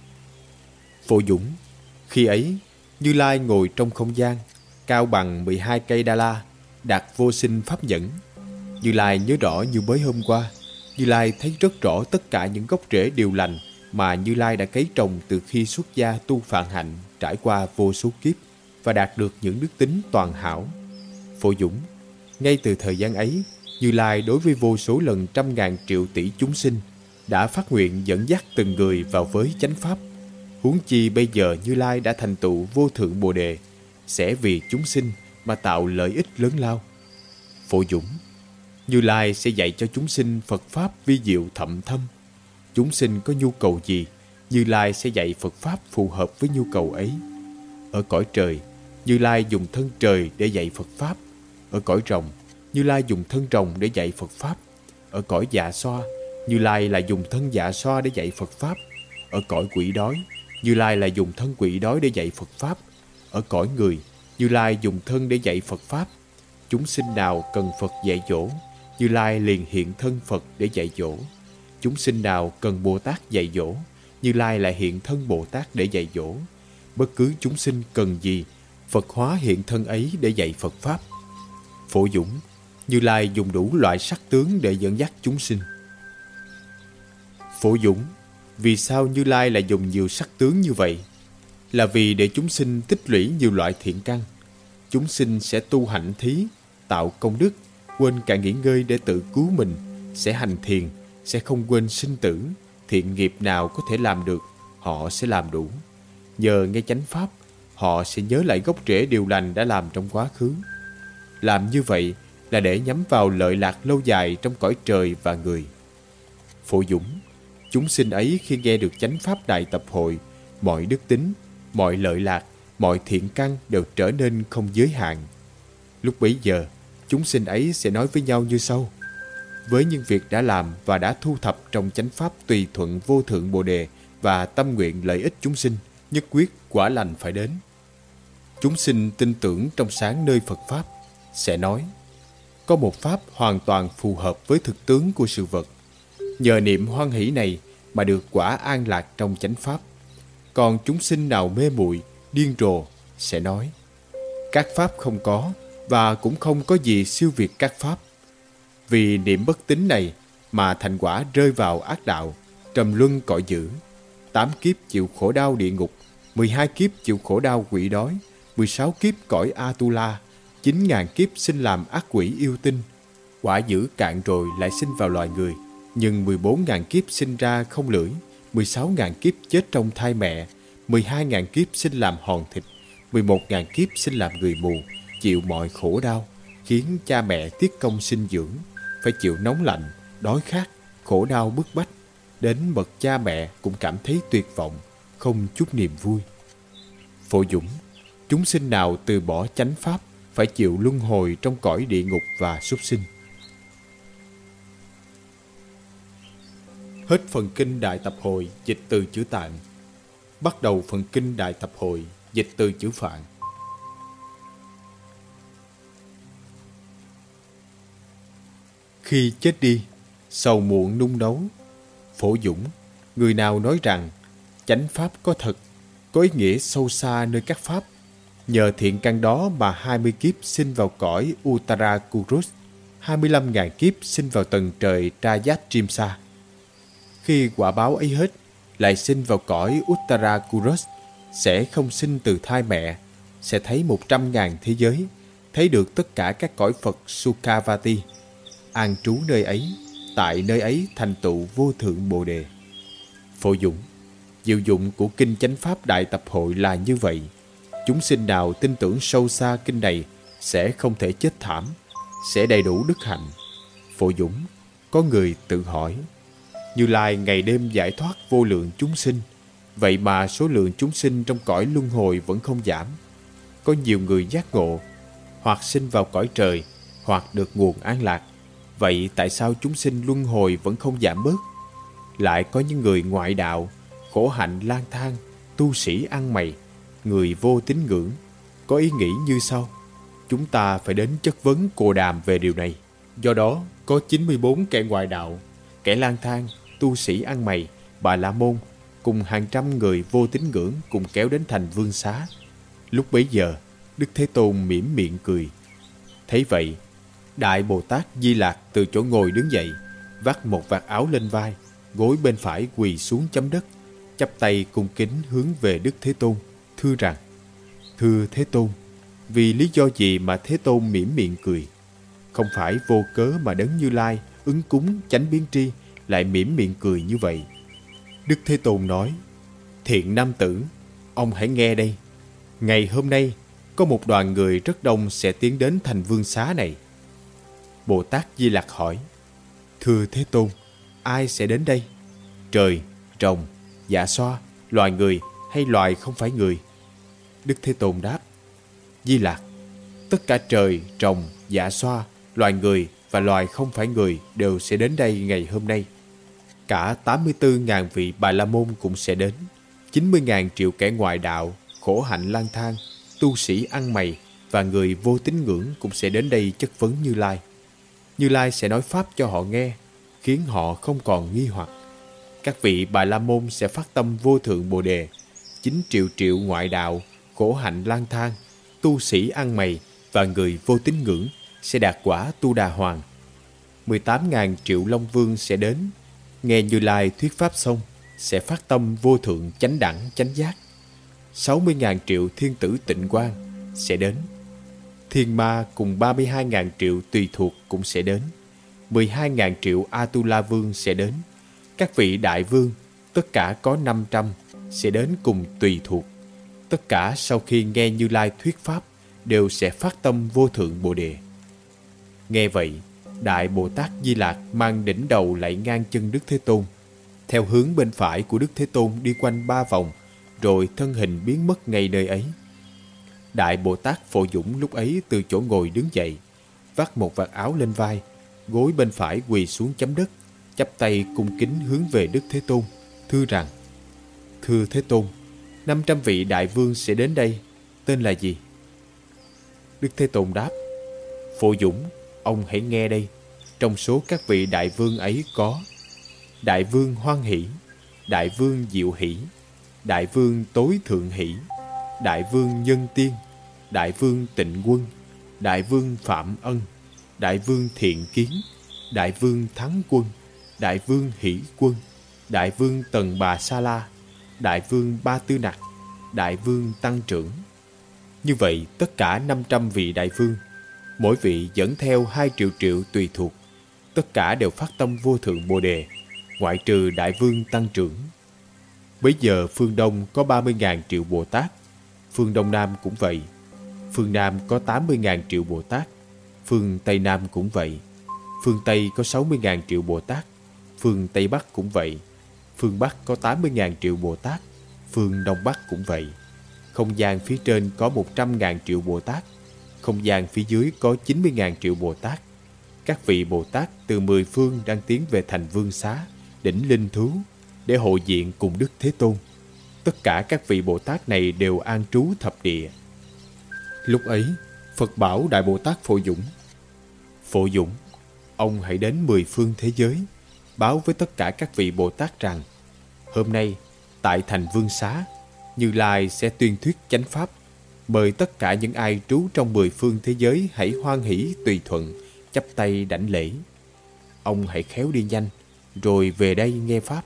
Phổ Dũng, khi ấy Như Lai ngồi trong không gian cao bằng 12 cây Đa La, đạt vô sinh pháp nhẫn. Như Lai nhớ rõ như mới hôm qua. Như Lai thấy rất rõ tất cả những gốc rễ điều lành mà Như Lai đã cấy trồng từ khi xuất gia tu phạn hạnh trải qua vô số kiếp, và đạt được những đức tính toàn hảo. Phổ Dũng, ngay từ thời gian ấy, Như Lai đối với vô số lần trăm ngàn triệu tỷ chúng sinh đã phát nguyện dẫn dắt từng người vào với chánh pháp. Huống chi bây giờ Như Lai đã thành tựu vô thượng Bồ Đề, sẽ vì chúng sinh mà tạo lợi ích lớn lao. Phổ Dũng, Như Lai sẽ dạy cho chúng sinh Phật Pháp vi diệu thậm thâm. Chúng sinh có nhu cầu gì, Như Lai sẽ dạy Phật Pháp phù hợp với nhu cầu ấy. Ở cõi trời, Như Lai dùng thân trời để dạy Phật Pháp. Ở cõi rồng, Như Lai dùng thân rồng để dạy Phật Pháp. Ở cõi dạ xoa, Như Lai là dùng thân dạ xoa để dạy Phật Pháp. Ở cõi quỷ đói, Như Lai là dùng thân quỷ đói để dạy Phật Pháp. Ở cõi người, Như Lai dùng thân để dạy Phật Pháp. Chúng sinh nào cần Phật dạy dỗ, Như Lai liền hiện thân Phật để dạy dỗ. Chúng sinh nào cần Bồ Tát dạy dỗ, Như Lai lại hiện thân Bồ Tát để dạy dỗ. Bất cứ chúng sinh cần gì, Phật hóa hiện thân ấy để dạy Phật Pháp. Phổ Dũng, Như Lai dùng đủ loại sắc tướng để dẫn dắt chúng sinh. Phổ Dũng, vì sao Như Lai lại dùng nhiều sắc tướng như vậy? Là vì để chúng sinh tích lũy nhiều loại thiện căn. Chúng sinh sẽ tu hạnh thí, tạo công đức, quên cả nghỉ ngơi để tự cứu mình, sẽ hành thiền, sẽ không quên sinh tử. Thiện nghiệp nào có thể làm được, họ sẽ làm đủ. Nhờ nghe chánh pháp, họ sẽ nhớ lại gốc rễ điều lành đã làm trong quá khứ. Làm như vậy là để nhắm vào lợi lạc lâu dài trong cõi trời và người. Phổ Dũng, chúng sinh ấy khi nghe được chánh pháp đại tập hội, mọi đức tính, mọi lợi lạc, mọi thiện căn đều trở nên không giới hạn. Lúc bấy giờ, chúng sinh ấy sẽ nói với nhau như sau: với những việc đã làm và đã thu thập trong chánh pháp tùy thuận vô thượng Bồ Đề và tâm nguyện lợi ích chúng sinh, nhất quyết quả lành phải đến. Chúng sinh tin tưởng trong sáng nơi Phật Pháp sẽ nói: có một Pháp hoàn toàn phù hợp với thực tướng của sự vật. Nhờ niệm hoan hỷ này mà được quả an lạc trong chánh Pháp. Còn chúng sinh nào mê muội, điên rồ sẽ nói: các Pháp không có và cũng không có gì siêu việt các Pháp. Vì niệm bất tín này mà thành quả rơi vào ác đạo, trầm luân cõi dữ, 8 kiếp chịu khổ đau địa ngục, 12 kiếp chịu khổ đau quỷ đói, 16 kiếp cõi Atula, 9.000 kiếp sinh làm ác quỷ yêu tinh. Quả dữ cạn rồi lại sinh vào loài người, nhưng 14.000 kiếp sinh ra không lưỡi, 16.000 kiếp chết trong thai mẹ, 12.000 kiếp sinh làm hòn thịt, 11.000 kiếp sinh làm người mù, chịu mọi khổ đau, khiến cha mẹ tiết công sinh dưỡng, phải chịu nóng lạnh, đói khát, khổ đau bức bách. Đến bậc cha mẹ cũng cảm thấy tuyệt vọng, không chút niềm vui. Phổ Dũng, chúng sinh nào từ bỏ chánh pháp phải chịu luân hồi trong cõi địa ngục và súc sinh. Hết phần kinh Đại Tập Hội dịch từ chữ Tạng. Bắt đầu phần kinh Đại Tập Hội dịch từ chữ Phạn. Khi chết đi, sầu muộn nung nấu. Phổ Dũng, người nào nói rằng chánh pháp có thật, có ý nghĩa sâu xa nơi các pháp, nhờ thiện căn đó mà 20 kiếp sinh vào cõi Uttara Kurus, 25.000 kiếp sinh vào tầng trời Trayatrimsa. Khi quả báo ấy hết, lại sinh vào cõi Uttara Kurus, sẽ không sinh từ thai mẹ, sẽ thấy 100.000 thế giới, thấy được tất cả các cõi Phật Sukhavati, an trú nơi ấy, tại nơi ấy thành tựu vô thượng Bồ Đề. Phổ Dũng, diệu dụng của kinh chánh pháp Đại Tập Hội là như vậy. Chúng sinh nào tin tưởng sâu xa kinh này sẽ không thể chết thảm, sẽ đầy đủ đức hạnh. Phổ Dũng, có người tự hỏi: Như Lai ngày đêm giải thoát vô lượng chúng sinh, vậy mà số lượng chúng sinh trong cõi luân hồi vẫn không giảm. Có nhiều người giác ngộ, hoặc sinh vào cõi trời, hoặc được nguồn an lạc. Vậy tại sao chúng sinh luân hồi vẫn không giảm bớt? Lại có những người ngoại đạo, khổ hạnh lang thang, tu sĩ ăn mày, người vô tín ngưỡng, có ý nghĩ như sau: chúng ta phải đến chất vấn Cồ Đàm về điều này. Do đó, có 94 kẻ ngoại đạo, kẻ lang thang, tu sĩ ăn mày, Bà La Môn, cùng hàng trăm người vô tín ngưỡng cùng kéo đến thành Vương Xá. Lúc bấy giờ, Đức Thế Tôn mỉm miệng cười. Thấy vậy, Đại Bồ Tát Di Lạc từ chỗ ngồi đứng dậy, vắt một vạt áo lên vai, gối bên phải quỳ xuống chấm đất, chắp tay cung kính hướng về Đức Thế Tôn, thưa rằng: Thưa Thế Tôn, vì lý do gì mà Thế Tôn mỉm miệng cười? Không phải vô cớ mà Đấng Như Lai ứng cúng chánh biến tri lại mỉm miệng cười như vậy. Đức Thế Tôn nói: Thiện nam tử, ông hãy nghe đây. Ngày hôm nay, có một đoàn người rất đông sẽ tiến đến thành Vương Xá này. Bồ Tát Di Lặc hỏi: Thưa Thế Tôn, ai sẽ đến đây? Trời, rồng, dạ xoa, loài người hay loài không phải người? Đức Thế Tôn đáp: Di Lặc, tất cả trời, rồng, dạ xoa, loài người và loài không phải người đều sẽ đến đây ngày hôm nay. Cả 84.000 vị Bà La Môn cũng sẽ đến, 90.000 triệu kẻ ngoại đạo, khổ hạnh lang thang, tu sĩ ăn mày và người vô tín ngưỡng cũng sẽ đến đây chất vấn Như Lai. Như Lai sẽ nói pháp cho họ nghe, khiến họ không còn nghi hoặc. Các vị Bà La Môn sẽ phát tâm vô thượng Bồ Đề. 9 triệu triệu ngoại đạo, khổ hạnh lang thang, tu sĩ ăn mày và người vô tín ngưỡng sẽ đạt quả Tu Đà Hoàng. 18.000 triệu Long Vương sẽ đến, nghe Như Lai thuyết pháp xong, sẽ phát tâm vô thượng chánh đẳng chánh giác. 60.000 triệu thiên tử Tịnh Quang sẽ đến. Thiên ma cùng 32.000 triệu tùy thuộc cũng sẽ đến. 12.000 triệu Atula Vương sẽ đến. Các vị đại vương, tất cả có 500, sẽ đến cùng tùy thuộc. Tất cả sau khi nghe Như Lai thuyết pháp đều sẽ phát tâm vô thượng Bồ Đề. Nghe vậy, Đại Bồ Tát Di Lặc mang đỉnh đầu lạy ngang chân Đức Thế Tôn, theo hướng bên phải của Đức Thế Tôn đi quanh 3 vòng, rồi thân hình biến mất ngay nơi ấy. Đại Bồ Tát Phổ Dũng lúc ấy từ chỗ ngồi đứng dậy, vắt một vạt áo lên vai, gối bên phải quỳ xuống chấm đất, chắp tay cung kính hướng về Đức Thế Tôn, thưa rằng: Thưa Thế Tôn, 500 vị đại vương sẽ đến đây, tên là gì? Đức Thế Tôn đáp: Phổ Dũng, ông hãy nghe đây. Trong số các vị đại vương ấy có Đại vương Hoan Hỷ, Đại vương Diệu Hỷ, Đại vương Tối Thượng Hỷ, Đại vương Nhân Tiên, Đại vương Tịnh Quân, Đại vương Phạm Ân, Đại vương Thiện Kiến, Đại vương Thắng Quân, Đại vương Hỷ Quân, Đại vương Tần Bà Sa La, Đại vương Ba Tư Nặc, Đại vương Tăng Trưởng. Như vậy, tất cả 500 vị đại vương, mỗi vị dẫn theo 2 triệu triệu tùy thuộc, tất cả đều phát tâm vô thượng Bồ Đề, ngoại trừ Đại vương Tăng Trưởng. Bấy giờ phương Đông có 30.000 triệu Bồ Tát, phương Đông Nam cũng vậy. Phương Nam có 80.000 triệu Bồ Tát, phương Tây Nam cũng vậy. Phương Tây có 60.000 triệu Bồ Tát, phương Tây Bắc cũng vậy. Phương Bắc có 80.000 triệu Bồ Tát, phương Đông Bắc cũng vậy. Không gian phía trên có 100.000 triệu Bồ Tát, không gian phía dưới có 90.000 triệu Bồ Tát. Các vị Bồ Tát từ 10 phương đang tiến về thành Vương Xá, đỉnh Linh Thú, để hộ diện cùng Đức Thế Tôn. Tất cả các vị Bồ Tát này đều an trú thập địa. Lúc ấy, Phật bảo Đại Bồ Tát Phổ Dũng: Phổ Dũng, ông hãy đến 10 phương thế giới, báo với tất cả các vị Bồ Tát rằng: hôm nay, tại thành Vương Xá, Như Lai sẽ tuyên thuyết chánh pháp, mời tất cả những ai trú trong 10 phương thế giới hãy hoan hỷ tùy thuận, chắp tay đảnh lễ. Ông hãy khéo đi nhanh, rồi về đây nghe pháp.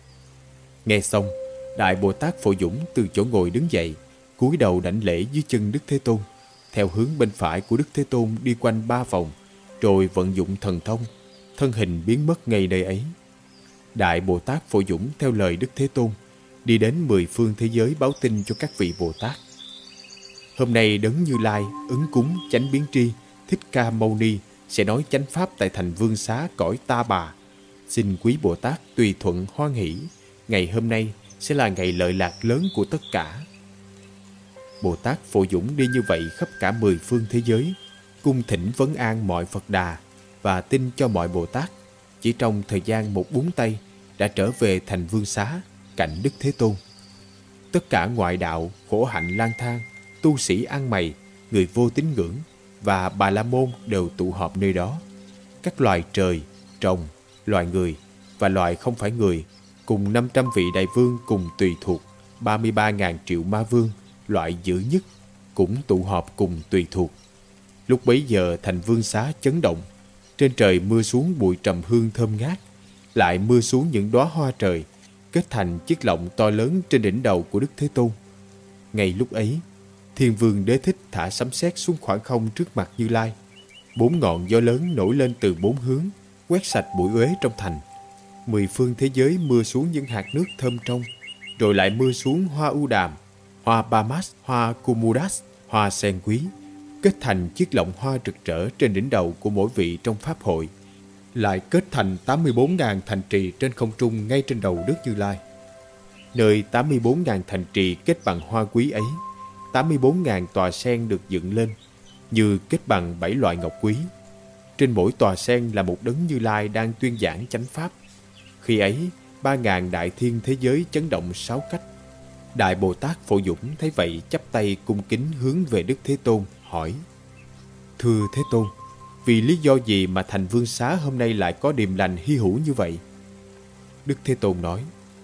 Nghe xong, Đại Bồ Tát Phổ Dũng từ chỗ ngồi đứng dậy, cúi đầu đảnh lễ dưới chân Đức Thế Tôn, theo hướng bên phải của Đức Thế Tôn đi quanh 3 vòng, rồi vận dụng thần thông, thân hình biến mất ngay nơi ấy. Đại Bồ Tát Phổ Dũng theo lời Đức Thế Tôn đi đến 10 phương thế giới báo tin cho các vị Bồ Tát: hôm nay Đấng Như Lai ứng cúng chánh biến tri Thích Ca Mâu Ni sẽ nói chánh pháp tại thành Vương Xá cõi Ta Bà. Xin quý Bồ Tát tùy thuận hoan hỷ, ngày hôm nay sẽ là ngày lợi lạc lớn của tất cả. Bồ Tát Phổ Dũng đi như vậy khắp cả 10 phương thế giới, cung thỉnh vấn an mọi Phật Đà và tin cho mọi Bồ Tát. Chỉ trong thời gian một búng tay đã trở về thành Vương Xá cạnh Đức Thế Tôn. Tất cả ngoại đạo, khổ hạnh lang thang, tu sĩ ăn mày, người vô tín ngưỡng và Bà La Môn đều tụ họp nơi đó. Các loài trời, trồng, loài người và loài không phải người, cùng 500 vị đại vương cùng tùy thuộc 33.000 triệu ma vương, loại dữ nhất, cũng tụ họp cùng tùy thuộc. Lúc bấy giờ thành Vương Xá chấn động, trên trời mưa xuống bụi trầm hương thơm ngát, lại mưa xuống những đóa hoa trời, kết thành chiếc lọng to lớn trên đỉnh đầu của Đức Thế Tôn. Ngay lúc ấy, Thiên Vương Đế Thích thả sấm sét xuống khoảng không trước mặt Như Lai. 4 ngọn gió lớn nổi lên từ 4 hướng, quét sạch bụi uế trong thành. 10 phương thế giới mưa xuống những hạt nước thơm trong, rồi lại mưa xuống hoa ưu đàm, hoa Bamas, hoa Kumudas, hoa sen quý, kết thành chiếc lọng hoa rực rỡ trên đỉnh đầu của mỗi vị trong pháp hội, lại kết thành 84.000 thành trì trên không trung ngay trên đầu Đức Như Lai. Nơi 84.000 thành trì kết bằng hoa quý ấy, 84.000 tòa sen được dựng lên, như kết bằng 7 loại ngọc quý. Trên mỗi tòa sen là một Đấng Như Lai đang tuyên giảng chánh pháp. Khi ấy, 3.000 đại thiên thế giới chấn động 6 cách. Đại Bồ Tát Phổ Dũng thấy vậy chắp tay cung kính hướng về Đức Thế Tôn, hỏi: Thưa Thế Tôn, vì lý do gì mà thành Vương Xá hôm nay lại có điềm lành hy hữu như vậy? Đức Thế Tôn nói: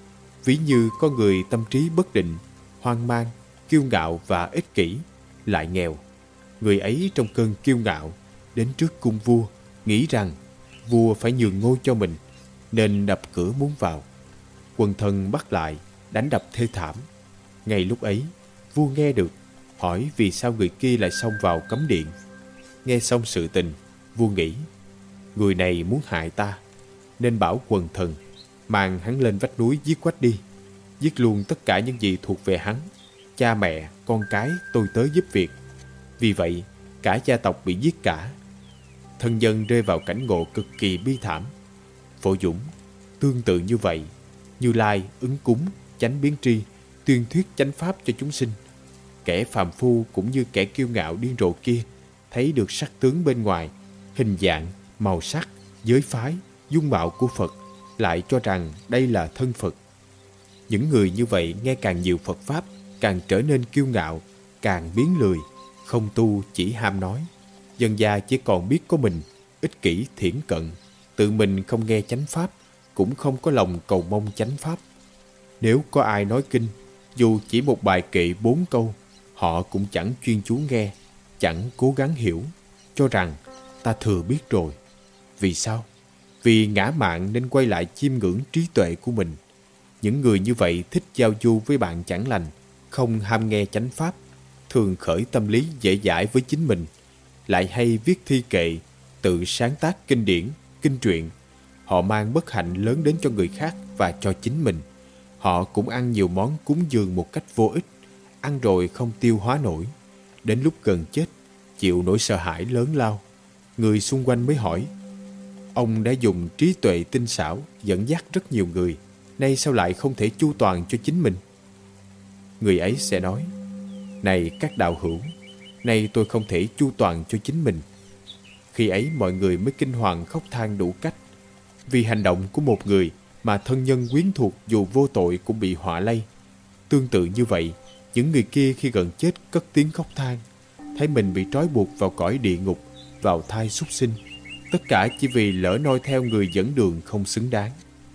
ví như có người tâm trí bất định, hoang mang, kiêu ngạo và ích kỷ, lại nghèo. Người ấy trong cơn kiêu ngạo đến trước cung vua, nghĩ rằng vua phải nhường ngôi cho mình, nên đập cửa muốn vào. Quần thần bắt lại, đánh đập thê thảm. Ngay lúc ấy, vua nghe được, hỏi vì sao người kia lại xông vào cấm điện. Nghe xong sự tình, vua nghĩ, người này muốn hại ta, nên bảo quần thần mang hắn lên vách núi giết quách đi, giết luôn tất cả những gì thuộc về hắn, cha mẹ, con cái tôi tới giúp việc. Vì vậy, cả gia tộc bị giết cả. Thân nhân rơi vào cảnh ngộ cực kỳ bi thảm. Phổ Dũng, tương tự như vậy, Như Lai ứng cúng, chánh biến tri, tuyên thuyết chánh pháp cho chúng sinh. Kẻ phàm phu cũng như kẻ kiêu ngạo điên rồ kia thấy được sắc tướng bên ngoài, hình dạng, màu sắc, giới phái, dung mạo của Phật, lại cho rằng đây là thân Phật. Những người như vậy nghe càng nhiều Phật pháp, càng trở nên kiêu ngạo, càng biến lười, không tu chỉ ham nói. Dần già chỉ còn biết có mình, ích kỷ thiển cận, tự mình không nghe chánh pháp, cũng không có lòng cầu mong chánh pháp. Nếu có ai nói kinh, dù chỉ một bài kệ 4 câu, họ cũng chẳng chuyên chú nghe, chẳng cố gắng hiểu, cho rằng ta thừa biết rồi. Vì sao? Vì ngã mạn nên quay lại chiêm ngưỡng trí tuệ của mình. Những người như vậy thích giao du với bạn chẳng lành, không ham nghe chánh pháp, thường khởi tâm lý dễ dãi với chính mình, lại hay viết thi kệ, tự sáng tác kinh điển, kinh truyện. Họ mang bất hạnh lớn đến cho người khác và cho chính mình. Họ cũng ăn nhiều món cúng dường một cách vô ích, ăn rồi không tiêu hóa nổi. Đến lúc gần chết, chịu nỗi sợ hãi lớn lao. Người xung quanh mới hỏi: ông đã dùng trí tuệ tinh xảo dẫn dắt rất nhiều người, nay sao lại không thể chu toàn cho chính mình? Người ấy sẽ nói: này các đạo hữu, nay tôi không thể chu toàn cho chính mình. Khi ấy mọi người mới kinh hoàng khóc than đủ cách. Vì hành động của một người mà thân nhân quyến thuộc dù vô tội cũng bị họa lây. Tương tự như vậy, những người kia khi gần chết cất tiếng khóc than, thấy mình bị trói buộc vào cõi địa ngục, vào thai súc sinh, tất cả chỉ vì lỡ noi theo người dẫn đường không xứng đáng.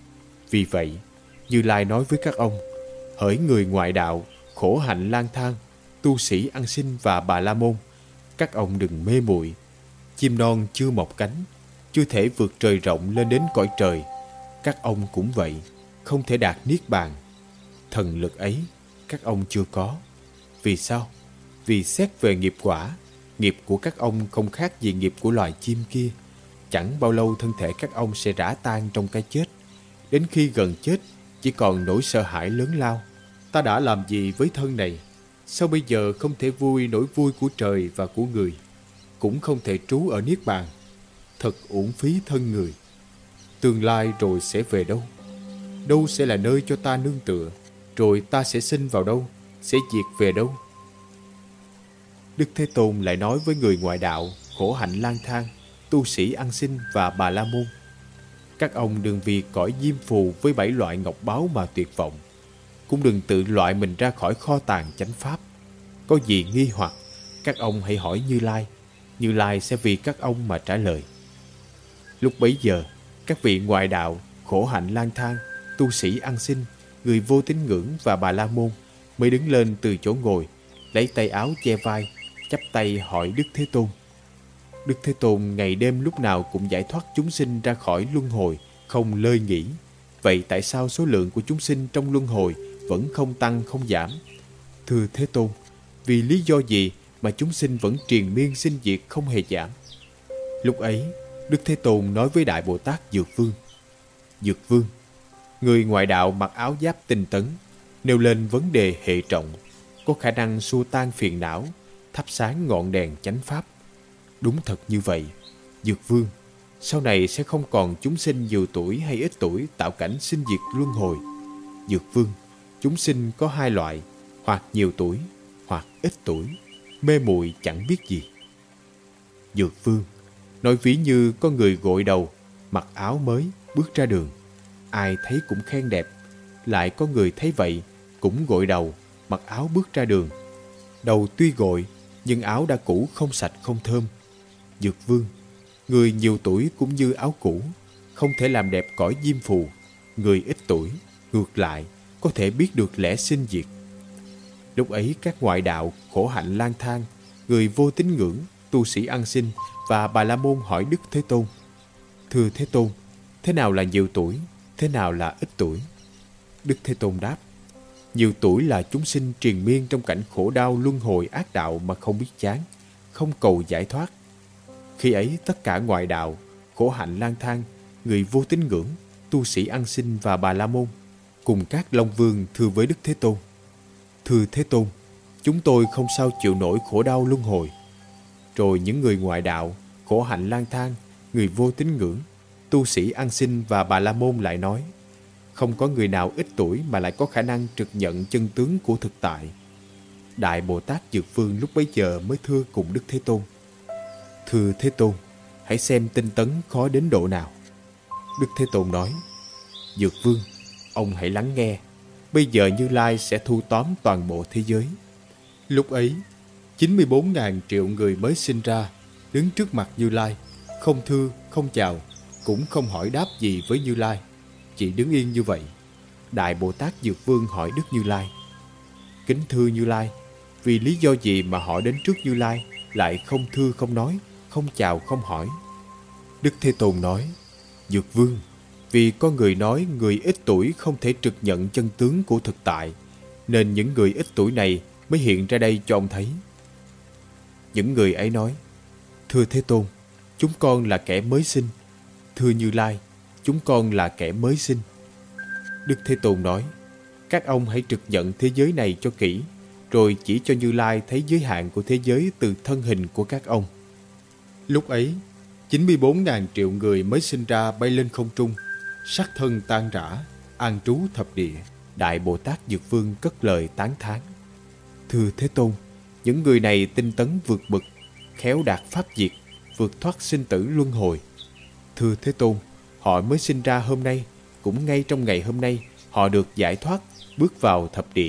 Vì vậy, Như Lai nói với các ông: hỡi người ngoại đạo, khổ hạnh lang thang, tu sĩ ăn xin và Bà La Môn, các ông đừng mê muội. Chim non chưa mọc cánh, chưa thể vượt trời rộng lên đến cõi trời. Các ông cũng vậy, không thể đạt niết bàn. Thần lực ấy các ông chưa có. Vì sao? Vì xét về nghiệp quả, nghiệp của các ông không khác gì nghiệp của loài chim kia. Chẳng bao lâu thân thể các ông sẽ rã tan trong cái chết. Đến khi gần chết, chỉ còn nỗi sợ hãi lớn lao. Ta đã làm gì với thân này? Sao bây giờ không thể vui nỗi vui của trời và của người, cũng không thể trú ở niết bàn? Thật uổng phí thân người. Tương lai rồi sẽ về đâu? Đâu sẽ là nơi cho ta nương tựa? Rồi ta sẽ sinh vào đâu? Sẽ diệt về đâu? Đức Thế Tôn lại nói với người ngoại đạo, khổ hạnh lang thang, tu sĩ ăn xin và Bà La Môn: các ông đừng vì cõi diêm phù với 7 loại ngọc báu mà tuyệt vọng, cũng đừng tự loại mình ra khỏi kho tàng chánh pháp. Có gì nghi hoặc, các ông hãy hỏi Như Lai. Như Lai sẽ vì các ông mà trả lời. Lúc bấy giờ, các vị ngoại đạo, khổ hạnh lang thang, tu sĩ ăn xin, người vô tín ngưỡng và Bà La Môn mới đứng lên từ chỗ ngồi, lấy tay áo che vai, chắp tay hỏi Đức Thế Tôn. Đức Thế Tôn ngày đêm lúc nào cũng giải thoát chúng sinh ra khỏi luân hồi, không lơi nghỉ. Vậy tại sao số lượng của chúng sinh trong luân hồi vẫn không tăng không giảm? Thưa Thế Tôn, vì lý do gì mà chúng sinh vẫn triền miên sinh diệt không hề giảm? Lúc ấy, Đức Thế Tôn nói với Đại Bồ Tát Dược Vương: Dược Vương, người ngoại đạo mặc áo giáp tinh tấn, nêu lên vấn đề hệ trọng, có khả năng xua tan phiền não, thắp sáng ngọn đèn chánh pháp. Đúng thật như vậy, Dược Vương, sau này sẽ không còn chúng sinh nhiều tuổi hay ít tuổi tạo cảnh sinh diệt luân hồi. Dược Vương, chúng sinh có 2 loại, hoặc nhiều tuổi, hoặc ít tuổi, mê muội chẳng biết gì. Dược Vương, nói ví như có người gội đầu, mặc áo mới, bước ra đường, ai thấy cũng khen đẹp. Lại có người thấy vậy, cũng gội đầu, mặc áo bước ra đường. Đầu tuy gội, nhưng áo đã cũ không sạch không thơm. Dược Vương, người nhiều tuổi cũng như áo cũ, không thể làm đẹp cõi diêm phù. Người ít tuổi, ngược lại, có thể biết được lẽ sinh diệt. Lúc ấy các ngoại đạo, khổ hạnh lang thang, người vô tín ngưỡng, tu sĩ ăn xin và Bà La Môn hỏi Đức Thế Tôn: Thưa Thế Tôn, thế nào là nhiều tuổi, thế nào là ít tuổi? Đức Thế Tôn đáp: nhiều tuổi là chúng sinh triền miên trong cảnh khổ đau luân hồi ác đạo mà không biết chán, không cầu giải thoát. Khi ấy tất cả ngoại đạo, khổ hạnh lang thang, người vô tín ngưỡng, tu sĩ ăn xin và Bà La Môn cùng các Long Vương thưa với Đức Thế Tôn: Thưa Thế Tôn, chúng tôi không sao chịu nổi khổ đau luân hồi. Rồi những người ngoại đạo, khổ hạnh lang thang, người vô tín ngưỡng, tu sĩ ăn xin và Bà La Môn lại nói, không có người nào ít tuổi mà lại có khả năng trực nhận chân tướng của thực tại. Đại Bồ Tát Dược Vương lúc bấy giờ mới thưa cùng Đức Thế Tôn: Thưa Thế Tôn, hãy xem tinh tấn khó đến độ nào. Đức Thế Tôn nói: Dược Vương, ông hãy lắng nghe. Bây giờ Như Lai sẽ thu tóm toàn bộ thế giới. Lúc ấy, 94.000 triệu người mới sinh ra, đứng trước mặt Như Lai, không thưa, không chào, cũng không hỏi đáp gì với Như Lai, chỉ đứng yên như vậy. Đại Bồ Tát Dược Vương hỏi Đức Như Lai: Kính thưa Như Lai, vì lý do gì mà họ đến trước Như Lai lại không thưa không nói, không chào không hỏi? Đức Thế Tôn nói: Dược Vương, vì có người nói người ít tuổi không thể trực nhận chân tướng của thực tại, nên những người ít tuổi này mới hiện ra đây cho ông thấy. Những người ấy nói: Thưa Thế Tôn, chúng con là kẻ mới sinh. Thưa Như Lai, chúng con là kẻ mới sinh. Đức Thế Tôn nói: Các ông hãy trực nhận thế giới này cho kỹ, rồi chỉ cho Như Lai thấy giới hạn của thế giới từ thân hình của các ông. Lúc ấy, 94.000 triệu người mới sinh ra bay lên không trung, sắc thân tan rã, an trú thập địa. Đại Bồ Tát Dược Vương cất lời tán thán: Thưa Thế Tôn, những người này tinh tấn vượt bậc, khéo đạt pháp diệt, vượt thoát sinh tử luân hồi. Thưa Thế Tôn, họ mới sinh ra hôm nay, cũng ngay trong ngày hôm nay, họ được giải thoát, bước vào thập địa.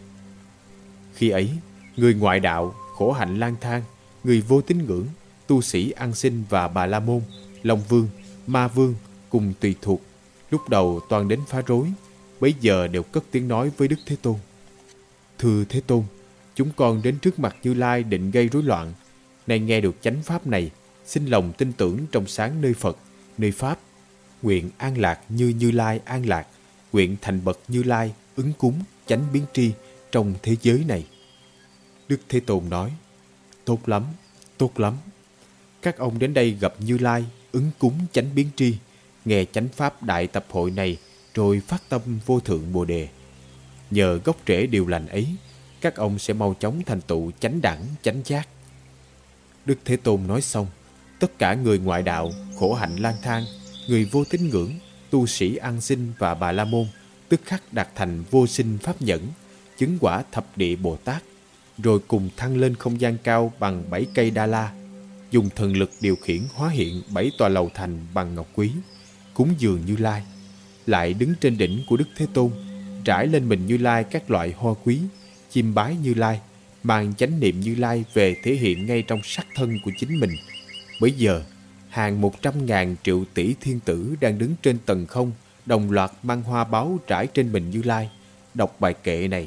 Khi ấy, người ngoại đạo, khổ hạnh lang thang, người vô tín ngưỡng, tu sĩ ăn xin và Bà La Môn, Long Vương, Ma Vương cùng tùy thuộc, lúc đầu toàn đến phá rối, bấy giờ đều cất tiếng nói với Đức Thế Tôn: Thưa Thế Tôn, chúng con đến trước mặt Như Lai định gây rối loạn, nay nghe được chánh pháp này, xin lòng tin tưởng trong sáng nơi Phật, nơi Pháp, nguyện an lạc như Như Lai an lạc, nguyện thành bậc Như Lai ứng cúng chánh biến tri trong thế giới này. Đức Thế Tôn nói: Tốt lắm, tốt lắm. Các ông đến đây gặp Như Lai ứng cúng chánh biến tri, nghe chánh pháp đại tập hội này, rồi phát tâm vô thượng Bồ đề. Nhờ gốc rễ điều lành ấy, các ông sẽ mau chóng thành tựu chánh đẳng chánh giác. Đức Thế Tôn nói xong, tất cả người ngoại đạo, khổ hạnh lang thang, người vô tín ngưỡng, tu sĩ ăn xin và Bà La Môn tức khắc đạt thành vô sinh pháp nhẫn, chứng quả thập địa Bồ Tát, rồi cùng thăng lên không gian cao bằng 7 cây Đa La, dùng thần lực điều khiển hóa hiện 7 tòa lầu thành bằng ngọc quý, cúng dường Như Lai, lại đứng trên đỉnh của Đức Thế Tôn, trải lên mình Như Lai các loại hoa quý, chiêm bái Như Lai, mang chánh niệm Như Lai về thể hiện ngay trong sắc thân của chính mình. Bấy giờ, hàng 100.000 triệu tỷ thiên tử đang đứng trên tầng không, đồng loạt mang hoa báu trải trên mình Như Lai, đọc bài kệ này: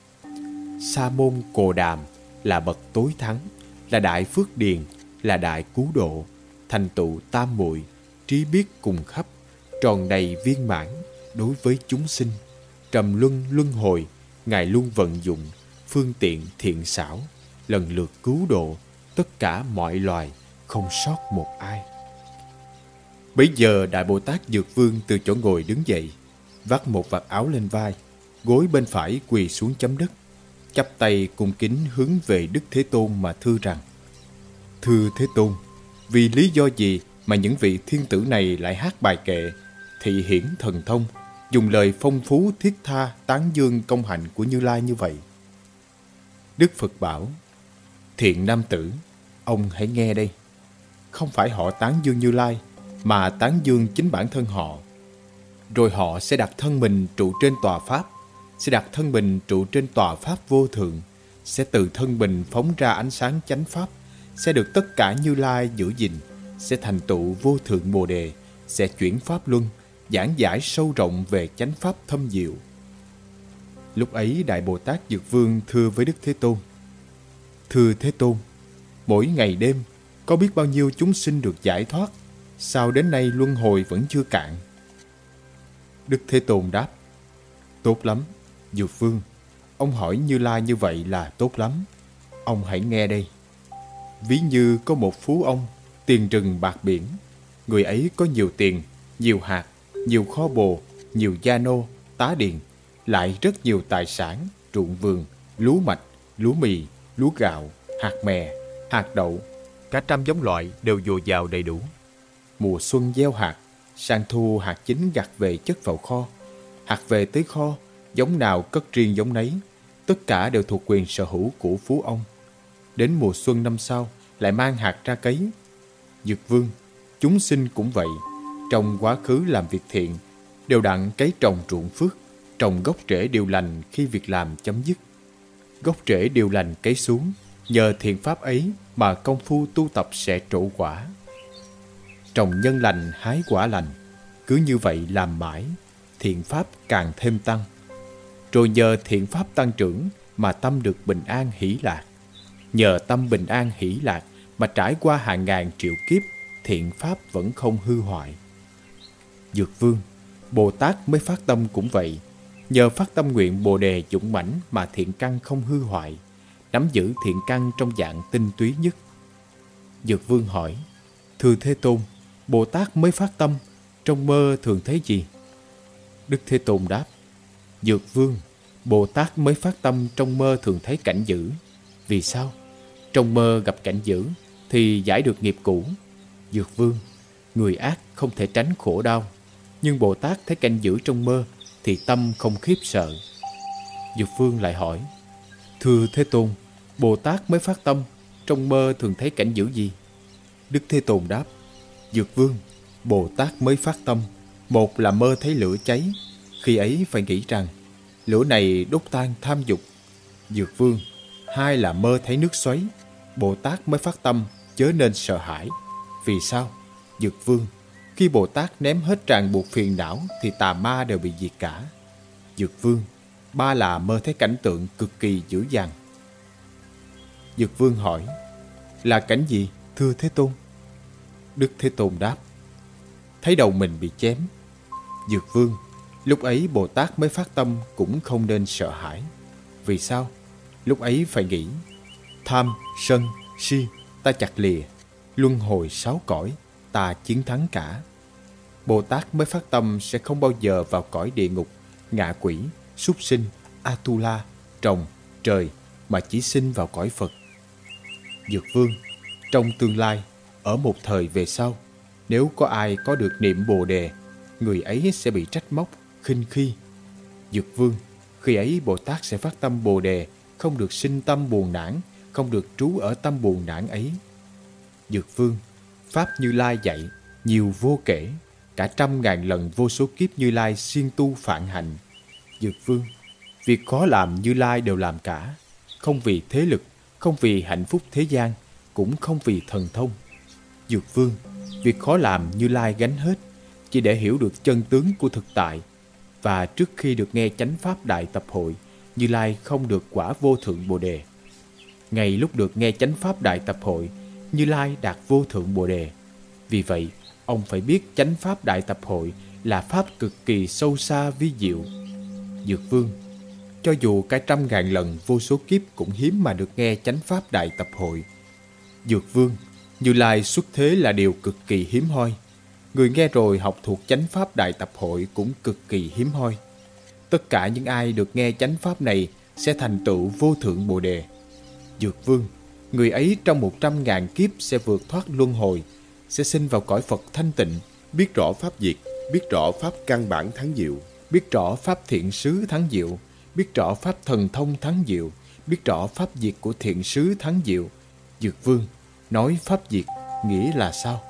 Sa môn Cồ Đàm là bậc tối thắng, là đại phước điền, là đại cứu độ, thành tựu tam muội, trí biết cùng khắp, tròn đầy viên mãn đối với chúng sinh. Trầm luân luân hồi, Ngài luôn vận dụng phương tiện thiện xảo, lần lượt cứu độ tất cả mọi loài, không sót một ai. Bấy giờ Đại Bồ Tát Dược Vương từ chỗ ngồi đứng dậy, vắt một vạt áo lên vai, gối bên phải quỳ xuống chấm đất, chắp tay cung kính hướng về Đức Thế Tôn mà thưa rằng: Thưa Thế Tôn, vì lý do gì mà những vị thiên tử này lại hát bài kệ, thị hiển thần thông, dùng lời phong phú thiết tha tán dương công hạnh của Như Lai như vậy? Đức Phật bảo: Thiện nam tử, ông hãy nghe đây. Không phải họ tán dương Như Lai, mà tán dương chính bản thân họ. Rồi họ sẽ đặt thân mình trụ trên tòa Pháp, sẽ đặt thân mình trụ trên tòa Pháp vô thượng, sẽ từ thân mình phóng ra ánh sáng chánh Pháp, sẽ được tất cả Như Lai giữ gìn, sẽ thành tựu vô thượng Bồ đề, sẽ chuyển Pháp luân, giảng giải sâu rộng về chánh Pháp thâm diệu. Lúc ấy Đại Bồ Tát Dược Vương thưa với Đức Thế Tôn: Thưa Thế Tôn, mỗi ngày đêm có biết bao nhiêu chúng sinh được giải thoát, sao đến nay luân hồi vẫn chưa cạn? Đức Thế Tôn đáp: Tốt lắm, Dược Vương, ông hỏi Như Lai như vậy là tốt lắm. Ông hãy nghe đây. Ví như có một phú ông, tiền rừng bạc biển. Người ấy có nhiều tiền, nhiều hạt, nhiều kho bồ, nhiều gia nô, tá điền, lại rất nhiều tài sản, ruộng vườn, lúa mạch, lúa mì, lúa gạo, hạt mè, hạt đậu, cả trăm giống loại đều dồi dào đầy đủ. Mùa xuân gieo hạt, sang thu hạt chín gặt về chất vào kho. Hạt về tới kho, giống nào cất riêng giống nấy, tất cả đều thuộc quyền sở hữu của phú ông. Đến mùa xuân năm sau lại mang hạt ra cấy. Dược vương, chúng sinh cũng vậy. Trong quá khứ làm việc thiện, đều đặn cấy trồng ruộng phước, trồng gốc rễ điều lành khi việc làm chấm dứt. Gốc rễ điều lành cấy xuống, nhờ thiện pháp ấy mà công phu tu tập sẽ trổ quả. Trồng nhân lành hái quả lành, cứ như vậy làm mãi, thiện pháp càng thêm tăng. Rồi nhờ thiện pháp tăng trưởng mà tâm được bình an hỷ lạc. Nhờ tâm bình an hỷ lạc mà trải qua hàng ngàn triệu kiếp, thiện pháp vẫn không hư hoại. Dược vương, Bồ Tát mới phát tâm cũng vậy. Nhờ phát tâm nguyện Bồ Đề dũng mãnh mà thiện căn không hư hoại, nắm giữ thiện căn trong dạng tinh túy nhất. Dược vương hỏi, thưa Thế Tôn, Bồ Tát mới phát tâm, trong mơ thường thấy gì? Đức Thế Tôn đáp, Dược vương, Bồ Tát mới phát tâm trong mơ thường thấy cảnh dữ. Vì sao? Trong mơ gặp cảnh dữ thì giải được nghiệp cũ. Dược vương, người ác không thể tránh khổ đau, nhưng Bồ Tát thấy cảnh dữ trong mơ thì tâm không khiếp sợ. Dược vương lại hỏi, thưa Thế Tôn, Bồ Tát mới phát tâm, trong mơ thường thấy cảnh dữ gì? Đức Thế Tôn đáp, Dược vương, Bồ Tát mới phát tâm, một là mơ thấy lửa cháy, khi ấy phải nghĩ rằng lửa này đốt tan tham dục. Dược vương, hai là mơ thấy nước xoáy, Bồ Tát mới phát tâm, chớ nên sợ hãi. Vì sao? Dược vương, khi Bồ Tát ném hết ràng buộc phiền não thì tà ma đều bị diệt cả. Dược vương, ba là mơ thấy cảnh tượng cực kỳ dữ dằn. Dược vương hỏi, là cảnh gì, thưa Thế Tôn? Đức Thế Tôn đáp, thấy đầu mình bị chém. Dược vương, lúc ấy Bồ Tát mới phát tâm cũng không nên sợ hãi. Vì sao? Lúc ấy phải nghĩ, tham, sân, si, ta chặt lìa, luân hồi 6 cõi, ta chiến thắng cả. Bồ Tát mới phát tâm sẽ không bao giờ vào cõi địa ngục, ngạ quỷ, súc sinh, Atula, trồng, trời, mà chỉ sinh vào cõi Phật. Dược vương, trong tương lai, ở một thời về sau, nếu có ai có được niệm Bồ Đề, người ấy sẽ bị trách móc, khinh khi. Dược vương, khi ấy Bồ Tát sẽ phát tâm Bồ Đề, không được sinh tâm buồn nản, không được trú ở tâm buồn nản ấy. Dược vương, Pháp Như Lai dạy, nhiều vô kể, cả trăm ngàn lần vô số kiếp Như Lai siêng tu phạn hạnh. Dược vương, việc khó làm Như Lai đều làm cả, không vì thế lực, không vì hạnh phúc thế gian, cũng không vì thần thông. Dược vương, việc khó làm Như Lai gánh hết, chỉ để hiểu được chân tướng của thực tại. Và trước khi được nghe chánh pháp đại tập hội, Như Lai không được quả vô thượng Bồ Đề. Ngay lúc được nghe chánh pháp đại tập hội, Như Lai đạt vô thượng Bồ Đề. Vì vậy, ông phải biết chánh pháp đại tập hội là pháp cực kỳ sâu xa vi diệu. Dược vương, cho dù cả trăm ngàn lần vô số kiếp cũng hiếm mà được nghe chánh pháp đại tập hội. Dược vương, Như Lai xuất thế là điều cực kỳ hiếm hoi. Người nghe rồi học thuộc chánh pháp đại tập hội cũng cực kỳ hiếm hoi. Tất cả những ai được nghe chánh pháp này sẽ thành tựu vô thượng Bồ Đề. Dược vương, người ấy trong 100.000 kiếp sẽ vượt thoát luân hồi, sẽ sinh vào cõi Phật thanh tịnh, biết rõ pháp diệt, biết rõ pháp căn bản thắng diệu, biết rõ pháp thiện xứ thắng diệu, biết rõ pháp thần thông thắng diệu, biết rõ pháp diệt của thiện xứ thắng diệu. Dược vương, nói pháp diệt nghĩa là sao?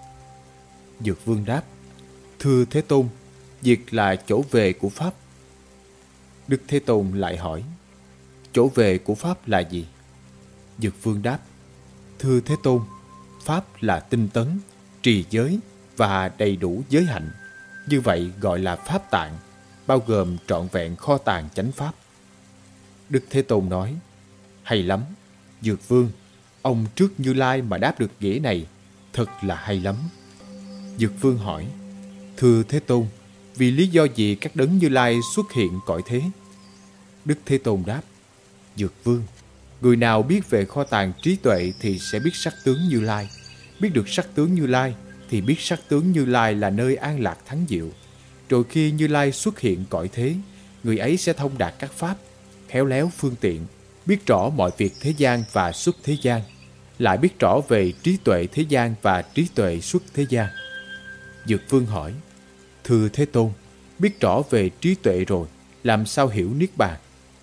Dược vương đáp, thưa Thế Tôn, diệt là chỗ về của pháp. Đức Thế Tôn lại hỏi, chỗ về của pháp là gì? Dược vương đáp, thưa Thế Tôn, pháp là tinh tấn, trì giới và đầy đủ giới hạnh. Như vậy gọi là pháp tạng, bao gồm trọn vẹn kho tàng chánh pháp. Đức Thế Tôn nói, hay lắm, Dược vương, ông trước Như Lai mà đáp được nghĩa này, thật là hay lắm. Dược vương hỏi, thưa Thế Tôn, vì lý do gì các đấng Như Lai xuất hiện cõi thế? Đức Thế Tôn đáp, Dược vương, người nào biết về kho tàng trí tuệ thì sẽ biết sắc tướng Như Lai. Biết được sắc tướng Như Lai thì biết sắc tướng Như Lai là nơi an lạc thắng diệu. Rồi khi Như Lai xuất hiện cõi thế, người ấy sẽ thông đạt các pháp, khéo léo phương tiện, biết rõ mọi việc thế gian và xuất thế gian, lại biết rõ về trí tuệ thế gian và trí tuệ xuất thế gian. Dược Vương hỏi: Thưa Thế Tôn, biết rõ về trí tuệ rồi, làm sao hiểu Niết Bàn?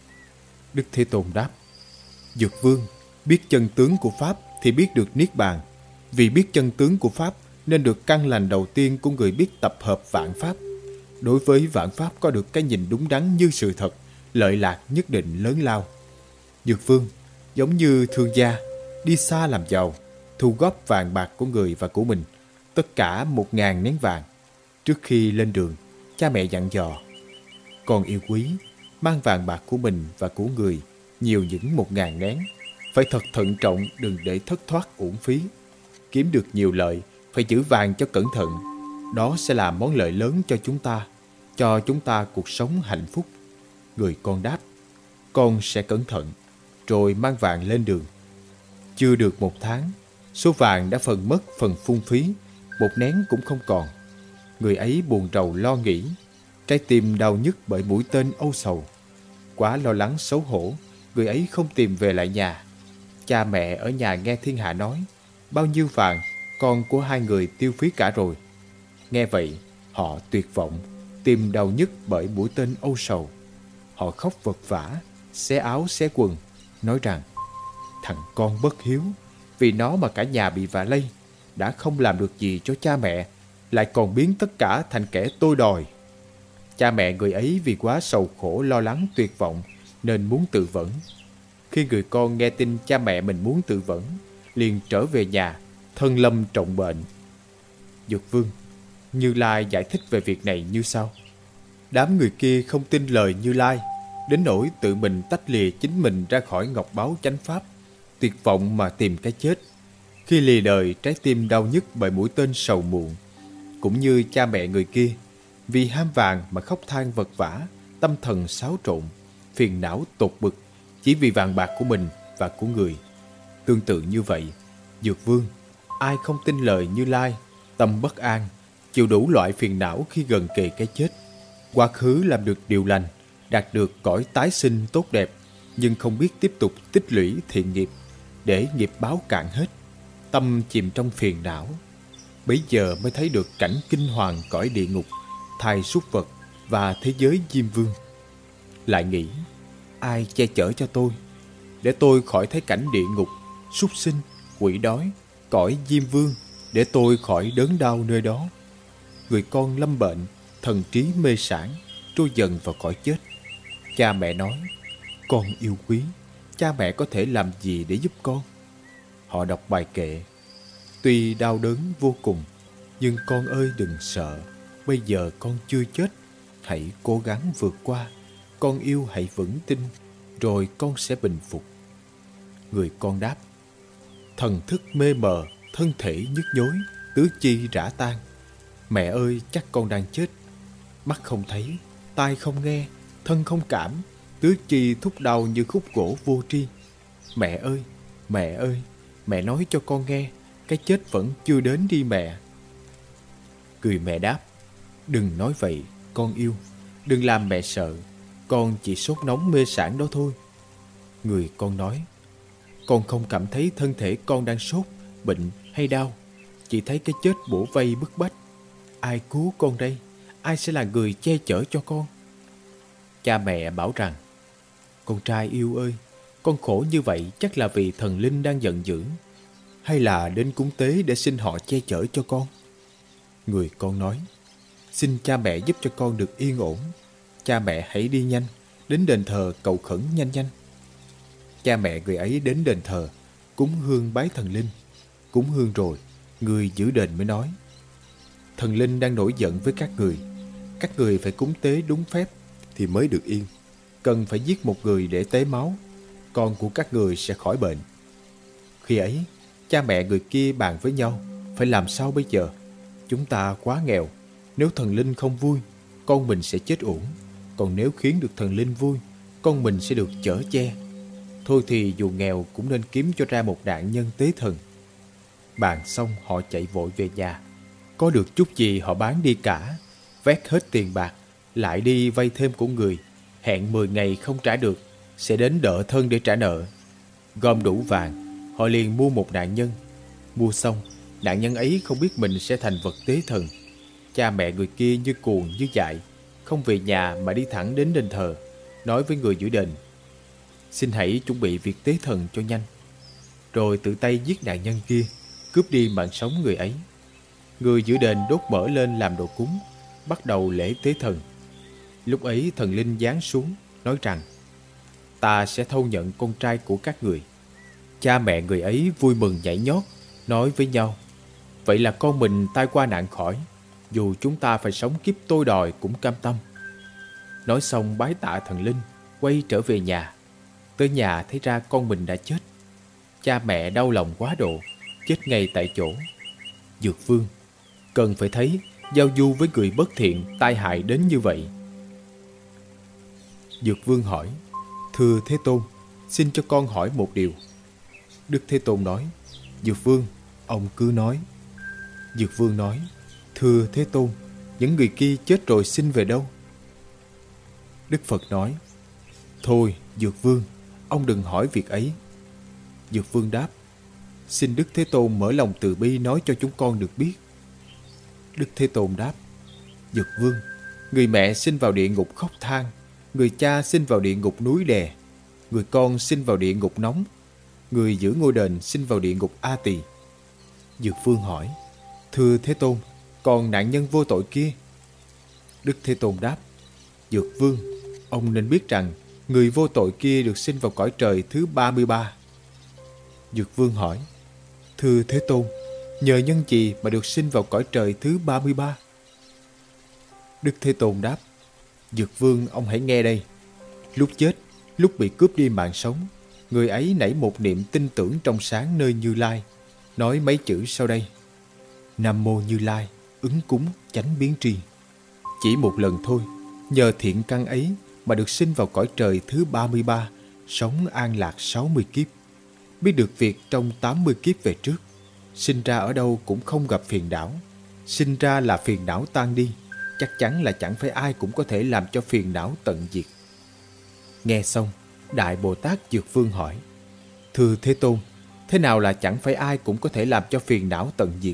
Đức Thế Tôn đáp: Dược Vương, biết chân tướng của Pháp thì biết được Niết Bàn. Vì biết chân tướng của Pháp nên được căn lành đầu tiên của người biết tập hợp vạn Pháp. Đối với vạn Pháp có được cái nhìn đúng đắn như sự thật, lợi lạc nhất định lớn lao. Dược Vương, giống như thương gia đi xa làm giàu, thu góp vàng bạc của người và của mình, tất cả 1000 nén vàng. Trước khi lên đường, cha mẹ dặn dò: Con yêu quý, mang vàng bạc của mình và của người nhiều những 1000 nén. Phải thật thận trọng, đừng để thất thoát uổng phí. Kiếm được nhiều lợi, phải giữ vàng cho cẩn thận. Đó sẽ là món lợi lớn cho chúng ta cuộc sống hạnh phúc. Người con đáp: Con sẽ cẩn thận. Rồi mang vàng lên đường. Chưa được 1 tháng, số vàng đã phần mất phần phung phí, 1 nén cũng không còn. Người ấy buồn rầu lo nghĩ, trái tim đau nhức bởi mũi tên âu sầu. Quá lo lắng xấu hổ, người ấy không tìm về lại nhà. Cha mẹ ở nhà nghe thiên hạ nói: Bao nhiêu vàng con của 2 người tiêu phí cả rồi. Nghe vậy, họ tuyệt vọng, tim đau nhức bởi mũi tên âu sầu. Họ khóc vật vã, xé áo xé quần, nói rằng: Thằng con bất hiếu, vì nó mà cả nhà bị vạ lây, đã không làm được gì cho cha mẹ, lại còn biến tất cả thành kẻ tôi đòi. Cha mẹ người ấy vì quá sầu khổ lo lắng tuyệt vọng nên muốn tự vẫn. Khi người con nghe tin cha mẹ mình muốn tự vẫn, liền trở về nhà, thân lâm trọng bệnh. Dược Vương, Như Lai giải thích về việc này như sau: Đám người kia không tin lời Như Lai, đến nỗi tự mình tách lìa chính mình ra khỏi ngọc báu chánh pháp, tuyệt vọng mà tìm cái chết. Khi lìa đời, trái tim đau nhức bởi mũi tên sầu muộn. Cũng như cha mẹ người kia, vì ham vàng mà khóc than vật vã, tâm thần xáo trộn, phiền não tột bực, chỉ vì vàng bạc của mình và của người. Tương tự như vậy, Dược Vương, ai không tin lời Như Lai, tâm bất an, chịu đủ loại phiền não khi gần kề cái chết. Quá khứ làm được điều lành, đạt được cõi tái sinh tốt đẹp, nhưng không biết tiếp tục tích lũy thiện nghiệp, để nghiệp báo cạn hết, tâm chìm trong phiền não. Bấy giờ mới thấy được cảnh kinh hoàng cõi địa ngục, thai súc vật và thế giới Diêm Vương. Lại nghĩ: Ai che chở cho tôi, để tôi khỏi thấy cảnh địa ngục, súc sinh, quỷ đói, cõi Diêm Vương, để tôi khỏi đớn đau nơi đó. Người con lâm bệnh, thần trí mê sản, trôi dần vào cõi chết. Cha mẹ nói: Con yêu quý, cha mẹ có thể làm gì để giúp con? Họ đọc bài kệ: Tuy đau đớn vô cùng, nhưng con ơi đừng sợ. Bây giờ con chưa chết, hãy cố gắng vượt qua. Con yêu hãy vững tin, rồi con sẽ bình phục. Người con đáp: Thần thức mê mờ, thân thể nhức nhối, tứ chi rã tan. Mẹ ơi, chắc con đang chết. Mắt không thấy, tai không nghe, thân không cảm, tứ chi thúc đau như khúc gỗ vô tri. Mẹ ơi, mẹ ơi, mẹ nói cho con nghe, cái chết vẫn chưa đến đi mẹ. Người mẹ đáp: Đừng nói vậy, con yêu. Đừng làm mẹ sợ. Con chỉ sốt nóng mê sản đó thôi. Người con nói: Con không cảm thấy thân thể con đang sốt, bệnh hay đau, chỉ thấy cái chết bủa vây bức bách. Ai cứu con đây? Ai sẽ là người che chở cho con? Cha mẹ bảo rằng: Con trai yêu ơi, con khổ như vậy chắc là vì thần linh đang giận dữ, hay là đến cúng tế để xin họ che chở cho con? Người con nói: Xin cha mẹ giúp cho con được yên ổn. Cha mẹ hãy đi nhanh, đến đền thờ cầu khẩn nhanh nhanh. Cha mẹ người ấy đến đền thờ, cúng hương bái thần linh. Cúng hương rồi, người giữ đền mới nói: Thần linh đang nổi giận với các người phải cúng tế đúng phép thì mới được yên. Cần phải giết một người để tế máu, con của các người sẽ khỏi bệnh. Khi ấy, cha mẹ người kia bàn với nhau: Phải làm sao bây giờ? Chúng ta quá nghèo, nếu thần linh không vui, con mình sẽ chết uổng. Còn nếu khiến được thần linh vui, con mình sẽ được chở che. Thôi thì dù nghèo cũng nên kiếm cho ra một nạn nhân tế thần. Bàn xong họ chạy vội về nhà. Có được chút gì họ bán đi cả, vét hết tiền bạc, lại đi vay thêm của người. Hẹn 10 ngày không trả được, sẽ đến đợ thân để trả nợ. Gom đủ vàng, họ liền mua một nạn nhân. Mua xong, nạn nhân ấy không biết mình sẽ thành vật tế thần. Cha mẹ người kia như cuồng như dại, không về nhà mà đi thẳng đến đền thờ, nói với người giữ đền: xin hãy chuẩn bị việc tế thần cho nhanh. Rồi tự tay giết nạn nhân kia, cướp đi mạng sống người ấy. Người giữ đền đốt mỡ lên làm đồ cúng, bắt đầu lễ tế thần. Lúc ấy thần linh giáng xuống, nói rằng: ta sẽ thâu nhận con trai của các người. Cha mẹ người ấy vui mừng nhảy nhót, nói với nhau: vậy là con mình tai qua nạn khỏi, dù chúng ta phải sống kiếp tôi đòi cũng cam tâm. Nói xong bái tạ thần linh, quay trở về nhà. Tới nhà thấy ra con mình đã chết. Cha mẹ đau lòng quá độ, chết ngay tại chỗ. Dược Vương cần phải thấy giao du với người bất thiện tai hại đến như vậy. Dược Vương hỏi: thưa Thế Tôn, xin cho con hỏi một điều. Đức Thế Tôn nói: Dược Vương, ông cứ nói. Dược Vương nói: thưa Thế Tôn, những người kia chết rồi sinh về đâu? Đức Phật nói: thôi Dược Vương, ông đừng hỏi việc ấy. Dược Vương đáp: xin Đức Thế Tôn mở lòng từ bi nói cho chúng con được biết. Đức Thế Tôn đáp: Dược Vương, người mẹ sinh vào địa ngục khóc than, người cha sinh vào địa ngục núi đè, người con sinh vào địa ngục nóng, người giữ ngôi đền sinh vào địa ngục A Tỳ. Dược Vương hỏi: thưa Thế Tôn, còn nạn nhân vô tội kia? Đức Thế Tôn đáp: Dược Vương, ông nên biết rằng người vô tội kia được sinh vào cõi trời thứ 33. Dược Vương hỏi: thưa Thế Tôn, nhờ nhân gì mà được sinh vào cõi trời thứ 33? Đức Thế Tôn đáp: Dược Vương, ông hãy nghe đây. Lúc chết, lúc bị cướp đi mạng sống, người ấy nảy một niệm tin tưởng trong sáng nơi Như Lai, nói mấy chữ sau đây: Nam Mô Như Lai, ứng cúng, chánh biến tri. Chỉ một lần thôi, nhờ thiện căn ấy mà được sinh vào cõi trời thứ 33, sống an lạc 60 kiếp. Biết được việc trong 80 kiếp về trước, sinh ra ở đâu cũng không gặp phiền não. Sinh ra là phiền não tan đi, chắc chắn là chẳng phải ai cũng có thể làm cho phiền não tận diệt. Nghe xong, Đại Bồ Tát Dược Vương hỏi: thưa Thế Tôn, thế nào là chẳng phải ai cũng có thể làm cho phiền não tận diệt?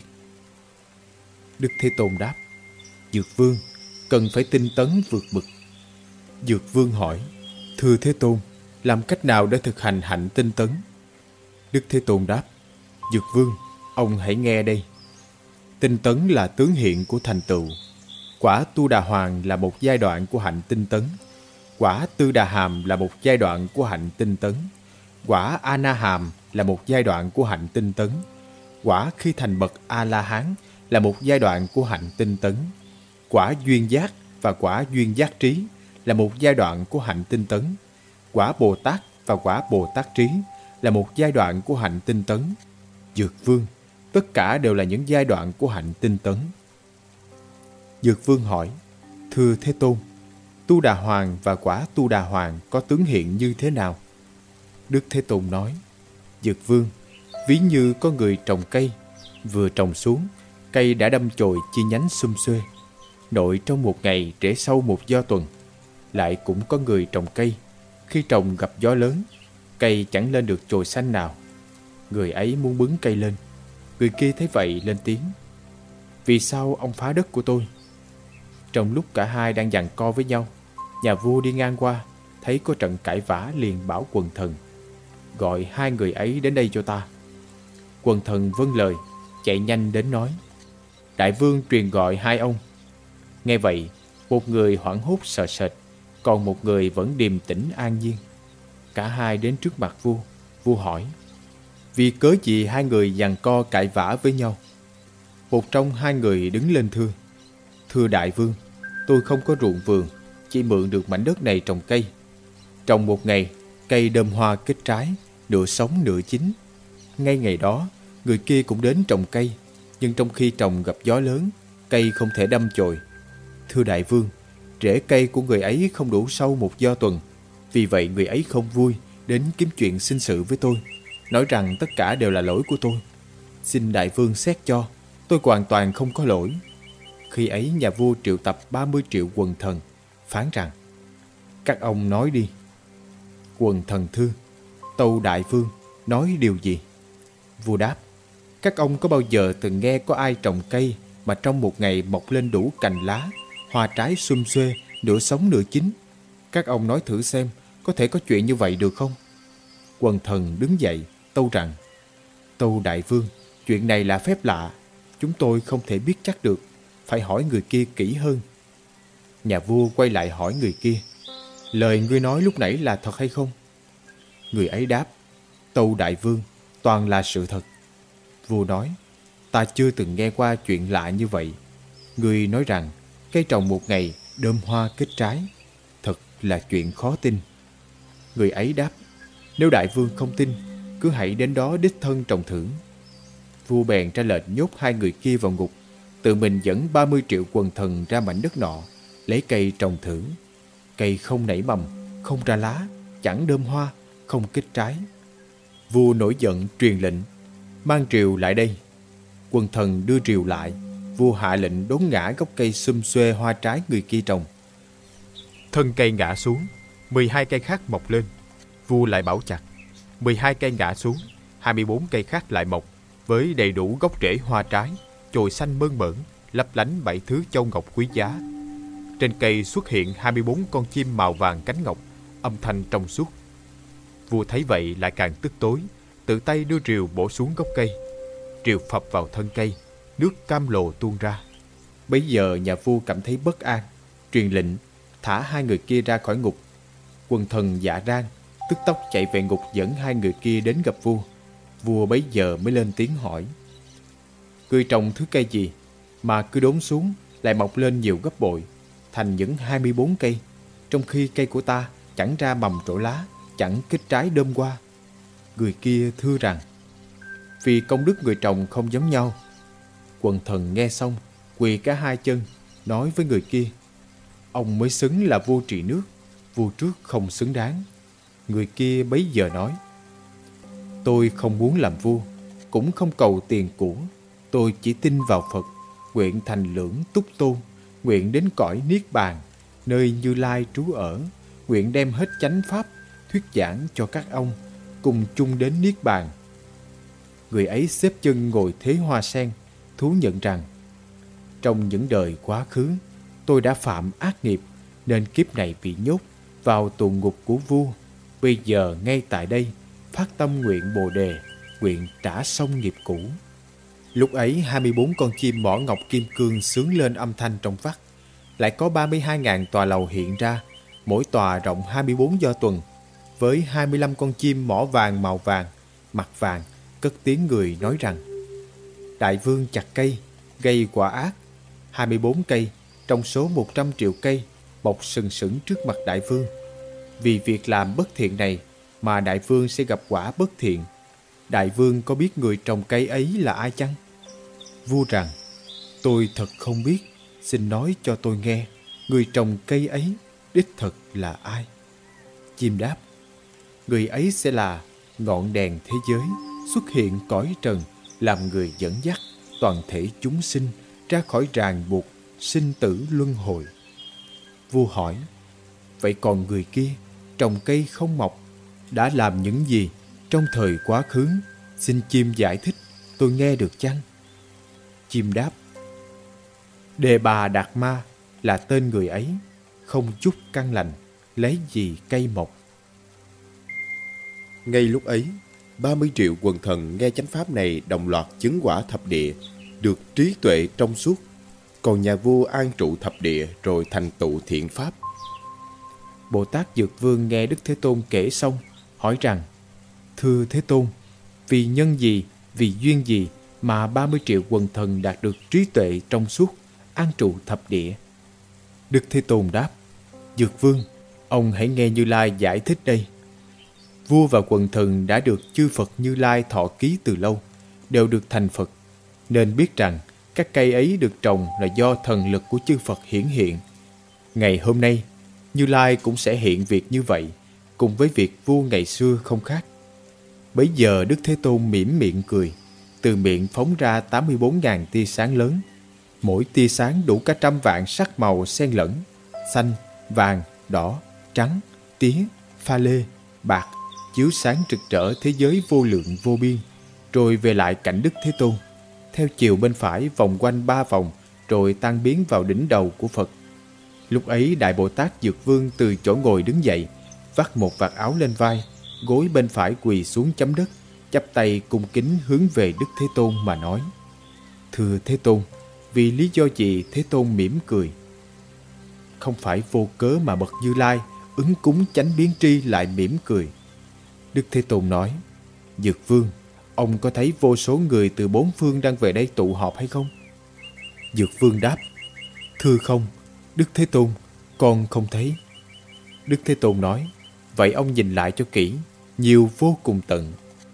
Đức Thế Tôn đáp: Dược Vương, cần phải tinh tấn vượt bực. Dược Vương hỏi: thưa Thế Tôn, làm cách nào để thực hành hạnh tinh tấn? Đức Thế Tôn đáp: Dược Vương, ông hãy nghe đây. Tinh tấn là tướng hiện của thành tựu. Quả Tu Đà Hoàng là một giai đoạn của hạnh tinh tấn. Quả Tư Đà Hàm là một giai đoạn của hạnh tinh tấn. Quả A Na Hàm là một giai đoạn của hạnh tinh tấn. Quả khi thành bậc A La Hán là một giai đoạn của hạnh tinh tấn. Quả duyên giác và quả duyên giác trí là một giai đoạn của hạnh tinh tấn. Quả Bồ Tát và quả Bồ Tát trí là một giai đoạn của hạnh tinh tấn. Dược Vương, tất cả đều là những giai đoạn của hạnh tinh tấn. Dược Vương hỏi: thưa Thế Tôn, Tu Đà Hoàng và quả Tu Đà Hoàng có tướng hiện như thế nào? Đức Thế Tôn nói: Dược Vương, ví như có người trồng cây, vừa trồng xuống, cây đã đâm chồi chi nhánh sum xuê. Nội trong một ngày trễ sau một do tuần. Lại cũng có người trồng cây, khi trồng gặp gió lớn, cây chẳng lên được chồi xanh nào. Người ấy muốn bứng cây lên. Người kia thấy vậy lên tiếng: vì sao ông phá đất của tôi? Trong lúc cả hai đang giằng co với nhau, nhà vua đi ngang qua, thấy có trận cãi vã liền bảo quần thần: gọi hai người ấy đến đây cho ta. Quần thần vâng lời, chạy nhanh đến nói: Đại vương truyền gọi hai ông. Nghe vậy, một người hoảng hốt sợ sệt, còn một người vẫn điềm tĩnh an nhiên. Cả hai đến trước mặt vua. Vua hỏi: vì cớ gì hai người giằng co cãi vã với nhau? Một trong hai người đứng lên thưa: thưa đại vương, tôi không có ruộng vườn, chỉ mượn được mảnh đất này trồng cây. Trồng một ngày, cây đơm hoa kết trái, nửa sống nửa chín. Ngay ngày đó, người kia cũng đến trồng cây, nhưng trong khi trồng gặp gió lớn, cây không thể đâm chồi. Thưa đại vương, rễ cây của người ấy không đủ sâu một do tuần, vì vậy người ấy không vui, đến kiếm chuyện sinh sự với tôi, nói rằng tất cả đều là lỗi của tôi. Xin đại vương xét cho, tôi hoàn toàn không có lỗi. Khi ấy nhà vua triệu tập 30 triệu quần thần, phán rằng: các ông nói đi. Quần thần thưa: Tâu đại vương nói điều gì? Vua đáp: Các ông có bao giờ từng nghe có ai trồng cây mà trong một ngày mọc lên đủ cành lá, hoa trái sum xuê, nửa sống nửa chín? Các ông nói thử xem, có thể có chuyện như vậy được không? Quần thần đứng dậy tâu rằng: Tâu đại vương, chuyện này là phép lạ, chúng tôi không thể biết chắc được, phải hỏi người kia kỹ hơn. Nhà vua quay lại hỏi người kia: Lời ngươi nói lúc nãy là thật hay không? Người ấy đáp: Tâu đại vương, toàn là sự thật. Vua nói: Ta chưa từng nghe qua chuyện lạ như vậy. Ngươi nói rằng cây trồng một ngày đơm hoa kết trái, thật là chuyện khó tin. Người ấy đáp: Nếu đại vương không tin, cứ hãy đến đó đích thân trồng thử. Vua bèn ra lệnh nhốt hai người kia vào ngục, tự mình dẫn 30 triệu quần thần ra mảnh đất nọ, lấy cây trồng thử. Cây không nảy mầm, không ra lá, chẳng đơm hoa, không kết trái. Vua nổi giận truyền lệnh: Mang rìu lại đây. Quần thần đưa rìu lại. Vua hạ lệnh đốn ngã gốc cây sum xuê hoa trái người kia trồng. Thân cây ngã xuống, 12 cây khác mọc lên. Vua lại bảo chặt. 12 cây ngã xuống, 24 cây khác lại mọc, với đầy đủ gốc rễ hoa trái, chồi xanh mơn mởn, lấp lánh 7 thứ châu ngọc quý giá. Trên cây xuất hiện 24 con chim màu vàng cánh ngọc, âm thanh trong suốt. Vua thấy vậy lại càng tức tối, tự tay đưa rìu bổ xuống gốc cây. Rìu phập vào thân cây, nước cam lồ tuôn ra. Bấy giờ nhà vua cảm thấy bất an, truyền lệnh thả hai người kia ra khỏi ngục. Quần thần dạ rang, tức tốc chạy về ngục dẫn hai người kia đến gặp vua. Vua bấy giờ mới lên tiếng hỏi: Ngươi trồng thứ cây gì mà cứ đốn xuống lại mọc lên nhiều gấp bội, thành những 24 cây, trong khi cây của ta chẳng ra mầm trổ lá, chẳng kết trái đơm hoa? Người kia thưa rằng: Vì công đức người trồng không giống nhau. Quần thần nghe xong, quỳ cả hai chân, nói với người kia: Ông mới xứng là vua trị nước, vua trước không xứng đáng. Người kia bấy giờ nói: Tôi không muốn làm vua, cũng không cầu tiền của. Tôi chỉ tin vào Phật, nguyện thành lưỡng túc tôn, nguyện đến cõi niết bàn, nơi Như Lai trú ở, nguyện đem hết chánh pháp thuyết giảng cho các ông, cùng chung đến niết bàn. Người ấy xếp chân ngồi thế hoa sen, thú nhận rằng: Trong những đời quá khứ, tôi đã phạm ác nghiệp, nên kiếp này bị nhốt vào tù ngục của vua. Bây giờ ngay tại đây phát tâm nguyện Bồ Đề, nguyện trả xong nghiệp cũ. Lúc ấy 24 con chim mỏ ngọc kim cương xướng lên âm thanh trong vắt. Lại có 32.000 tòa lầu hiện ra, mỗi tòa rộng 24 do tuần, với 25 con chim mỏ vàng màu vàng, mặt vàng, cất tiếng người nói rằng: Đại vương chặt cây, gây quả ác. 24 cây trong số 100 triệu cây mọc sừng sững trước mặt đại vương. Vì việc làm bất thiện này mà đại vương sẽ gặp quả bất thiện. Đại vương có biết người trồng cây ấy là ai chăng? Vua rằng: Tôi thật không biết, xin nói cho tôi nghe, người trồng cây ấy đích thực là ai? Chim đáp: Người ấy sẽ là ngọn đèn thế giới, xuất hiện cõi trần, làm người dẫn dắt toàn thể chúng sinh ra khỏi ràng buộc sinh tử luân hồi. Vua hỏi: Vậy còn người kia trồng cây không mọc, đã làm những gì trong thời quá khứ? Xin chim giải thích, tôi nghe được chăng? Chim đáp: Đề Bà Đạt Ma là tên người ấy, không chút căn lành, lấy gì cây mọc. Ngay lúc ấy, 30 triệu quần thần nghe chánh pháp này đồng loạt chứng quả thập địa, được trí tuệ trong suốt. Còn nhà vua an trụ thập địa rồi thành tựu thiện pháp. Bồ Tát Dược Vương nghe Đức Thế Tôn kể xong, hỏi rằng: Thưa Thế Tôn, vì nhân gì, vì duyên gì mà 30 triệu quần thần đạt được trí tuệ trong suốt, an trụ thập địa? Đức Thế Tôn đáp: Dược Vương, ông hãy nghe Như Lai giải thích đây. Vua và quần thần đã được chư Phật Như Lai thọ ký từ lâu, đều được thành Phật, nên biết rằng các cây ấy được trồng là do thần lực của chư Phật hiển hiện. Ngày hôm nay, Như Lai cũng sẽ hiện việc như vậy, cùng với việc vua ngày xưa không khác. Bấy giờ Đức Thế Tôn mỉm miệng cười, từ miệng phóng ra 84.000 tia sáng lớn. Mỗi tia sáng đủ cả 100 vạn sắc màu xen lẫn, xanh, vàng, đỏ, trắng, tía, pha lê, bạc, chiếu sáng rực rỡ thế giới vô lượng vô biên, rồi về lại cảnh Đức Thế Tôn. Theo chiều bên phải vòng quanh 3 vòng, rồi tan biến vào đỉnh đầu của Phật. Lúc ấy Đại Bồ Tát Dược Vương từ chỗ ngồi đứng dậy, vắt một vạt áo lên vai, gối bên phải quỳ xuống chấm đất, chắp tay cung kính hướng về Đức Thế Tôn mà nói: Thưa Thế Tôn, vì lý do gì Thế Tôn mỉm cười? Không phải vô cớ mà bậc Như Lai ứng cúng chánh biến tri lại mỉm cười. Đức Thế Tôn nói: Dược Vương, ông có thấy vô số người từ bốn phương đang về đây tụ họp hay không? Dược Vương đáp: Thưa không, Đức Thế Tôn, con không thấy. Đức Thế Tôn nói: Vậy ông nhìn lại cho kỹ, nhiều vô cùng tận.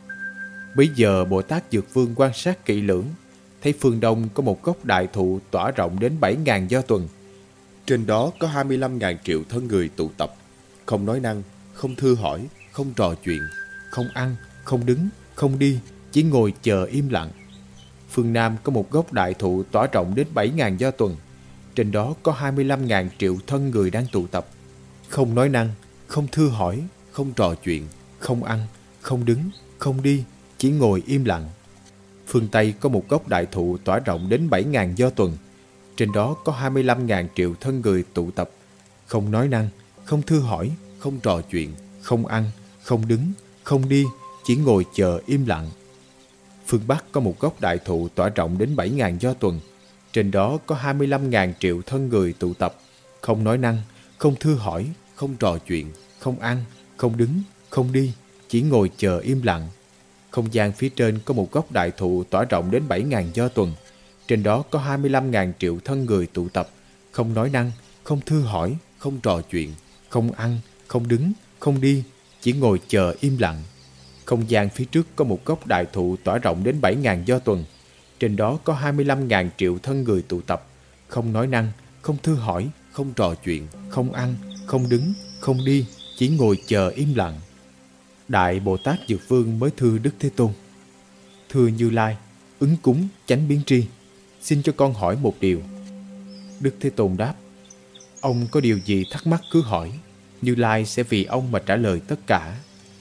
Bây giờ Bồ Tát Dược Vương quan sát kỹ lưỡng, thấy phương đông có một gốc đại thụ tỏa rộng đến 7.000 do tuần. Trên đó có 25.000 triệu thân người tụ tập, không nói năng, không thưa hỏi, không trò chuyện, không ăn, không đứng, không đi, chỉ ngồi chờ im lặng. Phương Nam có một gốc đại thụ tỏa rộng đến 7.000 do tuần. Trên đó có 25.000 triệu thân người đang tụ tập, không nói năng, không thưa hỏi, không trò chuyện, không ăn, không đứng, không đi, chỉ ngồi im lặng. Phương Tây có một gốc đại thụ tỏa rộng đến 7.000 do tuần. Trên đó có 25.000 triệu thân người tụ tập, không nói năng, không thưa hỏi, không trò chuyện, không ăn, không đứng, không đi, chỉ ngồi chờ im lặng. Phương Bắc có một gốc đại thụ tỏa rộng đến 7.000 do tuần. Trên đó có 25.000 triệu thân người tụ tập, không nói năng, không thưa hỏi, không trò chuyện, không ăn, không đứng, không đi, chỉ ngồi chờ im lặng. Không gian phía trên có một gốc đại thụ tỏa rộng đến 7.000 do tuần. Trên đó có 25.000 triệu thân người tụ tập, không nói năng, không thưa hỏi, không trò chuyện, không ăn, không đứng, không đi, chỉ ngồi chờ im lặng. Không gian phía trước có một gốc đại thụ tỏa rộng đến 7.000 do tuần. Trên đó có 25.000 triệu thân người tụ tập, không nói năng, không thưa hỏi, không trò chuyện, không ăn, không đứng, không đi, chỉ ngồi chờ im lặng. Đại Bồ Tát Dược Vương mới thưa Đức Thế Tôn: Thưa Như Lai, ứng cúng chánh biến tri, xin cho con hỏi một điều. Đức Thế Tôn đáp: Ông có điều gì thắc mắc cứ hỏi, Như Lai sẽ vì ông mà trả lời tất cả.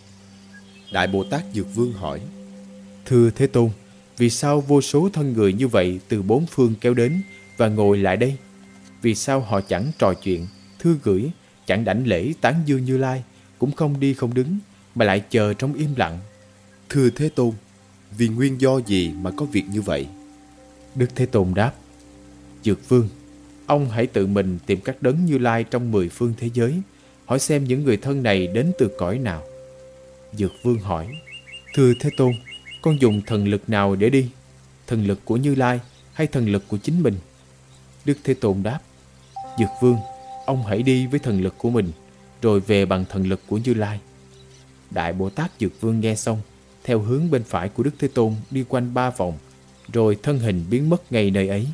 Đại Bồ Tát Dược Vương hỏi: Thưa Thế Tôn, vì sao vô số thân người như vậy từ bốn phương kéo đến và ngồi lại đây? Vì sao họ chẳng trò chuyện, thư gửi, chẳng đảnh lễ tán dương Như Lai, cũng không đi không đứng, mà lại chờ trong im lặng? Thưa Thế Tôn, vì nguyên do gì mà có việc như vậy? Đức Thế Tôn đáp: Dược Vương, ông hãy tự mình tìm các đấng Như Lai trong 10 phương thế giới, hỏi xem những người thân này đến từ cõi nào. Dược Vương hỏi: Thưa Thế Tôn, con dùng thần lực nào để đi? Thần lực của Như Lai hay thần lực của chính mình? Đức Thế Tôn đáp: Dược Vương, ông hãy đi với thần lực của mình, rồi về bằng thần lực của Như Lai. Đại Bồ Tát Dược Vương nghe xong, theo hướng bên phải của Đức Thế Tôn đi quanh 3 vòng, rồi thân hình biến mất ngay nơi ấy.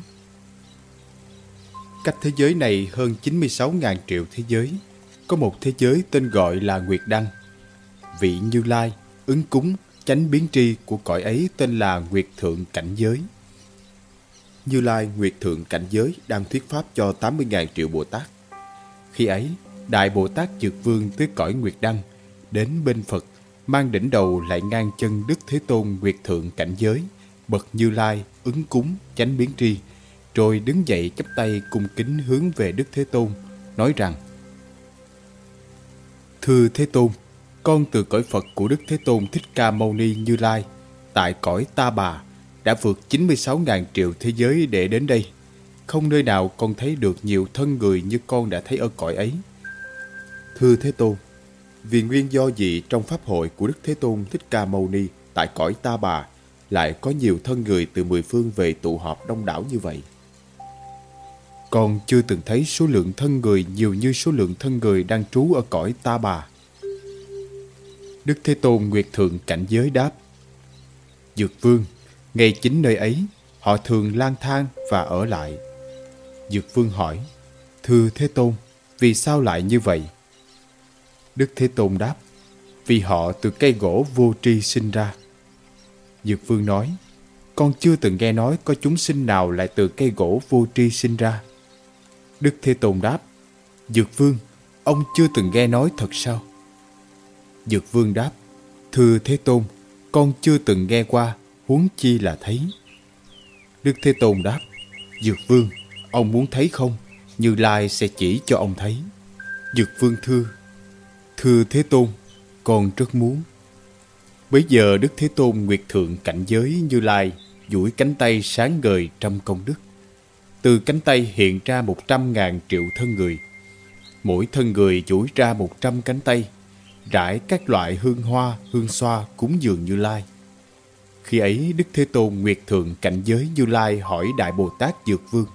Cách thế giới này hơn 96.000 triệu thế giới. Có một thế giới tên gọi là Nguyệt Đăng. Vị Như Lai ứng cúng chánh biến tri của cõi ấy tên là Nguyệt Thượng Cảnh Giới. Như Lai Nguyệt Thượng Cảnh Giới đang thuyết pháp cho 80.000 triệu Bồ Tát. Khi ấy, Đại Bồ Tát Dược Vương tới cõi Nguyệt Đăng, đến bên Phật, mang đỉnh đầu lại ngang chân Đức Thế Tôn Nguyệt Thượng Cảnh Giới, bậc Như Lai ứng cúng chánh biến tri, rồi đứng dậy chắp tay cung kính hướng về Đức Thế Tôn, nói rằng: Thưa Thế Tôn, con từ cõi Phật của Đức Thế Tôn Thích Ca Mâu Ni Như Lai, tại cõi Ta Bà, đã vượt 96.000 triệu thế giới để đến đây. Không nơi nào con thấy được nhiều thân người như con đã thấy ở cõi ấy. Thưa Thế Tôn, vì nguyên do gì trong pháp hội của Đức Thế Tôn Thích Ca Mâu Ni tại cõi Ta Bà lại có nhiều thân người từ 10 phương về tụ họp đông đảo như vậy? Con chưa từng thấy số lượng thân người nhiều như số lượng thân người đang trú ở cõi Ta Bà. Đức Thế Tôn Nguyệt Thượng Cảnh Giới đáp: Dược Vương, ngay chính nơi ấy, họ thường lang thang và ở lại. Dược Vương hỏi: Thưa Thế Tôn, vì sao lại như vậy? Đức Thế Tôn đáp: Vì họ từ cây gỗ vô tri sinh ra. Dược Vương nói: Con chưa từng nghe nói có chúng sinh nào lại từ cây gỗ vô tri sinh ra. Đức Thế Tôn đáp: Dược Vương, ông chưa từng nghe nói thật sao? Dược Vương đáp: Thưa Thế Tôn, con chưa từng nghe qua, huống chi là thấy. Đức Thế Tôn đáp: Dược Vương, ông muốn thấy không? Như Lai sẽ chỉ cho ông thấy. Dược Vương thưa Thế Tôn, con rất muốn. Bấy giờ Đức Thế Tôn nguyệt thượng cảnh giới Như Lai duỗi cánh tay sáng ngời trăm công đức. Từ cánh tay hiện ra 100.000 triệu thân người. Mỗi thân người duỗi ra 100 cánh tay, rải các loại hương hoa, hương xoa cúng dường Như Lai. Khi ấy Đức Thế Tôn nguyệt thượng cảnh giới Như Lai hỏi Đại Bồ Tát Dược Vương: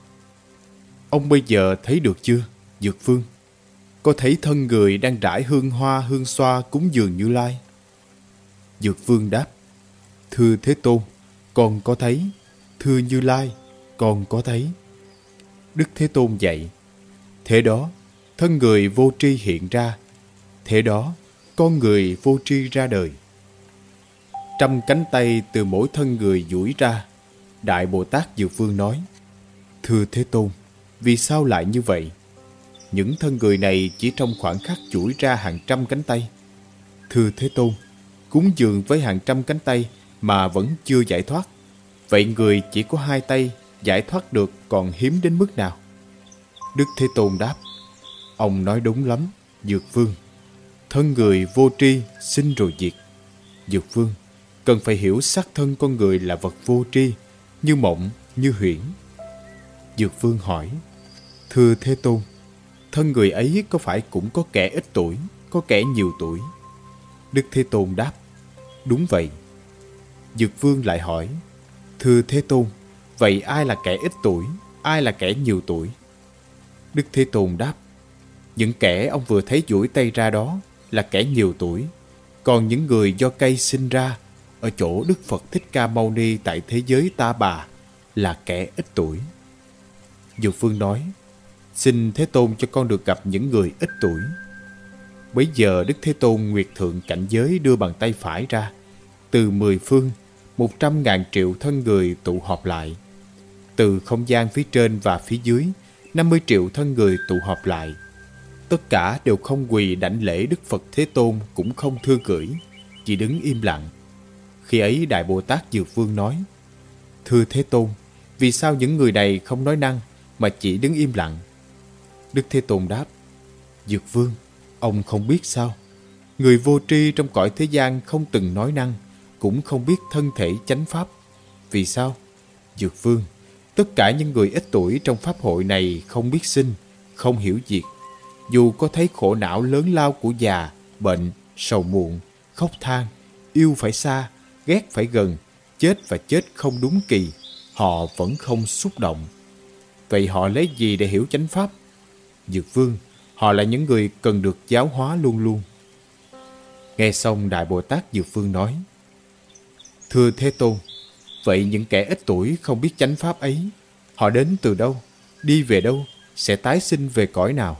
Ông bây giờ thấy được chưa, Dược Vương? Có thấy thân người đang rải hương hoa, hương xoa cúng dường Như Lai? Dược Vương đáp: Thưa Thế Tôn, con có thấy. Thưa Như Lai, con có thấy. Đức Thế Tôn dạy: Thế đó, thân người vô tri hiện ra. Thế đó, con người vô tri ra đời. 100 cánh tay từ mỗi thân người duỗi ra. Đại Bồ Tát Dược Vương nói: Thưa Thế Tôn, vì sao lại như vậy? Những thân người này chỉ trong khoảng khắc duỗi ra hàng trăm cánh tay. Thưa Thế Tôn, cúng dường với hàng trăm cánh tay mà vẫn chưa giải thoát. Vậy người chỉ có 2 tay giải thoát được còn hiếm đến mức nào? Đức Thế Tôn đáp: Ông nói đúng lắm, Dược Vương. Thân người vô tri, sinh rồi diệt. Dược Vương, cần phải hiểu xác thân con người là vật vô tri, như mộng, như huyễn. Dược Vương hỏi: Thưa Thế Tôn, thân người ấy có phải cũng có kẻ ít tuổi, có kẻ nhiều tuổi? Đức Thế Tôn đáp: Đúng vậy. Dược Vương lại hỏi: Thưa Thế Tôn, vậy ai là kẻ ít tuổi, ai là kẻ nhiều tuổi? Đức Thế Tôn đáp: Những kẻ ông vừa thấy duỗi tay ra đó là kẻ nhiều tuổi, còn những người do cây sinh ra ở chỗ Đức Phật Thích Ca Mâu Ni tại thế giới Ta Bà là kẻ ít tuổi. Dược Vương nói: Xin Thế Tôn cho con được gặp những người ít tuổi. Bấy giờ Đức Thế Tôn nguyệt thượng cảnh giới đưa bàn tay phải ra. Từ 10 phương, 100.000 triệu thân người tụ họp lại. Từ không gian phía trên và phía dưới, 50 triệu thân người tụ họp lại. Tất cả đều không quỳ đảnh lễ Đức Phật Thế Tôn, cũng không thưa gửi, chỉ đứng im lặng. Khi ấy Đại Bồ Tát Dược Vương nói: Thưa Thế Tôn, vì sao những người này không nói năng mà chỉ đứng im lặng? Đức Thế Tôn đáp: Dược Vương, ông không biết sao? Người vô tri trong cõi thế gian không từng nói năng, cũng không biết thân thể chánh pháp. Vì sao? Dược Vương, tất cả những người ít tuổi trong pháp hội này không biết sinh, không hiểu diệt. Dù có thấy khổ não lớn lao của già, bệnh, sầu muộn, khóc than, yêu phải xa, ghét phải gần, chết và chết không đúng kỳ, họ vẫn không xúc động. Vậy họ lấy gì để hiểu chánh pháp? Dược Vương, họ là những người cần được giáo hóa luôn luôn. Nghe xong Đại Bồ Tát Dược Vương nói: Thưa Thế Tôn, vậy những kẻ ít tuổi không biết chánh pháp ấy, họ đến từ đâu, đi về đâu, sẽ tái sinh về cõi nào?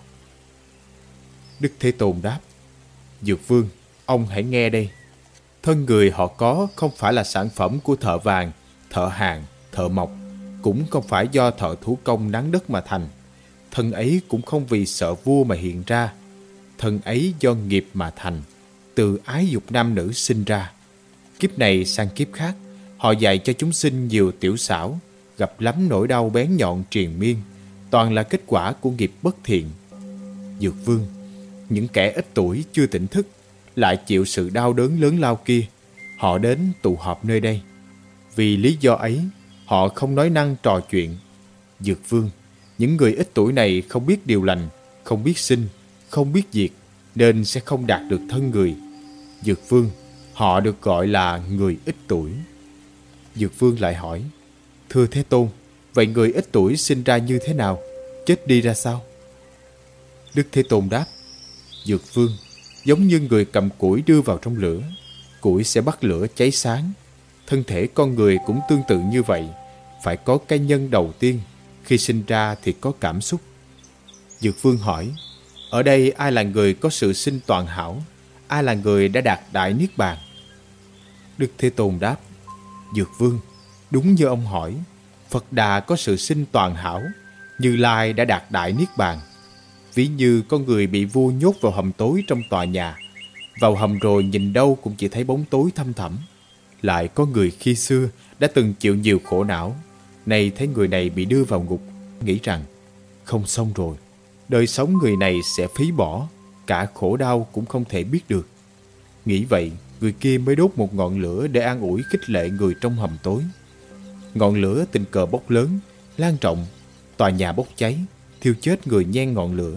Đức Thế Tôn đáp: Dược Vương, ông hãy nghe đây. Thân người họ có không phải là sản phẩm của thợ vàng, thợ hàn, thợ mộc, cũng không phải do thợ thủ công nắn đất mà thành. Thân ấy cũng không vì sợ vua mà hiện ra. Thân ấy do nghiệp mà thành, từ ái dục nam nữ sinh ra. Kiếp này sang kiếp khác, họ dạy cho chúng sinh nhiều tiểu xảo, gặp lắm nỗi đau bén nhọn triền miên, toàn là kết quả của nghiệp bất thiện. Dược Vương, những kẻ ít tuổi chưa tỉnh thức, lại chịu sự đau đớn lớn lao kia, họ đến tụ họp nơi đây. Vì lý do ấy, họ không nói năng trò chuyện. Dược Vương, những người ít tuổi này không biết điều lành, không biết sinh, không biết diệt, nên sẽ không đạt được thân người. Dược Vương, họ được gọi là người ít tuổi. Dược Vương lại hỏi: Thưa Thế Tôn, vậy người ít tuổi sinh ra như thế nào, chết đi ra sao? Đức Thế Tôn đáp: Dược Vương, giống như người cầm củi đưa vào trong lửa, củi sẽ bắt lửa cháy sáng. Thân thể con người cũng tương tự như vậy, phải có cái nhân đầu tiên, khi sinh ra thì có cảm xúc. Dược Vương hỏi: Ở đây ai là người có sự sinh toàn hảo, ai là người đã đạt đại niết bàn? Đức Thế Tôn đáp: Dược Vương, đúng như ông hỏi, Phật Đà có sự sinh toàn hảo, Như Lai đã đạt đại niết bàn. Ví như con người bị vua nhốt vào hầm tối trong tòa nhà, Vào hầm rồi nhìn đâu cũng chỉ thấy bóng tối thăm thẳm. Lại có người khi xưa đã từng chịu nhiều khổ não, nay thấy người này bị đưa vào ngục, nghĩ rằng không xong rồi, đời sống người này sẽ phí bỏ, cả khổ đau cũng không thể biết được. Nghĩ vậy, người kia mới đốt một ngọn lửa để an ủi khích lệ người trong hầm tối. Ngọn lửa tình cờ bốc lớn, lan rộng, tòa nhà bốc cháy, thiêu chết người nhen ngọn lửa.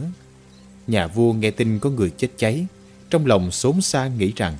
Nhà vua nghe tin có người chết cháy, trong lòng xốn xa nghĩ rằng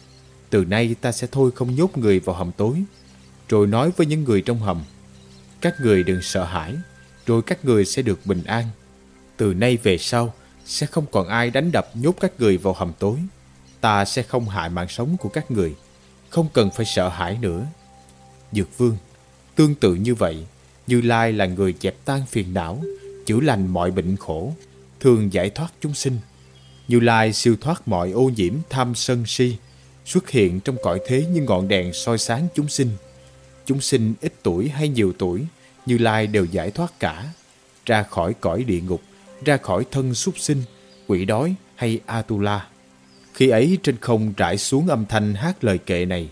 từ nay ta sẽ thôi không nhốt người vào hầm tối, rồi nói với những người trong hầm: các người đừng sợ hãi, rồi các người sẽ được bình an. Từ nay về sau sẽ không còn ai đánh đập nhốt các người vào hầm tối. Ta sẽ không hại mạng sống của các người, không cần phải sợ hãi nữa. Dược Vương, tương tự như vậy, Như Lai là người dẹp tan phiền não, chữa lành mọi bệnh khổ, thường giải thoát chúng sinh. Như Lai siêu thoát mọi ô nhiễm tham sân si, xuất hiện trong cõi thế như ngọn đèn soi sáng chúng sinh. Chúng sinh ít tuổi hay nhiều tuổi, Như Lai đều giải thoát cả, ra khỏi cõi địa ngục, ra khỏi thân súc sinh, quỷ đói hay Atula. Khi ấy trên không trải xuống âm thanh hát lời kệ này: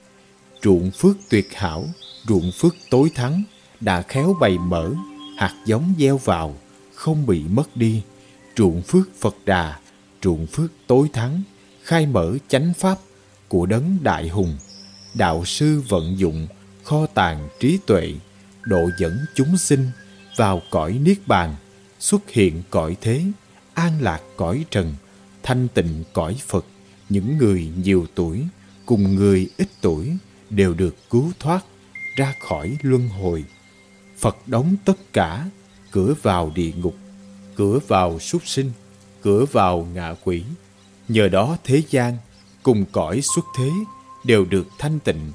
ruộng phước tuyệt hảo, ruộng phước tối thắng, đã khéo bày mở, hạt giống gieo vào, không bị mất đi. Ruộng phước Phật Đà, ruộng phước tối thắng, khai mở chánh pháp của đấng đại hùng. Đạo sư vận dụng kho tàng trí tuệ, độ dẫn chúng sinh vào cõi niết bàn, xuất hiện cõi thế, an lạc cõi trần, thanh tịnh cõi Phật. Những người nhiều tuổi cùng người ít tuổi đều được cứu thoát ra khỏi luân hồi. Phật đóng tất cả cửa vào địa ngục, cửa vào súc sinh, cửa vào ngạ quỷ. Nhờ đó thế gian cùng cõi xuất thế đều được thanh tịnh.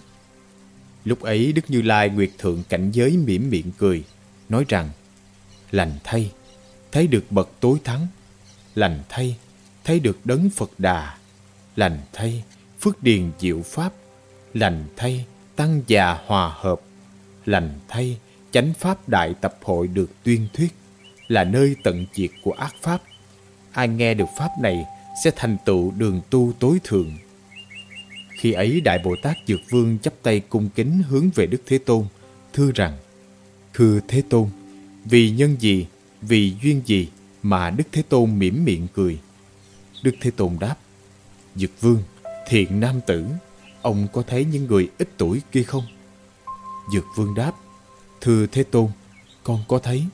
Lúc ấy Đức Như Lai Nguyệt Thượng cảnh giới mỉm miệng cười, nói rằng: lành thay, thấy được bậc tối thắng. Lành thay, thấy được đấng Phật Đà. Lành thay, phước điền diệu pháp. Lành thay, tăng già hòa hợp. Lành thay, chánh pháp đại tập hội được tuyên thuyết, là nơi tận diệt của ác pháp. Ai nghe được pháp này sẽ thành tựu đường tu tối thượng. Khi ấy Đại Bồ Tát Dược Vương chắp tay cung kính hướng về Đức Thế Tôn, thưa rằng: thưa Thế Tôn, vì nhân gì, vì duyên gì mà Đức Thế Tôn mỉm miệng cười? Đức Thế Tôn đáp: Dược Vương, thiện nam tử, ông có thấy những người ít tuổi kia không? Dược Vương đáp: thưa Thế Tôn, con có thấy.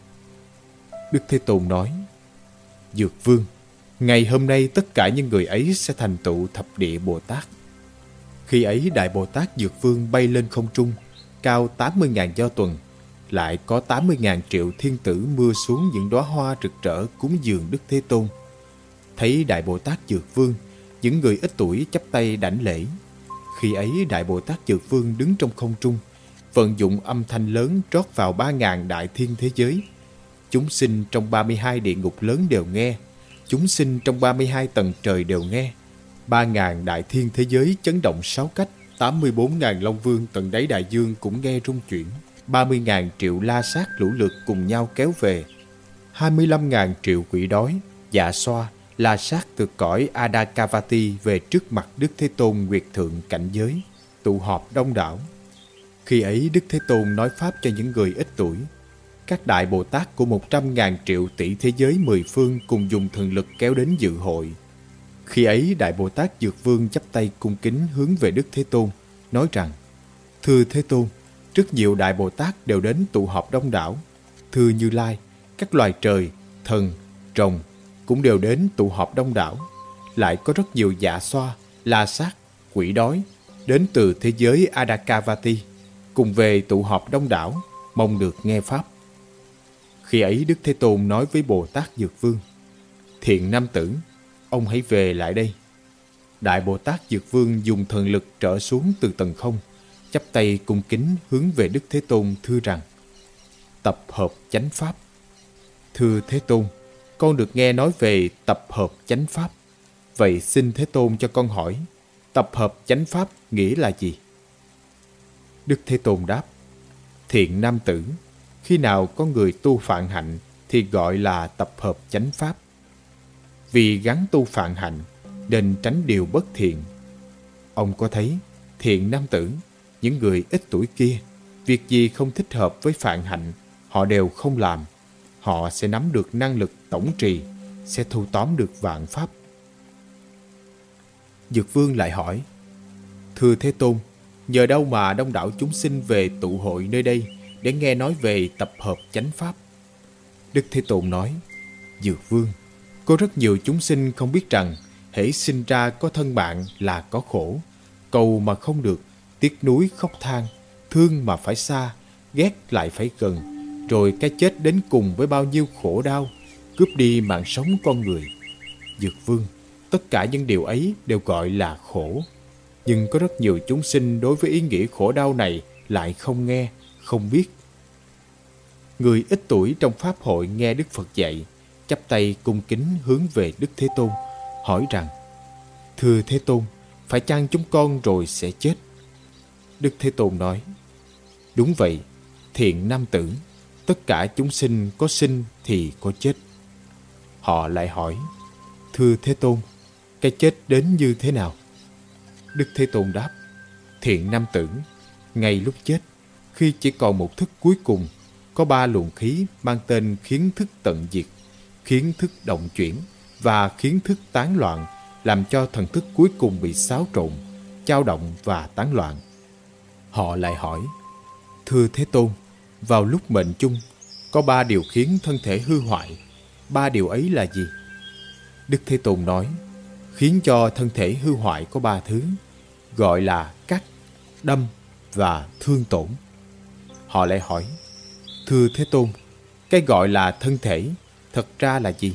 Đức Thế Tôn nói: Dược Vương, ngày hôm nay tất cả những người ấy sẽ thành tựu thập địa Bồ Tát. Khi ấy Đại Bồ Tát Dược Vương bay lên không trung, cao 80.000 do tuần, lại có 80.000 triệu thiên tử mưa xuống những đóa hoa rực rỡ cúng dường Đức Thế Tôn. Thấy Đại Bồ Tát Dược Vương, những người ít tuổi chắp tay đảnh lễ. Khi ấy Đại Bồ Tát Dược Vương đứng trong không trung, vận dụng âm thanh lớn trót vào 3.000 đại thiên thế giới. Chúng sinh trong 32 địa ngục lớn đều nghe, chúng sinh trong 32 tầng trời đều nghe. 3.000 đại thiên thế giới chấn động 6 cách, 84.000 long vương tận đáy đại dương cũng nghe rung chuyển. 30.000 triệu la sát lũ lượt cùng nhau kéo về. 25.000 triệu quỷ đói, dạ xoa, la sát từ cõi Adakavati về trước mặt Đức Thế Tôn Nguyệt Thượng cảnh giới, tụ họp đông đảo. Khi ấy Đức Thế Tôn nói pháp cho những người ít tuổi. Các đại Bồ Tát của 100.000 triệu tỷ thế giới 10 phương cùng dùng thần lực kéo đến dự hội. Khi ấy Đại Bồ Tát Dược Vương chắp tay cung kính hướng về Đức Thế Tôn, nói rằng: thưa Thế Tôn, rất nhiều đại Bồ Tát đều đến tụ họp đông đảo. Thưa Như Lai, các loài trời, thần, rồng cũng đều đến tụ họp đông đảo. Lại có rất nhiều dạ xoa, la sát, quỷ đói đến từ thế giới Adakavati, cùng về tụ họp đông đảo, mong được nghe pháp. Khi ấy Đức Thế Tôn nói với Bồ Tát Dược Vương: thiện nam tử, ông hãy về lại đây. Đại Bồ Tát Dược Vương dùng thần lực trở xuống từ tầng không, chắp tay cung kính hướng về Đức Thế Tôn thưa rằng: tập hợp chánh pháp. Thưa Thế Tôn, con được nghe nói về tập hợp chánh pháp. Vậy xin Thế Tôn cho con hỏi, tập hợp chánh pháp nghĩa là gì? Đức Thế Tôn đáp: thiện nam tử, khi nào có người tu phạn hạnh thì gọi là tập hợp chánh pháp. Vì gắn tu phạn hạnh nên tránh điều bất thiện. Ông có thấy thiện nam tử, những người ít tuổi kia, việc gì không thích hợp với Phạn Hạnh, họ đều không làm. Họ sẽ nắm được năng lực tổng trì, sẽ thu tóm được vạn pháp. Dược Vương lại hỏi: Thưa Thế Tôn, nhờ đâu mà đông đảo chúng sinh về tụ hội nơi đây để nghe nói về tập hợp chánh pháp? Đức Thế Tôn nói: Dược Vương, có rất nhiều chúng sinh không biết rằng hễ sinh ra có thân bạn là có khổ, cầu mà không được, tiếc nuối khóc than, thương mà phải xa, ghét lại phải gần, rồi cái chết đến cùng với bao nhiêu khổ đau, cướp đi mạng sống con người. Dược Vương, tất cả những điều ấy đều gọi là khổ. Nhưng có rất nhiều chúng sinh đối với ý nghĩa khổ đau này lại không nghe, không biết. Người ít tuổi trong pháp hội nghe Đức Phật dạy, chắp tay cung kính hướng về Đức Thế Tôn, hỏi rằng: Thưa Thế Tôn, phải chăng chúng con rồi sẽ chết? Đức Thế Tôn nói: Đúng vậy, thiện nam tử, tất cả chúng sinh có sinh thì có chết. Họ lại hỏi: Thưa Thế Tôn, cái chết đến như thế nào? Đức Thế Tôn đáp: Thiện nam tử, ngay lúc chết, khi chỉ còn một thức cuối cùng, có 3 luồng khí mang tên khiến thức tận diệt, khiến thức động chuyển và khiến thức tán loạn, làm cho thần thức cuối cùng bị xáo trộn, dao động và tán loạn. Họ lại hỏi: Thưa Thế Tôn, vào lúc mệnh chung, có 3 điều khiến thân thể hư hoại. 3 điều ấy là gì? Đức Thế Tôn nói: Khiến cho thân thể hư hoại có 3 thứ, gọi là cắt, đâm và thương tổn. Họ lại hỏi: Thưa Thế Tôn, cái gọi là thân thể thật ra là gì?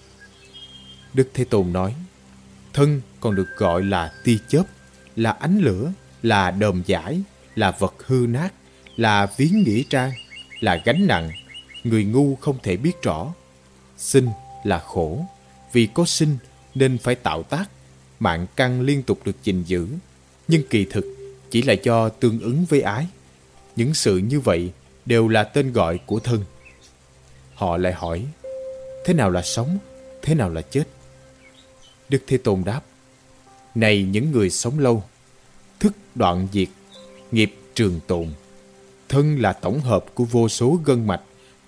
Đức Thế Tôn nói: Thân còn được gọi là tia chớp, là ánh lửa, là đờm giải, là vật hư nát, là viếng nghĩa trang, là gánh nặng, người ngu không thể biết rõ. Sinh là khổ, vì có sinh nên phải tạo tác, mạng căn liên tục được gìn giữ, nhưng kỳ thực chỉ là do tương ứng với ái. Những sự như vậy đều là tên gọi của thân. Họ lại hỏi: Thế nào là sống? Thế nào là chết? Đức Thế Tôn đáp: Này những người sống lâu, thức đoạn diệt, nghiệp trường tồn. Thân là tổng hợp của vô số gân mạch,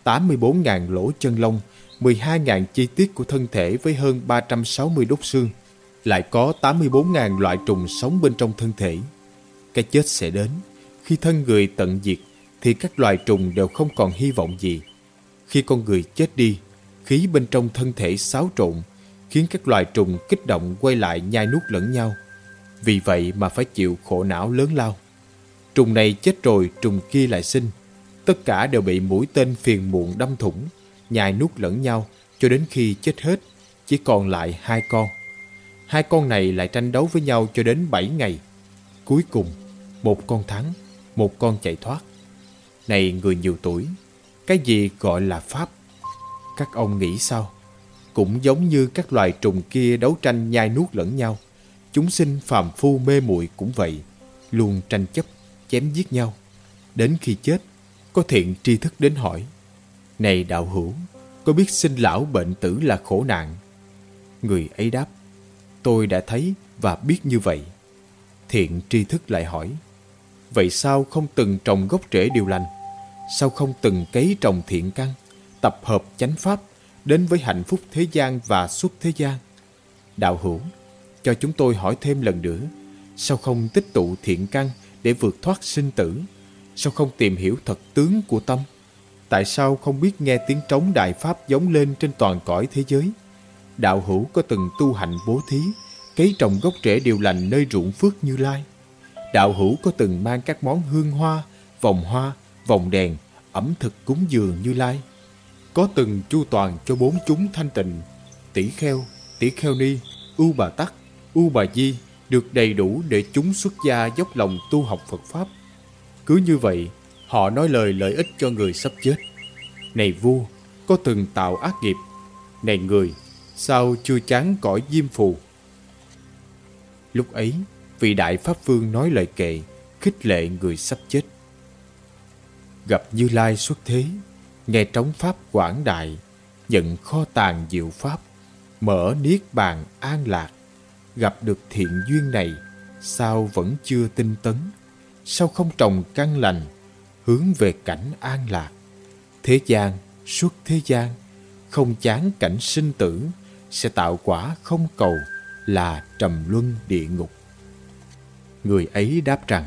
84.000 lỗ chân lông, 12.000 chi tiết của thân thể với hơn 360 đốt xương. Lại có 84.000 loại trùng sống bên trong thân thể. Cái chết sẽ đến. Khi thân người tận diệt thì các loài trùng đều không còn hy vọng gì. Khi con người chết đi, khí bên trong thân thể xáo trộn, khiến các loài trùng kích động quay lại nhai nuốt lẫn nhau. Vì vậy mà phải chịu khổ não lớn lao. Trùng này chết rồi, trùng kia lại sinh. Tất cả đều bị mũi tên phiền muộn đâm thủng, nhai nuốt lẫn nhau cho đến khi chết hết, chỉ còn lại 2 con. 2 con này lại tranh đấu với nhau cho đến 7 ngày. Cuối cùng, một con thắng, một con chạy thoát. Này người nhiều tuổi, cái gì gọi là pháp? Các ông nghĩ sao? Cũng giống như các loài trùng kia đấu tranh nhai nuốt lẫn nhau, chúng sinh phàm phu mê muội cũng vậy, luôn tranh chấp, chém giết nhau. Đến khi chết, có thiện tri thức đến hỏi: Này đạo hữu, có biết sinh lão bệnh tử là khổ nạn? Người ấy đáp: Tôi đã thấy và biết như vậy. Thiện tri thức lại hỏi: Vậy sao không từng trồng gốc rễ điều lành? Sao không từng cấy trồng thiện căn, tập hợp chánh pháp, đến với hạnh phúc thế gian và xuất thế gian? Đạo hữu, cho chúng tôi hỏi thêm lần nữa, sao không tích tụ thiện căn để vượt thoát sinh tử? Sao không tìm hiểu thật tướng của tâm? Tại sao không biết nghe tiếng trống đại pháp giống lên trên toàn cõi thế giới? Đạo hữu có từng tu hành bố thí, cấy trồng gốc rễ điều lành nơi ruộng phước Như Lai? Đạo hữu có từng mang các món hương hoa, vòng đèn, ẩm thực cúng dường Như Lai? Có từng chu toàn cho 4 chúng thanh tịnh, tỷ kheo ni, ưu bà tắc, ưu bà di được đầy đủ để chúng xuất gia dốc lòng tu học Phật Pháp? Cứ như vậy, họ nói lời lợi ích cho người sắp chết. Này vua, có từng tạo ác nghiệp? Này người, sao chưa chán cõi diêm phù? Lúc ấy, vị đại pháp vương nói lời kệ, khích lệ người sắp chết. Gặp Như Lai xuất thế, nghe trống pháp quảng đại, nhận kho tàng diệu pháp, mở niết bàn an lạc. gặp được thiện duyên này, sao vẫn chưa tinh tấn? Sao không trồng căn lành, hướng về cảnh an lạc? Thế gian, suốt thế gian, không chán cảnh sinh tử, sẽ tạo quả không cầu, là trầm luân địa ngục. Người ấy đáp rằng: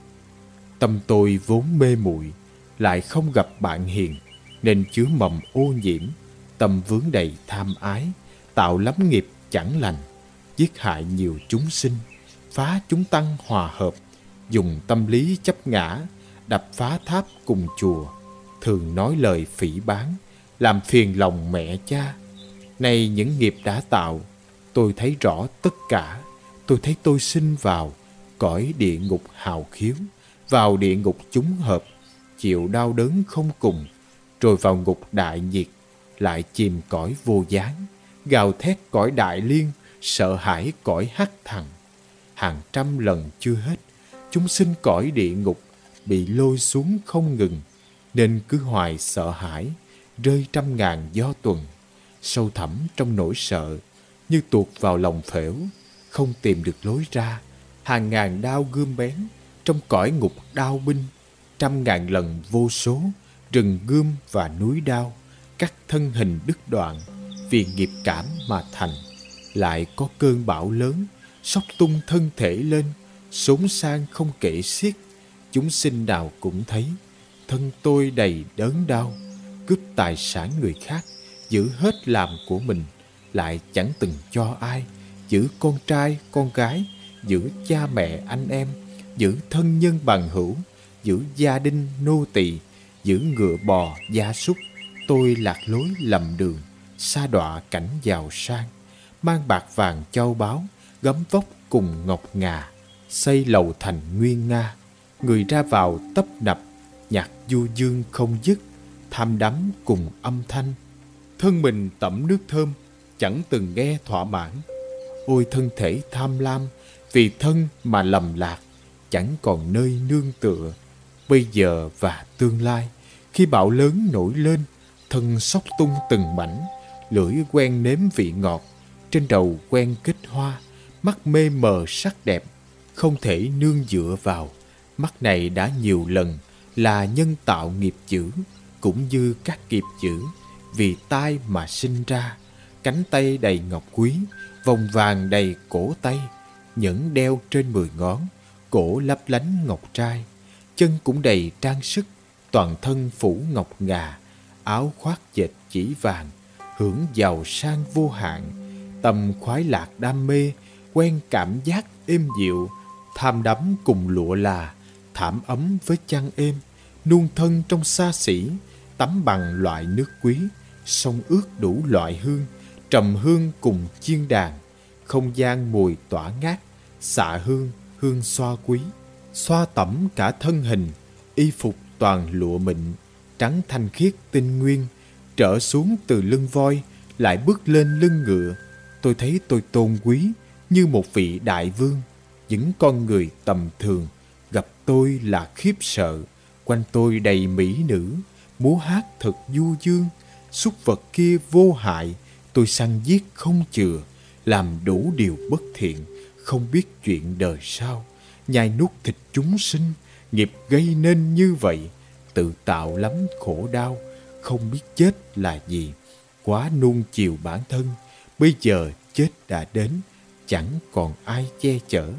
tâm tôi vốn mê muội, lại không gặp bạn hiền, nên chứa mầm ô nhiễm, tâm vướng đầy tham ái, tạo lắm nghiệp chẳng lành, giết hại nhiều chúng sinh, phá chúng tăng hòa hợp, dùng tâm lý chấp ngã, đập phá tháp cùng chùa, thường nói lời phỉ báng, làm phiền lòng mẹ cha. Này những nghiệp đã tạo, tôi thấy rõ tất cả. Tôi thấy tôi sinh vào cõi địa ngục hào khiếu, vào địa ngục chúng hợp, chịu đau đớn không cùng, rồi vào ngục đại nhiệt, lại chìm cõi vô gián, gào thét cõi đại liên, sợ hãi cõi hắc thần. Hàng trăm lần chưa hết, chúng sinh cõi địa ngục bị lôi xuống không ngừng, nên cứ hoài sợ hãi, rơi trăm ngàn do tuần, sâu thẳm trong nỗi sợ, như tuột vào lòng phễu, không tìm được lối ra. Hàng ngàn đao gươm bén trong cõi ngục đao binh, trăm ngàn lần vô số rừng gươm và núi đao cắt thân hình đứt đoạn, vì nghiệp cảm mà thành. Lại có cơn bão lớn xốc tung thân thể lên, xốn sang không kể xiết. Chúng sinh nào cũng thấy thân tôi đầy đớn đau, cướp tài sản người khác, giữ hết làm của mình, lại chẳng từng cho ai. Giữ con trai con gái, giữ cha mẹ anh em, giữ thân nhân bằng hữu, giữ gia đình nô tỳ, giữ ngựa bò gia súc. Tôi lạc lối lầm đường, sa đọa cảnh giàu sang, mang bạc vàng châu báu, gấm vóc cùng ngọc ngà, xây lầu thành nguyên nga. Người ra vào tấp nập, nhạc du dương không dứt, tham đắm cùng âm thanh. Thân mình tẩm nước thơm, chẳng từng nghe thỏa mãn. Ôi thân thể tham lam, vì thân mà lầm lạc, chẳng còn nơi nương tựa. Bây giờ và tương lai, khi bão lớn nổi lên, thân xốc tung từng mảnh, lưỡi quen nếm vị ngọt, trên đầu quen kết hoa, mắt mê mờ sắc đẹp, không thể nương dựa vào. Mắt này đã nhiều lần là nhân tạo nghiệp chữ, cũng như các nghiệp chữ, vì tai mà sinh ra. Cánh tay đầy ngọc quý, vòng vàng đầy cổ tay, nhẫn đeo trên 10 ngón, cổ lấp lánh ngọc trai. Chân cũng đầy trang sức, toàn thân phủ ngọc ngà, áo khoác dệt chỉ vàng, hưởng giàu sang vô hạn. Tâm khoái lạc đam mê, quen cảm giác êm dịu, tham đắm cùng lụa là, thảm ấm với chăn êm. Nuông thân trong xa xỉ, tắm bằng loại nước quý, sông ướt đủ loại hương, trầm hương cùng chiên đàn. Không gian mùi tỏa ngát, xạ hương, hương xoa quý. Xoa tẩm cả thân hình, y phục toàn lụa mịn, trắng thanh khiết tinh nguyên. Trở xuống từ lưng voi, lại bước lên lưng ngựa. Tôi thấy tôi tôn quý như một vị đại vương. Những con người tầm thường gặp tôi là khiếp sợ. Quanh tôi đầy mỹ nữ, múa hát thật du dương. Súc vật kia vô hại, tôi săn giết không chừa, làm đủ điều bất thiện, không biết chuyện đời sau, nhai nuốt thịt chúng sinh. Nghiệp gây nên như vậy, tự tạo lắm khổ đau, không biết chết là gì, quá nuông chiều bản thân. Bây giờ chết đã đến, chẳng còn ai che chở.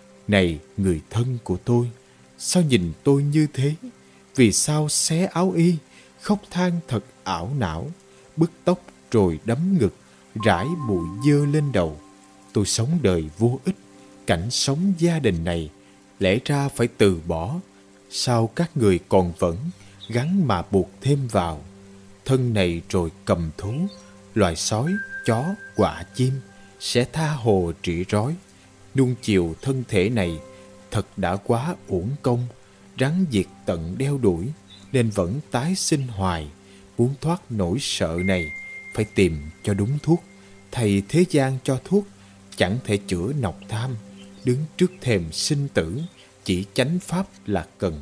Này người thân của tôi, sao nhìn tôi như thế? Vì sao xé áo y, khóc than thật ảo não, bứt tóc rồi đấm ngực, rải bụi dơ lên đầu. Tôi sống đời vô ích, cảnh sống gia đình này lẽ ra phải từ bỏ, sao các người còn vẫn gắn mà buộc thêm vào? Thân này rồi cầm thú, loài sói, chó, quạ chim sẽ tha hồ trĩ rói. Nuông chiều thân thể này thật đã quá uổng công, rắn diệt tận đeo đuổi, nên vẫn tái sinh hoài. Muốn thoát nỗi sợ này, phải tìm cho đúng thuốc. Thầy thế gian cho thuốc, chẳng thể chữa nọc tham. Đứng trước thềm sinh tử, chỉ chánh pháp là cần.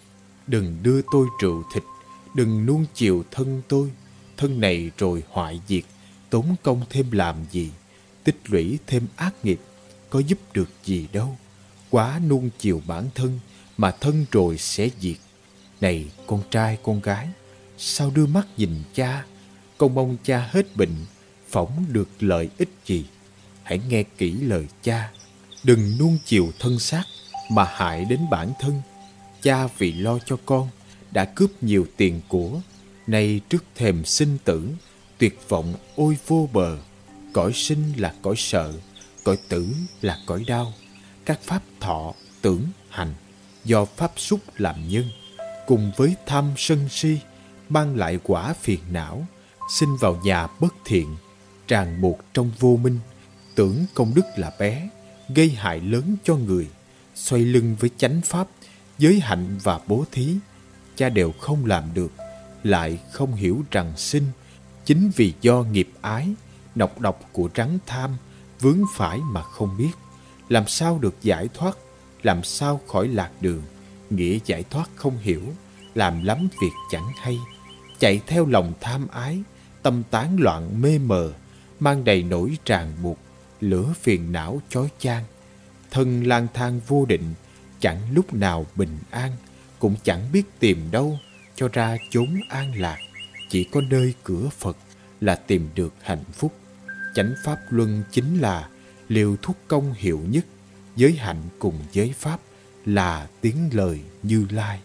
Đừng đưa tôi rượu thịt, đừng nuông chiều thân tôi. Thân này rồi hoại diệt, tốn công thêm làm gì? Tích lũy thêm ác nghiệp, có giúp được gì đâu. Quá nuông chiều bản thân mà thân rồi sẽ diệt. Này con trai con gái, sao đưa mắt nhìn cha? Con mong cha hết bệnh, phỏng được lợi ích gì? Hãy nghe kỹ lời cha. Đừng nuông chiều thân xác mà hại đến bản thân. Cha vì lo cho con đã cướp nhiều tiền của, nay trước thềm sinh tử, tuyệt vọng ôi vô bờ. Cõi sinh là cõi sợ, cõi tử là cõi đau. Các pháp thọ, tưởng, hành do pháp xúc làm nhân, cùng với tham sân si mang lại quả phiền não. Sinh vào nhà bất thiện, ràng buộc trong vô minh, tưởng công đức là bé, gây hại lớn cho người. Xoay lưng với chánh pháp, giới hạnh và bố thí, cha đều không làm được, lại không hiểu rằng sinh chính vì do nghiệp ái, nọc độc của rắn tham vướng phải mà không biết. Làm sao được giải thoát, làm sao khỏi lạc đường? Nghĩa giải thoát không hiểu, làm lắm việc chẳng hay. Chạy theo lòng tham ái, tâm tán loạn mê mờ, mang đầy nỗi ràng buộc, lửa phiền não chói chang. Thân lang thang vô định, chẳng lúc nào bình an, cũng chẳng biết tìm đâu cho ra chốn an lạc. Chỉ có nơi cửa Phật là tìm được hạnh phúc. Chánh pháp luân chính là liều thuốc công hiệu nhất. Giới hạnh cùng giới pháp là tiếng lời Như Lai.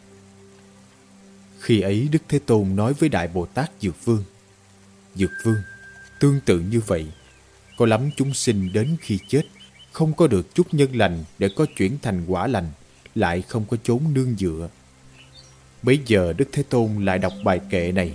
Khi ấy Đức Thế Tôn nói với Đại Bồ Tát Dược Vương: Dược Vương, tương tự như vậy, có lắm chúng sinh đến khi chết không có được chút nhân lành để có chuyển thành quả lành, lại không có chốn nương dựa. Bấy giờ Đức Thế Tôn lại đọc bài kệ này: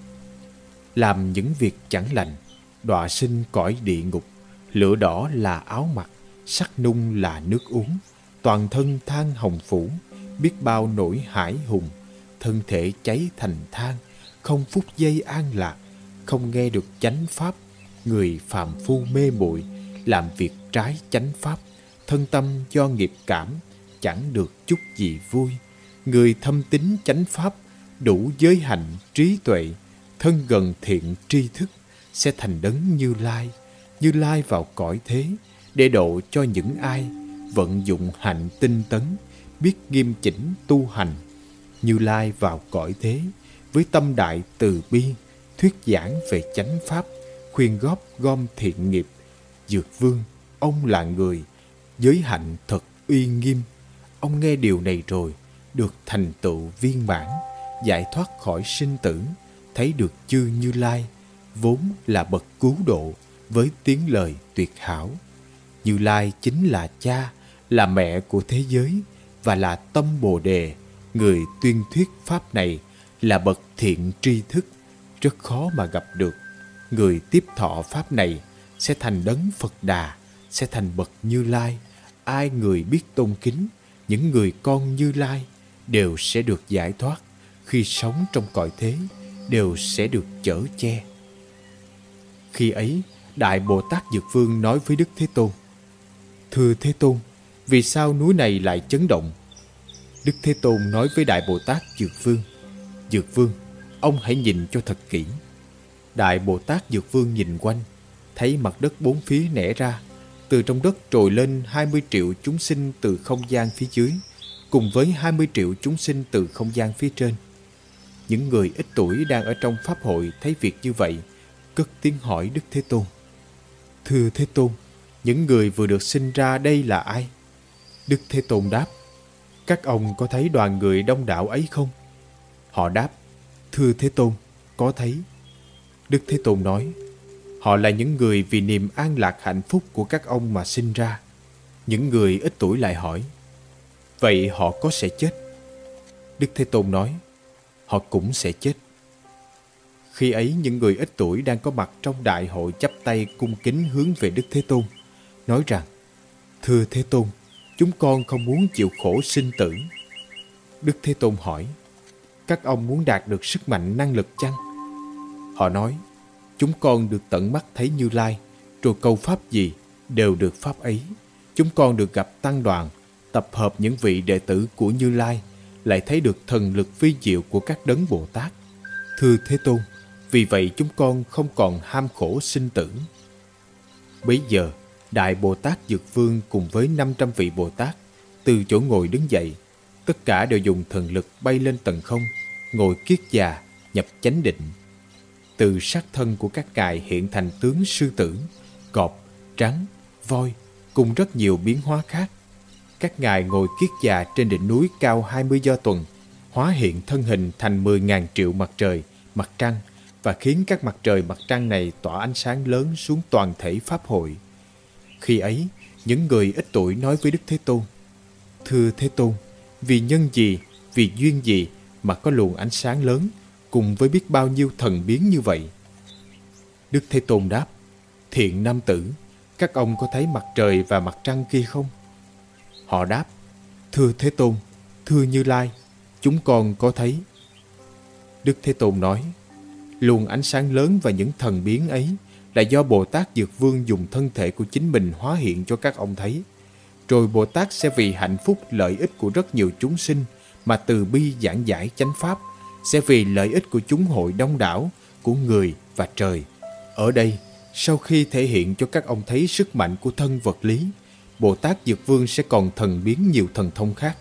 làm những việc chẳng lành, đọa sinh cõi địa ngục. Lửa đỏ là áo mặc, sắc nung là nước uống. Toàn thân than hồng phủ, biết bao nỗi hải hùng. Thân thể cháy thành than, không phút giây an lạc. Không nghe được chánh pháp, người phàm phu mê muội, làm việc trái chánh pháp. Thân tâm do nghiệp cảm, chẳng được chút gì vui. Người thâm tín chánh pháp, đủ giới hạnh trí tuệ, thân gần thiện tri thức, sẽ thành đấng Như Lai. Như Lai vào cõi thế để độ cho những ai vận dụng hạnh tinh tấn, biết nghiêm chỉnh tu hành. Như Lai vào cõi thế với tâm đại từ bi, thuyết giảng về chánh pháp, khuyên góp gom thiện nghiệp. Dược Vương, ông là người giới hạnh thật uy nghiêm. Ông nghe điều này rồi được thành tựu viên mãn, giải thoát khỏi sinh tử, thấy được chư Như Lai vốn là bậc cứu độ với tiếng lời tuyệt hảo. Như Lai chính là cha, là mẹ của thế giới và là tâm Bồ Đề. Người tuyên thuyết pháp này là bậc thiện tri thức, rất khó mà gặp được. Người tiếp thọ pháp này sẽ thành đấng Phật Đà, sẽ thành bậc Như Lai. Ai người biết tôn kính những người con Như Lai đều sẽ được giải thoát. Khi sống trong cõi thế đều sẽ được chở che. Khi ấy, Đại Bồ Tát Dược Vương nói với Đức Thế Tôn: Thưa Thế Tôn, vì sao núi này lại chấn động? Đức Thế Tôn nói với Đại Bồ Tát Dược Vương: Dược Vương, ông hãy nhìn cho thật kỹ. Đại Bồ Tát Dược Vương nhìn quanh, thấy mặt đất bốn phía nẻ ra. Từ trong đất trồi lên 20 triệu chúng sinh từ không gian phía dưới, cùng với 20 triệu chúng sinh từ không gian phía trên. Những người ít tuổi đang ở trong pháp hội thấy việc như vậy, cất tiếng hỏi Đức Thế Tôn: Thưa Thế Tôn, những người vừa được sinh ra đây là ai? Đức Thế Tôn đáp: Các ông có thấy đoàn người đông đảo ấy không? Họ đáp: Thưa Thế Tôn, có thấy. Đức Thế Tôn nói: Họ là những người vì niềm an lạc hạnh phúc của các ông mà sinh ra. Những người ít tuổi lại hỏi: Vậy họ có sẽ chết? Đức Thế Tôn nói: Họ cũng sẽ chết. Khi ấy những người ít tuổi đang có mặt trong đại hội chắp tay cung kính hướng về Đức Thế Tôn, nói rằng: Thưa Thế Tôn, chúng con không muốn chịu khổ sinh tử. Đức Thế Tôn hỏi: Các ông muốn đạt được sức mạnh năng lực chăng? Họ nói: Chúng con được tận mắt thấy Như Lai, rồi cầu pháp gì đều được pháp ấy. Chúng con được gặp tăng đoàn, tập hợp những vị đệ tử của Như Lai, lại thấy được thần lực vi diệu của các đấng Bồ Tát. Thưa Thế Tôn, vì vậy chúng con không còn ham khổ sinh tử. Bấy giờ Đại Bồ Tát Dược Vương cùng với 500 vị Bồ Tát từ chỗ ngồi đứng dậy, tất cả đều dùng thần lực bay lên tầng không, ngồi kiết già, nhập chánh định. Từ sắc thân của các ngài hiện thành tướng sư tử, cọp, rắn, voi cùng rất nhiều biến hóa khác. Các ngài ngồi kiết già trên đỉnh núi cao 20 do tuần, hóa hiện thân hình thành 10.000 triệu mặt trời, mặt trăng và khiến các mặt trời mặt trăng này tỏa ánh sáng lớn xuống toàn thể Pháp hội. Khi ấy, những người ít tuổi nói với Đức Thế Tôn: Thưa Thế Tôn, vì nhân gì, vì duyên gì mà có luồng ánh sáng lớn cùng với biết bao nhiêu thần biến như vậy? Đức Thế Tôn đáp: Thiện nam tử, các ông có thấy mặt trời và mặt trăng kia không? Họ đáp: Thưa Thế Tôn, thưa Như Lai, chúng con có thấy. Đức Thế Tôn nói: Luồng ánh sáng lớn và những thần biến ấy là do Bồ Tát Dược Vương dùng thân thể của chính mình hóa hiện cho các ông thấy. Rồi Bồ Tát sẽ vì hạnh phúc lợi ích của rất nhiều chúng sinh mà từ bi giảng giải chánh pháp, sẽ vì lợi ích của chúng hội đông đảo, của người và trời. Ở đây, sau khi thể hiện cho các ông thấy sức mạnh của thân vật lý, Bồ Tát Dược Vương sẽ còn thần biến nhiều thần thông khác.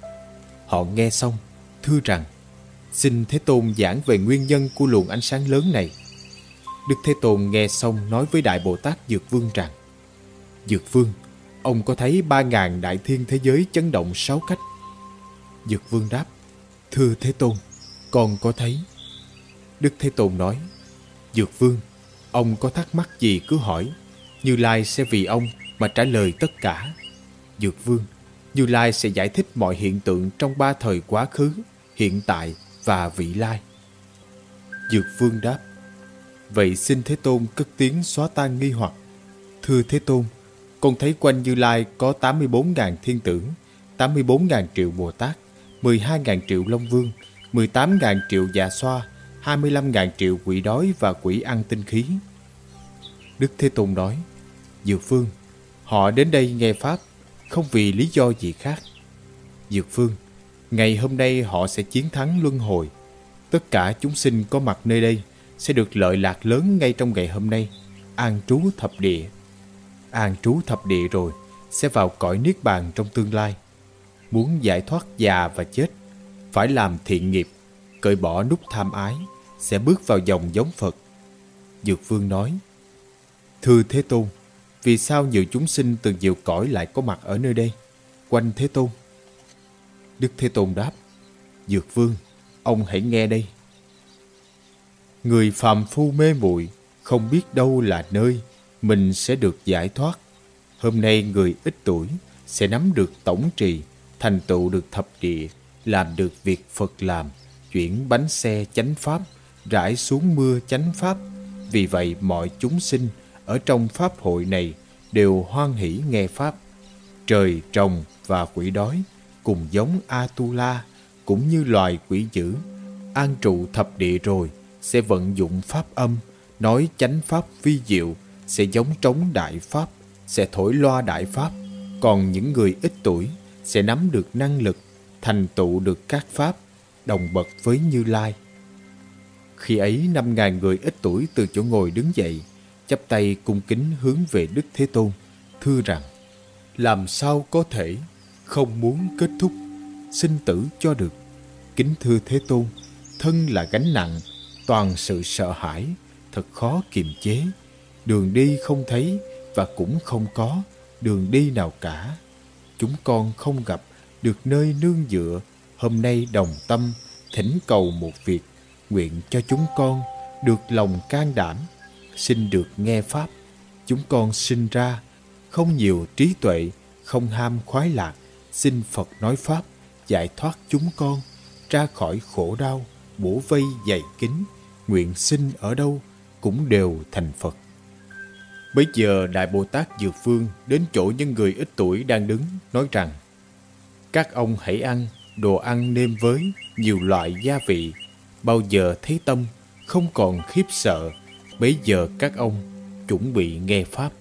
Họ nghe xong, thưa rằng: Xin Thế Tôn giảng về nguyên nhân của luồng ánh sáng lớn này. Đức Thế Tôn nghe xong nói với Đại Bồ Tát Dược Vương rằng: Dược Vương, ông có thấy 3.000 đại thiên thế giới chấn động 6 cách? Dược Vương đáp: Thưa Thế Tôn, con có thấy. Đức Thế Tôn nói: Dược Vương, ông có thắc mắc gì cứ hỏi, Như Lai sẽ vì ông mà trả lời tất cả. Dược Vương, Như Lai sẽ giải thích mọi hiện tượng trong 3 thời quá khứ, hiện tại và vị lai. Dược Vương đáp: Vậy xin Thế Tôn cất tiếng xóa tan nghi hoặc. Thưa Thế Tôn, con thấy quanh Như Lai có 84.000 thiên tử, 84.000 triệu Bồ Tát, 12.000 triệu Long Vương, 18.000 triệu Dạ Xoa, 25.000 triệu quỷ đói và quỷ ăn tinh khí. Đức Thế Tôn nói: Dược Vương, họ đến đây nghe Pháp, không vì lý do gì khác. Dược Vương, ngày hôm nay họ sẽ chiến thắng luân hồi. Tất cả chúng sinh có mặt nơi đây sẽ được lợi lạc lớn ngay trong ngày hôm nay, an trú thập địa. An trú thập địa rồi sẽ vào cõi Niết Bàn trong tương lai. Muốn giải thoát già và chết, phải làm thiện nghiệp, cởi bỏ nút tham ái, sẽ bước vào dòng giống Phật. Dược Vương nói: Thưa Thế Tôn, vì sao nhiều chúng sinh từ nhiều cõi lại có mặt ở nơi đây, quanh Thế Tôn? Đức Thế Tôn đáp: Dược Vương, ông hãy nghe đây. Người phàm phu mê muội, không biết đâu là nơi mình sẽ được giải thoát. Hôm nay người ít tuổi sẽ nắm được tổng trì, thành tựu được thập địa, làm được việc Phật làm, chuyển bánh xe chánh pháp, rải xuống mưa chánh pháp. Vì vậy mọi chúng sinh ở trong pháp hội này đều hoan hỷ nghe pháp. Trời, trồng và quỷ đói cùng giống Atula, cũng như loài quỷ dữ, an trụ thập địa rồi sẽ vận dụng pháp âm, nói chánh pháp vi diệu, sẽ giống trống đại pháp, sẽ thổi loa đại pháp. Còn những người ít tuổi sẽ nắm được năng lực, thành tựu được các pháp, đồng bậc với Như Lai. Khi ấy 5.000 người ít tuổi từ chỗ ngồi đứng dậy, chắp tay cung kính hướng về Đức Thế Tôn, thưa rằng: Làm sao có thể không muốn kết thúc sinh tử cho được? Kính thưa Thế Tôn, thân là gánh nặng, toàn sự sợ hãi, thật khó kiềm chế. Đường đi không thấy và cũng không có đường đi nào cả. Chúng con không gặp được nơi nương dựa. Hôm nay đồng tâm thỉnh cầu một việc, nguyện cho chúng con được lòng can đảm, xin được nghe pháp. Chúng con sinh ra không nhiều trí tuệ, không ham khoái lạc, xin Phật nói pháp, giải thoát chúng con ra khỏi khổ đau, bủa vây dày kín, nguyện sinh ở đâu cũng đều thành Phật. Bấy giờ Đại Bồ Tát Dược Vương đến chỗ những người ít tuổi đang đứng, nói rằng: Các ông hãy ăn đồ ăn nêm với nhiều loại gia vị, bao giờ thấy tâm không còn khiếp sợ, bấy giờ các ông chuẩn bị nghe pháp.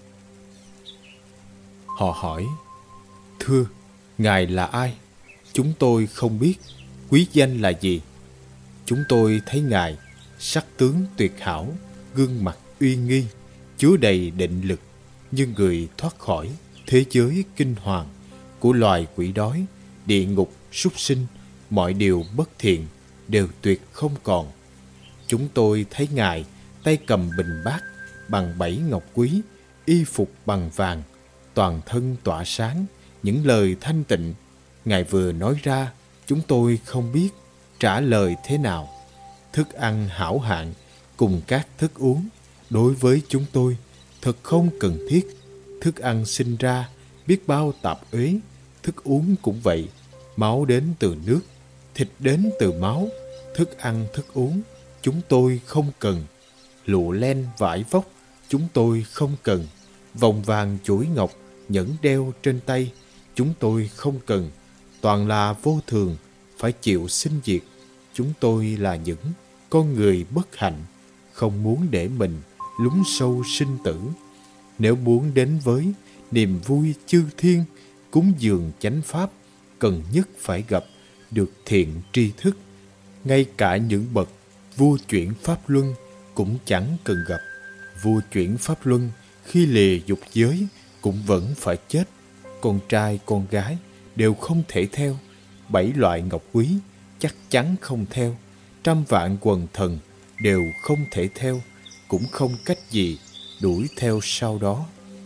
Họ hỏi: Thưa, Ngài là ai? Chúng tôi không biết. Quý danh là gì? Chúng tôi thấy Ngài sắc tướng tuyệt hảo, gương mặt uy nghi, chứa đầy định lực, như người thoát khỏi thế giới kinh hoàng của loài quỷ đói, địa ngục, súc sinh. Mọi điều bất thiện đều tuyệt không còn. Chúng tôi thấy Ngài tay cầm bình bát bằng 7 ngọc quý, y phục bằng vàng, toàn thân tỏa sáng, những lời thanh tịnh. Ngài vừa nói ra, chúng tôi không biết trả lời thế nào. Thức ăn hảo hạng cùng các thức uống đối với chúng tôi thật không cần thiết. Thức ăn sinh ra biết bao tạp uế, thức uống cũng vậy. Máu đến từ nước, thịt đến từ máu. Thức ăn thức uống chúng tôi không cần. Lụa len vải vóc chúng tôi không cần. Vòng vàng chuỗi ngọc nhẫn đeo trên tay chúng tôi không cần. Toàn là vô thường, phải chịu sinh diệt. Chúng tôi là những con người bất hạnh, không muốn để mình lún sâu sinh tử. Nếu muốn đến với niềm vui chư thiên, cúng dường chánh pháp, cần nhất phải gặp được thiện tri thức. Ngay cả những bậc vua chuyển pháp luân cũng chẳng cần gặp. Vua chuyển pháp luân khi lìa dục giới cũng vẫn phải chết. Con trai con gái đều không thể theo. 7 loại ngọc quý chắc chắn không theo. 100 vạn quần thần đều không thể theo, cũng không cách gì đuổi theo sau đó.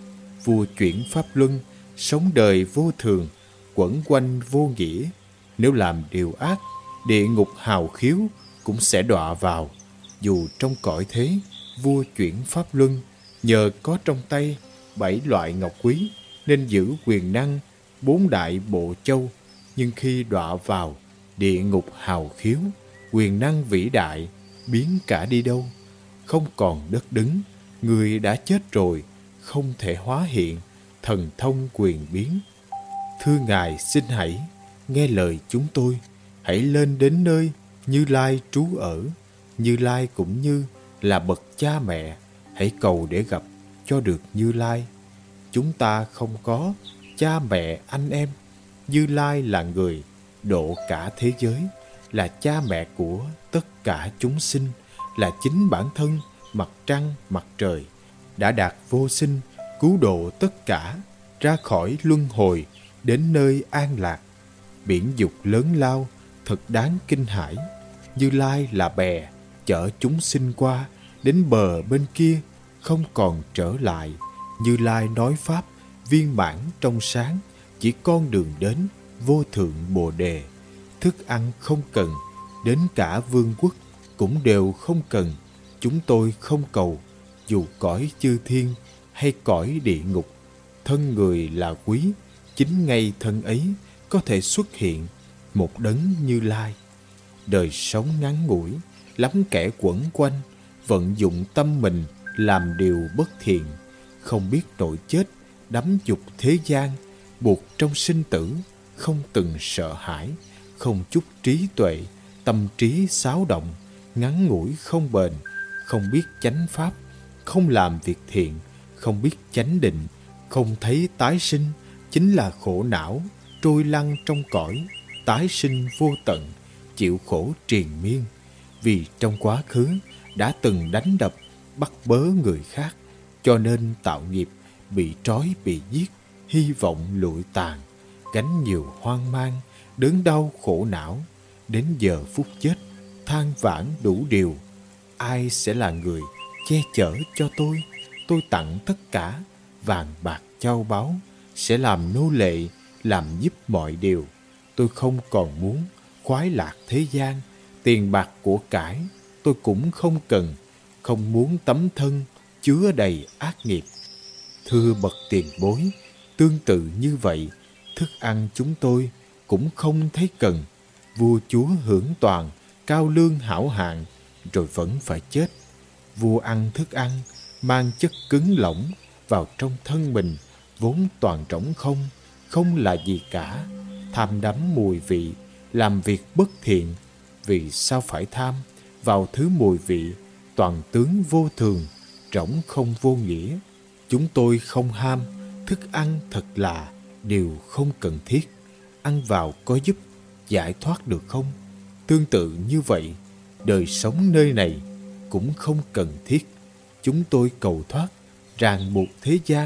Vua chuyển pháp luân sống đời vô thường, quẩn quanh vô nghĩa. Nếu làm điều ác, địa ngục hào khiếu cũng sẽ đọa vào. Dù trong cõi thế, vua chuyển pháp luân nhờ có trong tay 7 loại ngọc quý nên giữ quyền năng 4 đại bộ châu. Nhưng khi đọa vào địa ngục hào khiếu, quyền năng vĩ đại biến cả đi đâu? Không còn đất đứng, người đã chết rồi, không thể hóa hiện, thần thông quyền biến. Thưa Ngài, xin hãy nghe lời chúng tôi, hãy lên đến nơi Như Lai trú ở. Như Lai cũng như là bậc cha mẹ, hãy cầu để gặp cho được Như Lai. Chúng ta không có cha mẹ anh em. Như Lai là người độ cả thế giới, là cha mẹ của tất cả chúng sinh, là chính bản thân mặt trăng mặt trời, đã đạt vô sinh, cứu độ tất cả ra khỏi luân hồi đến nơi an lạc. Biển dục lớn lao thật đáng kinh hãi. Như Lai là bè chở chúng sinh qua đến bờ bên kia, không còn trở lại. Như Lai nói pháp viên mãn trong sáng, chỉ con đường đến vô thượng bồ đề. Thức ăn không cần, đến cả vương quốc cũng đều không cần. Chúng tôi không cầu, dù cõi chư thiên hay cõi địa ngục. Thân người là quý, chính ngay thân ấy có thể xuất hiện một đấng Như Lai. Đời sống ngắn ngủi, lắm kẻ quẩn quanh, vận dụng tâm mình làm điều bất thiện, không biết nỗi chết, đắm dục thế gian, buộc trong sinh tử, không từng sợ hãi, không chút trí tuệ, tâm trí xáo động, ngắn ngủi không bền, không biết chánh pháp, không làm việc thiện, không biết chánh định, không thấy tái sinh, chính là khổ não, trôi lăn trong cõi, tái sinh vô tận, chịu khổ triền miên. Vì trong quá khứ đã từng đánh đập, bắt bớ người khác, cho nên tạo nghiệp, bị trói bị giết, hy vọng lụi tàn, gánh nhiều hoang mang, đớn đau khổ não. Đến giờ phút chết, than vãn đủ điều. Ai sẽ là người che chở cho tôi? Tôi tặng tất cả, vàng bạc châu báu, sẽ làm nô lệ, làm giúp mọi điều. Tôi không còn muốn khoái lạc thế gian, tiền bạc của cải tôi cũng không cần, không muốn tấm thân chứa đầy ác nghiệp. Thưa bậc tiền bối, tương tự như vậy, thức ăn chúng tôi cũng không thấy cần. Vua chúa hưởng toàn, cao lương hảo hạng, rồi vẫn phải chết. Vua ăn thức ăn, mang chất cứng lỏng vào trong thân mình, vốn toàn trống không, không là gì cả. Tham đắm mùi vị, làm việc bất thiện. Vì sao phải tham vào thứ mùi vị, toàn tướng vô thường, trống không vô nghĩa. Chúng tôi không ham, thức ăn thật là điều không cần thiết. Ăn vào có giúp giải thoát được không? Tương tự như vậy, đời sống nơi này cũng không cần thiết. Chúng tôi cầu thoát, ràng buộc thế gian,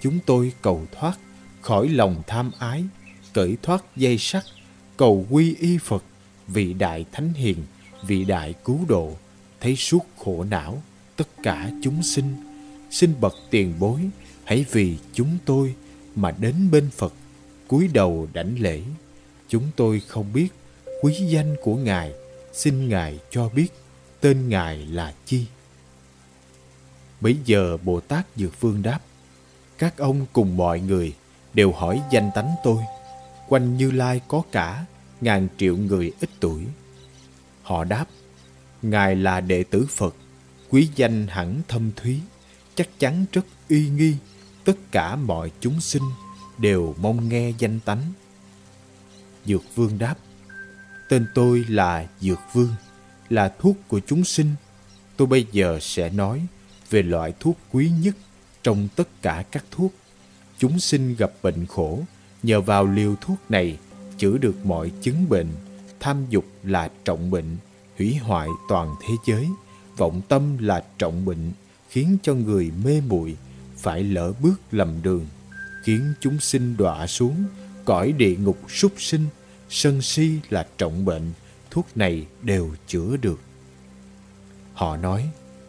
chúng tôi cầu thoát khỏi lòng tham ái, cởi thoát dây sắt, cầu quy y Phật, vị đại thánh hiền, vị đại cứu độ, thấy suốt khổ não tất cả chúng sinh. Xin bậc tiền bối hãy vì chúng tôi mà đến bên Phật, cúi đầu đảnh lễ. Chúng tôi không biết quý danh của Ngài, xin Ngài cho biết tên Ngài là chi. Bấy giờ Bồ Tát Dược Vương đáp: các ông cùng mọi người đều hỏi danh tánh tôi. Quanh Như Lai có cả ngàn triệu người ít tuổi. Họ đáp: Ngài là đệ tử Phật, quý danh hẳn thâm thúy, chắc chắn rất uy nghi, tất cả mọi chúng sinh đều mong nghe danh tánh. Dược Vương đáp: tên tôi là Dược Vương, là thuốc của chúng sinh. Tôi bây giờ sẽ nói về loại thuốc quý nhất trong tất cả các thuốc. Chúng sinh gặp bệnh khổ, nhờ vào liều thuốc này chữa được mọi chứng bệnh. Tham dục là trọng bệnh, hủy hoại toàn thế giới. Vọng tâm là trọng bệnh, khiến cho người mê muội, phải lỡ bước lầm đường, khiến chúng sinh đọa xuống cõi địa ngục súc sinh. Sân si là trọng bệnh, thuốc này đều chữa được. Họ nói: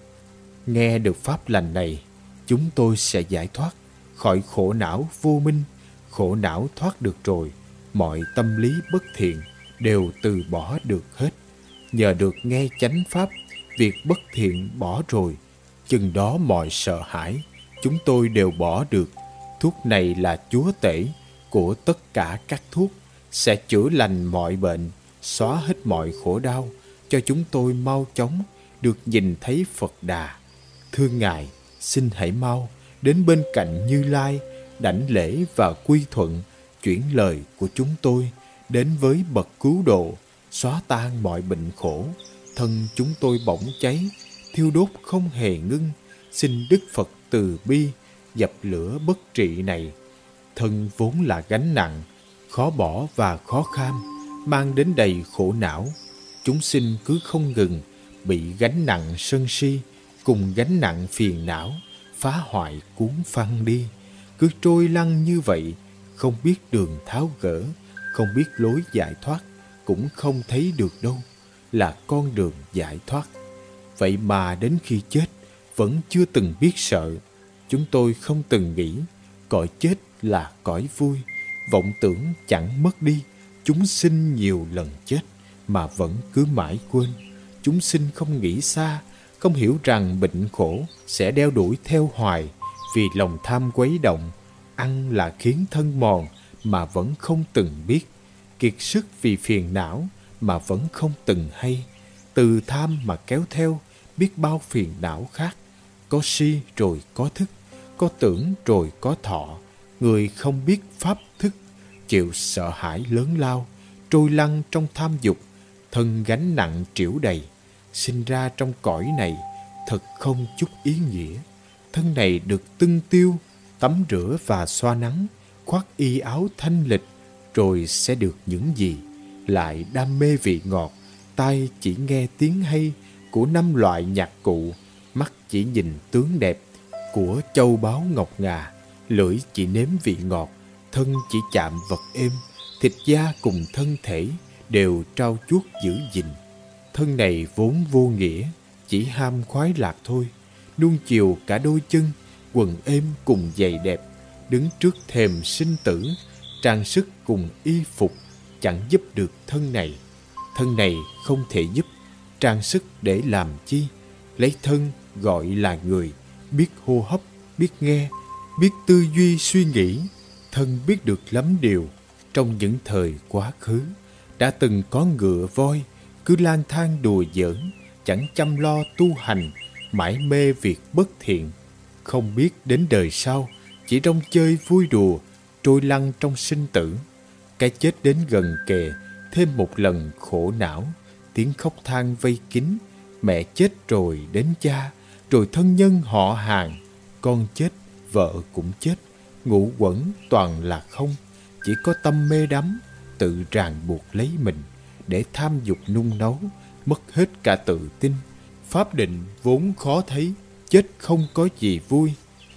nghe được pháp lành này, chúng tôi sẽ giải thoát khỏi khổ não vô minh. Khổ não thoát được rồi, mọi tâm lý bất thiện đều từ bỏ được hết. Nhờ được nghe chánh pháp, việc bất thiện bỏ rồi, chừng đó mọi sợ hãi chúng tôi đều bỏ được. Thuốc này là chúa tể của tất cả các thuốc, sẽ chữa lành mọi bệnh, xóa hết mọi khổ đau, cho chúng tôi mau chóng được nhìn thấy Phật Đà. Thưa Ngài, xin hãy mau đến bên cạnh Như Lai, đảnh lễ và quy thuận, chuyển lời của chúng tôi đến với bậc cứu độ, xóa tan mọi bệnh khổ. Thân chúng tôi bỏng cháy, thiêu đốt không hề ngưng. Xin Đức Phật từ bi dập lửa bất trị này. Thân vốn là gánh nặng, khó bỏ và khó kham, mang đến đầy khổ não. Chúng sinh cứ không ngừng bị gánh nặng sân si cùng gánh nặng phiền não phá hoại cuốn phăng đi, cứ trôi lăn như vậy, không biết đường tháo gỡ, không biết lối giải thoát, cũng không thấy được đâu là con đường giải thoát. Vậy mà đến khi chết vẫn chưa từng biết sợ. Chúng tôi không từng nghĩ cõi chết là cõi vui, vọng tưởng chẳng mất đi. Chúng sinh nhiều lần chết mà vẫn cứ mãi quên. Chúng sinh không nghĩ xa, không hiểu rằng bệnh khổ sẽ đeo đuổi theo hoài, vì lòng tham quấy động. Ăn là khiến thân mòn mà vẫn không từng biết, kiệt sức vì phiền não mà vẫn không từng hay. Từ tham mà kéo theo biết bao phiền não khác. Có si rồi có thức, có tưởng rồi có thọ. Người không biết pháp thức, chịu sợ hãi lớn lao, trôi lăn trong tham dục, thân gánh nặng trĩu đầy. Sinh ra trong cõi này thật không chút ý nghĩa. Thân này được tưng tiêu, tắm rửa và xoa nắng, khoác y áo thanh lịch, rồi sẽ được những gì? Lại đam mê vị ngọt, tai chỉ nghe tiếng hay của 5 loại nhạc cụ, mắt chỉ nhìn tướng đẹp của châu báu ngọc ngà, lưỡi chỉ nếm vị ngọt, thân chỉ chạm vật êm, thịt da cùng thân thể đều trau chuốt giữ gìn. Thân này vốn vô nghĩa, chỉ ham khoái lạc thôi. Nuông chiều cả đôi chân, quần êm cùng giày đẹp, đứng trước thềm sinh tử, trang sức cùng y phục chẳng giúp được thân này. Thân này không thể giúp, trang sức để làm chi? Lấy thân gọi là người, biết hô hấp, biết nghe, biết tư duy suy nghĩ. Thân biết được lắm điều. Trong những thời quá khứ, đã từng có ngựa voi cứ lang thang đùa giỡn, chẳng chăm lo tu hành, mãi mê việc bất thiện. Không biết đến đời sau, chỉ rong chơi vui đùa, trôi lăn trong sinh tử. Cái chết đến gần kề, thêm một lần khổ não. Tiếng khóc than vây kín, mẹ chết rồi đến cha, rồi thân nhân họ hàng. Con chết, vợ cũng chết, ngũ quẩn toàn là không. Chỉ có tâm mê đắm, tự ràng buộc lấy mình, để tham dục nung nấu, mất hết cả tự tin. Pháp định vốn khó thấy, chết không có gì vui.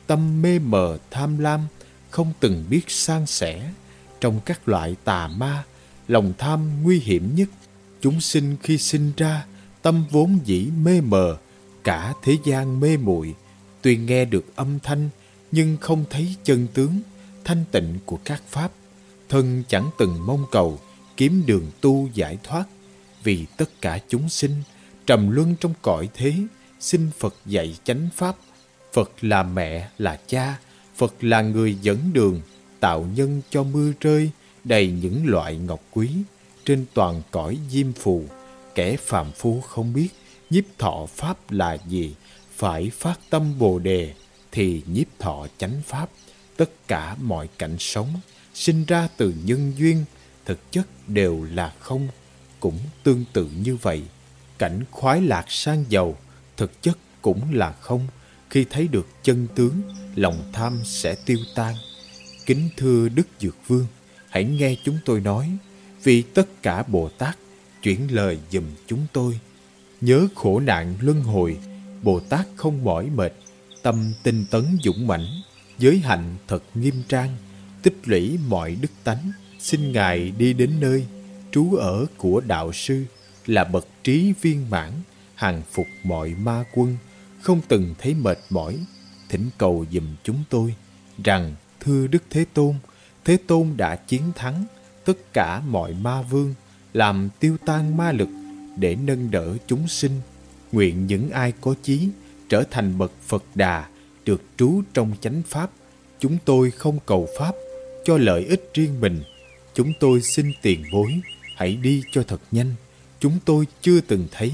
tâm mê mờ tham lam, không từng biết san sẻ. Trong các loại tà ma, lòng tham nguy hiểm nhất. Chúng sinh khi sinh ra, tâm vốn dĩ mê mờ, cả thế gian mê muội. Tuy nghe được âm thanh, nhưng không thấy chân tướng thanh tịnh của các pháp. Thân chẳng từng mong cầu kiếm đường tu giải thoát. Vì tất cả chúng sinh trầm luân trong cõi thế, xin Phật dạy chánh pháp. Phật là mẹ, là cha, Phật là người dẫn đường, tạo nhân cho mưa rơi đầy những loại ngọc quý. Trên toàn cõi diêm phù, kẻ phàm phu không biết nhiếp thọ pháp là gì. Phải phát tâm Bồ Đề thì nhiếp thọ chánh pháp. Tất cả mọi cảnh sống sinh ra từ nhân duyên, thực chất đều là không. Cũng tương tự như vậy, cảnh khoái lạc sang giàu thực chất cũng là không. Khi thấy được chân tướng, lòng tham sẽ tiêu tan. Kính thưa Đức Dược Vương, hãy nghe chúng tôi nói, vì tất cả Bồ Tát chuyển lời giùm chúng tôi. Nhớ khổ nạn luân hồi, Bồ Tát không mỏi mệt, tâm tinh tấn dũng mãnh, giới hạnh thật nghiêm trang, tích lũy mọi đức tánh. Xin Ngài đi đến nơi trú ở của đạo sư, là bậc trí viên mãn, hàng phục mọi ma quân, không từng thấy mệt mỏi. Thỉnh cầu giùm chúng tôi rằng, thưa Đức Thế Tôn, Thế Tôn đã chiến thắng tất cả mọi ma vương, làm tiêu tan ma lực để nâng đỡ chúng sinh. Nguyện những ai có chí trở thành bậc Phật Đà, được trú trong chánh pháp. Chúng tôi không cầu pháp cho lợi ích riêng mình. Chúng tôi xin tiền bối hãy đi cho thật nhanh. Chúng tôi chưa từng thấy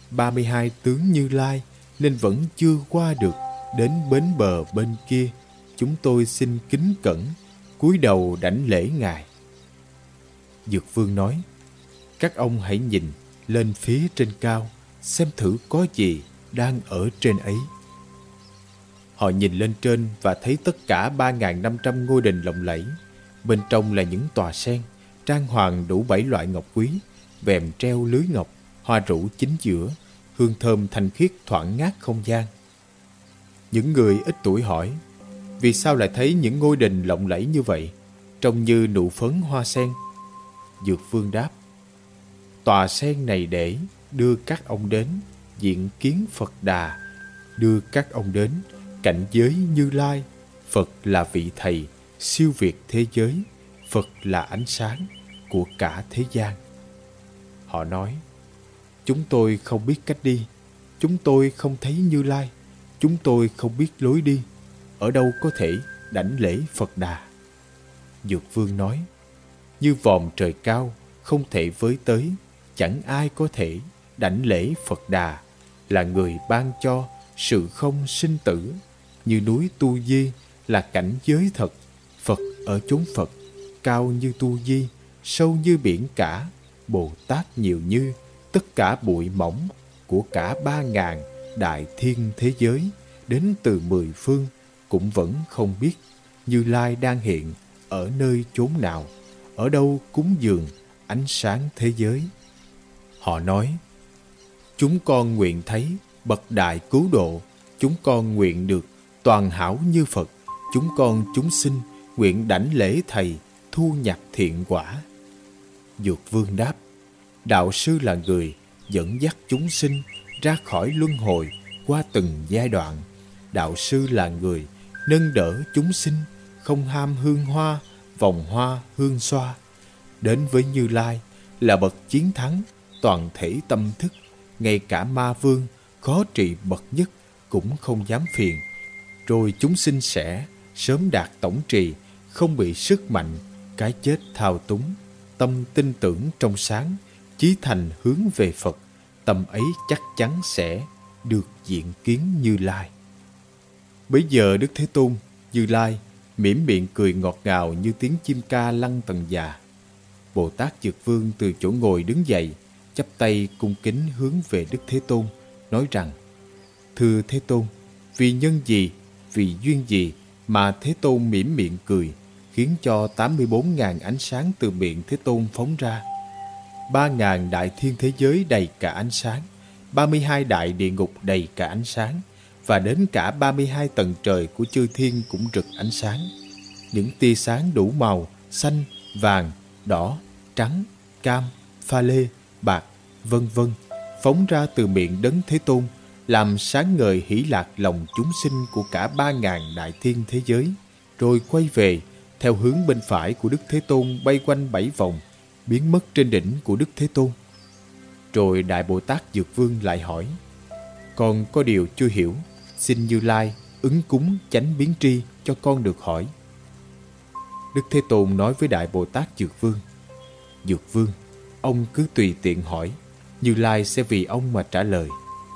32 tướng Như Lai, nên vẫn chưa qua được đến bến bờ bên kia. Chúng tôi xin kính cẩn cúi đầu đảnh lễ Ngài. Dược Vương nói, các ông hãy nhìn lên phía trên cao, xem thử có gì đang ở trên ấy. Họ nhìn lên trên và thấy tất cả 3.500 ngôi đền lộng lẫy. Bên trong là những tòa sen, trang hoàng đủ 7 loại ngọc quý, vèm treo lưới ngọc, hoa rủ chính giữa, hương thơm thanh khiết thoảng ngát không gian. Những người ít tuổi hỏi, vì sao lại thấy những ngôi đền lộng lẫy như vậy, trông như nụ phấn hoa sen? Dược Vương đáp, tòa sen này để đưa các ông đến diện kiến Phật Đà, đưa các ông đến cảnh giới Như Lai. Phật là vị thầy siêu việt thế giới, Phật là ánh sáng của cả thế gian. Họ nói, chúng tôi không biết cách đi, chúng tôi không thấy Như Lai, chúng tôi không biết lối đi, ở đâu có thể đảnh lễ Phật Đà? Dược Vương nói, như vòm trời cao không thể với tới, chẳng ai có thể đảnh lễ Phật Đà, là người ban cho sự không sinh tử. Như núi Tu Di là cảnh giới thật, Phật ở chốn Phật, cao như Tu Di, sâu như biển cả. Bồ Tát nhiều như tất cả bụi mỏng của cả 3.000 đại thiên thế giới, đến từ 10 phương, cũng vẫn không biết Như Lai đang hiện ở nơi chốn nào, ở đâu cúng dường ánh sáng thế giới. Họ nói, chúng con nguyện thấy bậc đại cứu độ, chúng con nguyện được toàn hảo như Phật, chúng sinh nguyện đảnh lễ Thầy, thu nhập thiện quả. Dược Vương đáp, đạo sư là người dẫn dắt chúng sinh ra khỏi luân hồi qua từng giai đoạn. Đạo sư là người nâng đỡ chúng sinh, không ham hương hoa, vòng hoa, hương xoa. Đến với Như Lai là bậc chiến thắng, toàn thể tâm thức. Ngay cả ma vương khó trị bậc nhất cũng không dám phiền. Rồi chúng sinh sẽ sớm đạt tổng trì, không bị sức mạnh cái chết thao túng. Tâm tin tưởng trong sáng, chí thành hướng về Phật, tâm ấy chắc chắn sẽ được diện kiến Như Lai. Bấy giờ Đức Thế Tôn, Như Lai mỉm miệng cười ngọt ngào như tiếng chim ca lăng tầng già. Bồ Tát Dược Vương từ chỗ ngồi đứng dậy, chắp tay cung kính hướng về Đức Thế Tôn, nói rằng, thưa Thế Tôn, vì nhân gì, vì duyên gì mà Thế Tôn mỉm miệng cười, khiến cho 84.000 ánh sáng từ miệng Thế Tôn phóng ra. 3.000 đại thiên thế giới đầy cả ánh sáng, 32 đại địa ngục đầy cả ánh sáng, và đến cả 32 tầng trời của chư thiên cũng rực ánh sáng. Những tia sáng đủ màu xanh, vàng, đỏ, trắng, cam, pha lê, bạc, vân vân phóng ra từ miệng Đấng Thế Tôn, làm sáng ngời hỷ lạc lòng chúng sinh của cả 3.000 đại thiên thế giới, rồi quay về theo hướng bên phải của Đức Thế Tôn, bay quanh 7 vòng, biến mất trên đỉnh của Đức Thế Tôn. Rồi Đại Bồ Tát Dược Vương lại hỏi: con có điều chưa hiểu, xin Như Lai ứng cúng chánh biến tri cho con được hỏi. Đức Thế Tôn nói với Đại Bồ Tát Dược Vương: Dược Vương, ông cứ tùy tiện hỏi, Như Lai sẽ vì ông mà trả lời.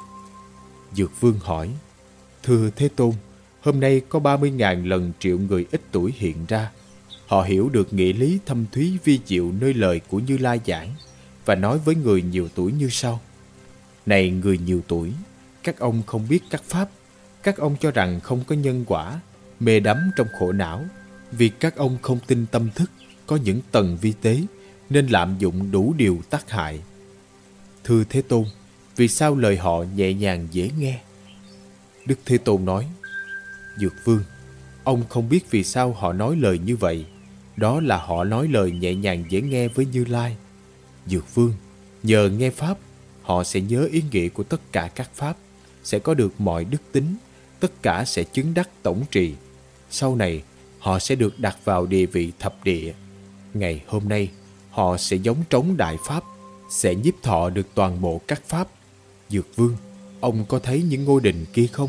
Dược Vương hỏi: thưa Thế Tôn, hôm nay có 30.000 lần triệu người ít tuổi hiện ra. Họ hiểu được nghĩa lý thâm thúy vi diệu nơi lời của Như Lai giảng, và nói với người nhiều tuổi như sau: này người nhiều tuổi, các ông không biết các pháp, các ông cho rằng không có nhân quả, mê đắm trong khổ não, vì các ông không tin tâm thức có những tầng vi tế, nên lạm dụng đủ điều tác hại. Thưa Thế Tôn, vì sao lời họ nhẹ nhàng dễ nghe? Đức Thế Tôn nói: Dược Vương, ông không biết vì sao họ nói lời như vậy. Đó là họ nói lời nhẹ nhàng dễ nghe với Như Lai. Dược Vương, nhờ nghe pháp, họ sẽ nhớ ý nghĩa của tất cả các pháp, sẽ có được mọi đức tính, tất cả sẽ chứng đắc tổng trì. Sau này, họ sẽ được đặt vào địa vị thập địa. Ngày hôm nay, họ sẽ giống trống đại pháp, sẽ nhiếp thọ được toàn bộ các pháp. Dược Vương, ông có thấy những ngôi đình kia không?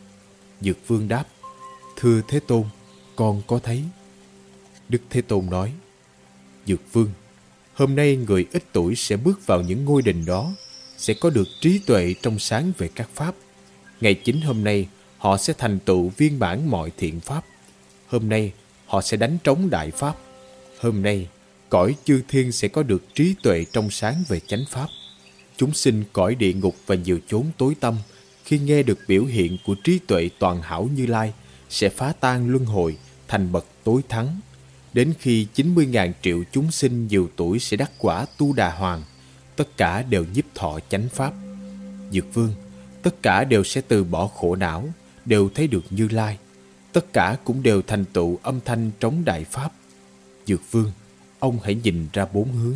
Dược Vương đáp: thưa Thế Tôn, con có thấy. Đức Thế Tôn nói: Dược Vương, hôm nay người ít tuổi sẽ bước vào những ngôi đình đó, sẽ có được trí tuệ trong sáng về các pháp. Ngày chính hôm nay, họ sẽ thành tựu viên mãn mọi thiện pháp. Hôm nay, họ sẽ đánh trống đại pháp. Hôm nay, cõi chư thiên sẽ có được trí tuệ trong sáng về chánh pháp. Chúng sinh cõi địa ngục và nhiều chốn tối tăm, khi nghe được biểu hiện của trí tuệ toàn hảo Như Lai, sẽ phá tan luân hồi thành bậc tối thắng. Đến khi 90.000 triệu chúng sinh nhiều tuổi sẽ đắc quả Tu Đà Hoàng, tất cả đều nhiếp thọ chánh pháp. Dược Vương, tất cả đều sẽ từ bỏ khổ não, đều thấy được Như Lai. Tất cả cũng đều thành tựu âm thanh trống đại pháp. Dược Vương, ông hãy nhìn ra 4 hướng.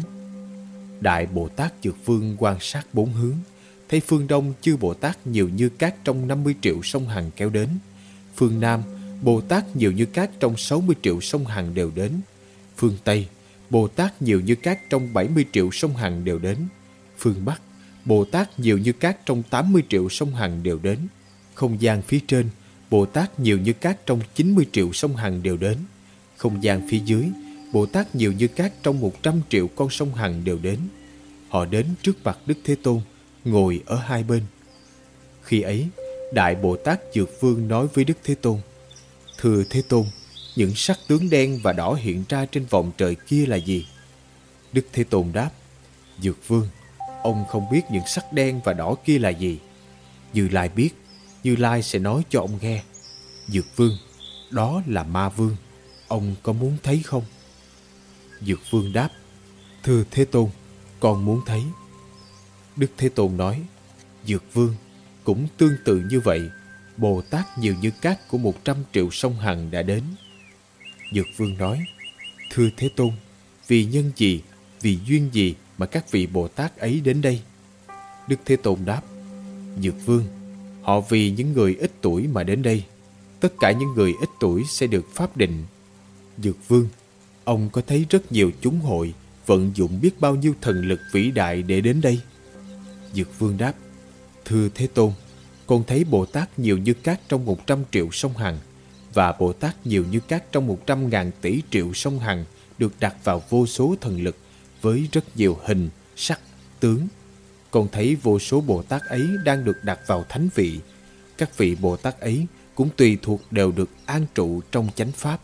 Đại Bồ Tát Dược Vương quan sát 4 hướng, thấy phương Đông chư Bồ Tát nhiều như cát trong 50 triệu sông Hằng kéo đến. Phương Nam, Bồ Tát nhiều như cát trong 60 triệu sông Hằng đều đến. Phương Tây, Bồ Tát nhiều như cát trong 70 triệu sông Hằng đều đến. Phương Bắc, Bồ Tát nhiều như cát trong 80 triệu sông Hằng đều đến. Không gian phía trên, Bồ Tát nhiều như cát trong 90 triệu sông Hằng đều đến. Không gian phía dưới, Bồ Tát nhiều như cát trong 100 triệu con sông Hằng đều đến. Họ đến trước mặt Đức Thế Tôn, ngồi ở hai bên. Khi ấy, Đại Bồ Tát Dược Vương nói với Đức Thế Tôn: thưa Thế Tôn, những sắc tướng đen và đỏ hiện ra trên vòng trời kia là gì? Đức Thế Tôn đáp: Dược Vương, ông không biết những sắc đen và đỏ kia là gì. Như Lai biết, Như Lai sẽ nói cho ông nghe. Dược Vương, đó là Ma Vương, ông có muốn thấy không? Dược Vương đáp: thưa Thế Tôn, con muốn thấy. Đức Thế Tôn nói: Dược Vương, cũng tương tự như vậy, Bồ Tát nhiều như cát của 100 triệu sông Hằng đã đến. Dược Vương nói: thưa Thế Tôn, vì nhân gì, vì duyên gì mà các vị Bồ Tát ấy đến đây? Đức Thế Tôn đáp: Dược Vương, họ vì những người ít tuổi mà đến đây. Tất cả những người ít tuổi sẽ được pháp định. Dược Vương, ông có thấy rất nhiều chúng hội vận dụng biết bao nhiêu thần lực vĩ đại để đến đây? Dược Vương đáp: thưa Thế Tôn, con thấy Bồ Tát nhiều như cát trong 100 triệu sông Hằng, và Bồ Tát nhiều như cát trong 100.000 tỷ triệu sông Hằng được đặt vào vô số thần lực với rất nhiều hình, sắc, tướng. Con thấy vô số Bồ Tát ấy đang được đặt vào thánh vị. Các vị Bồ Tát ấy cũng tùy thuộc đều được an trụ trong chánh pháp.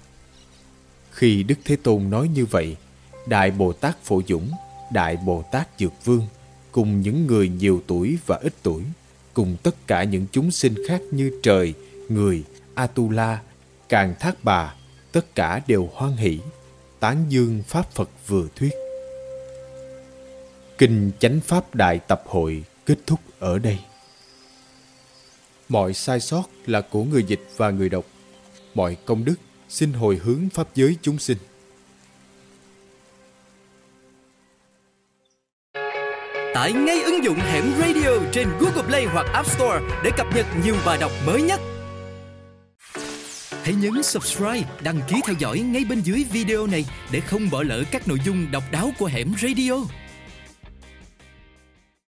Khi Đức Thế Tôn nói như vậy, Đại Bồ Tát Phổ Dũng, Đại Bồ Tát Dược Vương cùng những người nhiều tuổi và ít tuổi, cùng tất cả những chúng sinh khác như trời, người, Atula, Càn Thác Bà, tất cả đều hoan hỷ, tán dương Pháp Phật vừa thuyết. Kinh Chánh Pháp Đại Tập Hội kết thúc ở đây. Mọi sai sót là của người dịch và người đọc. Mọi công đức xin hồi hướng pháp giới chúng sinh. Tải ngay ứng dụng Hẻm Radio trên Google Play hoặc App Store để cập nhật nhiều bài đọc mới nhất. Hãy nhấn subscribe, đăng ký theo dõi ngay bên dưới video này để không bỏ lỡ các nội dung độc đáo của Hẻm Radio.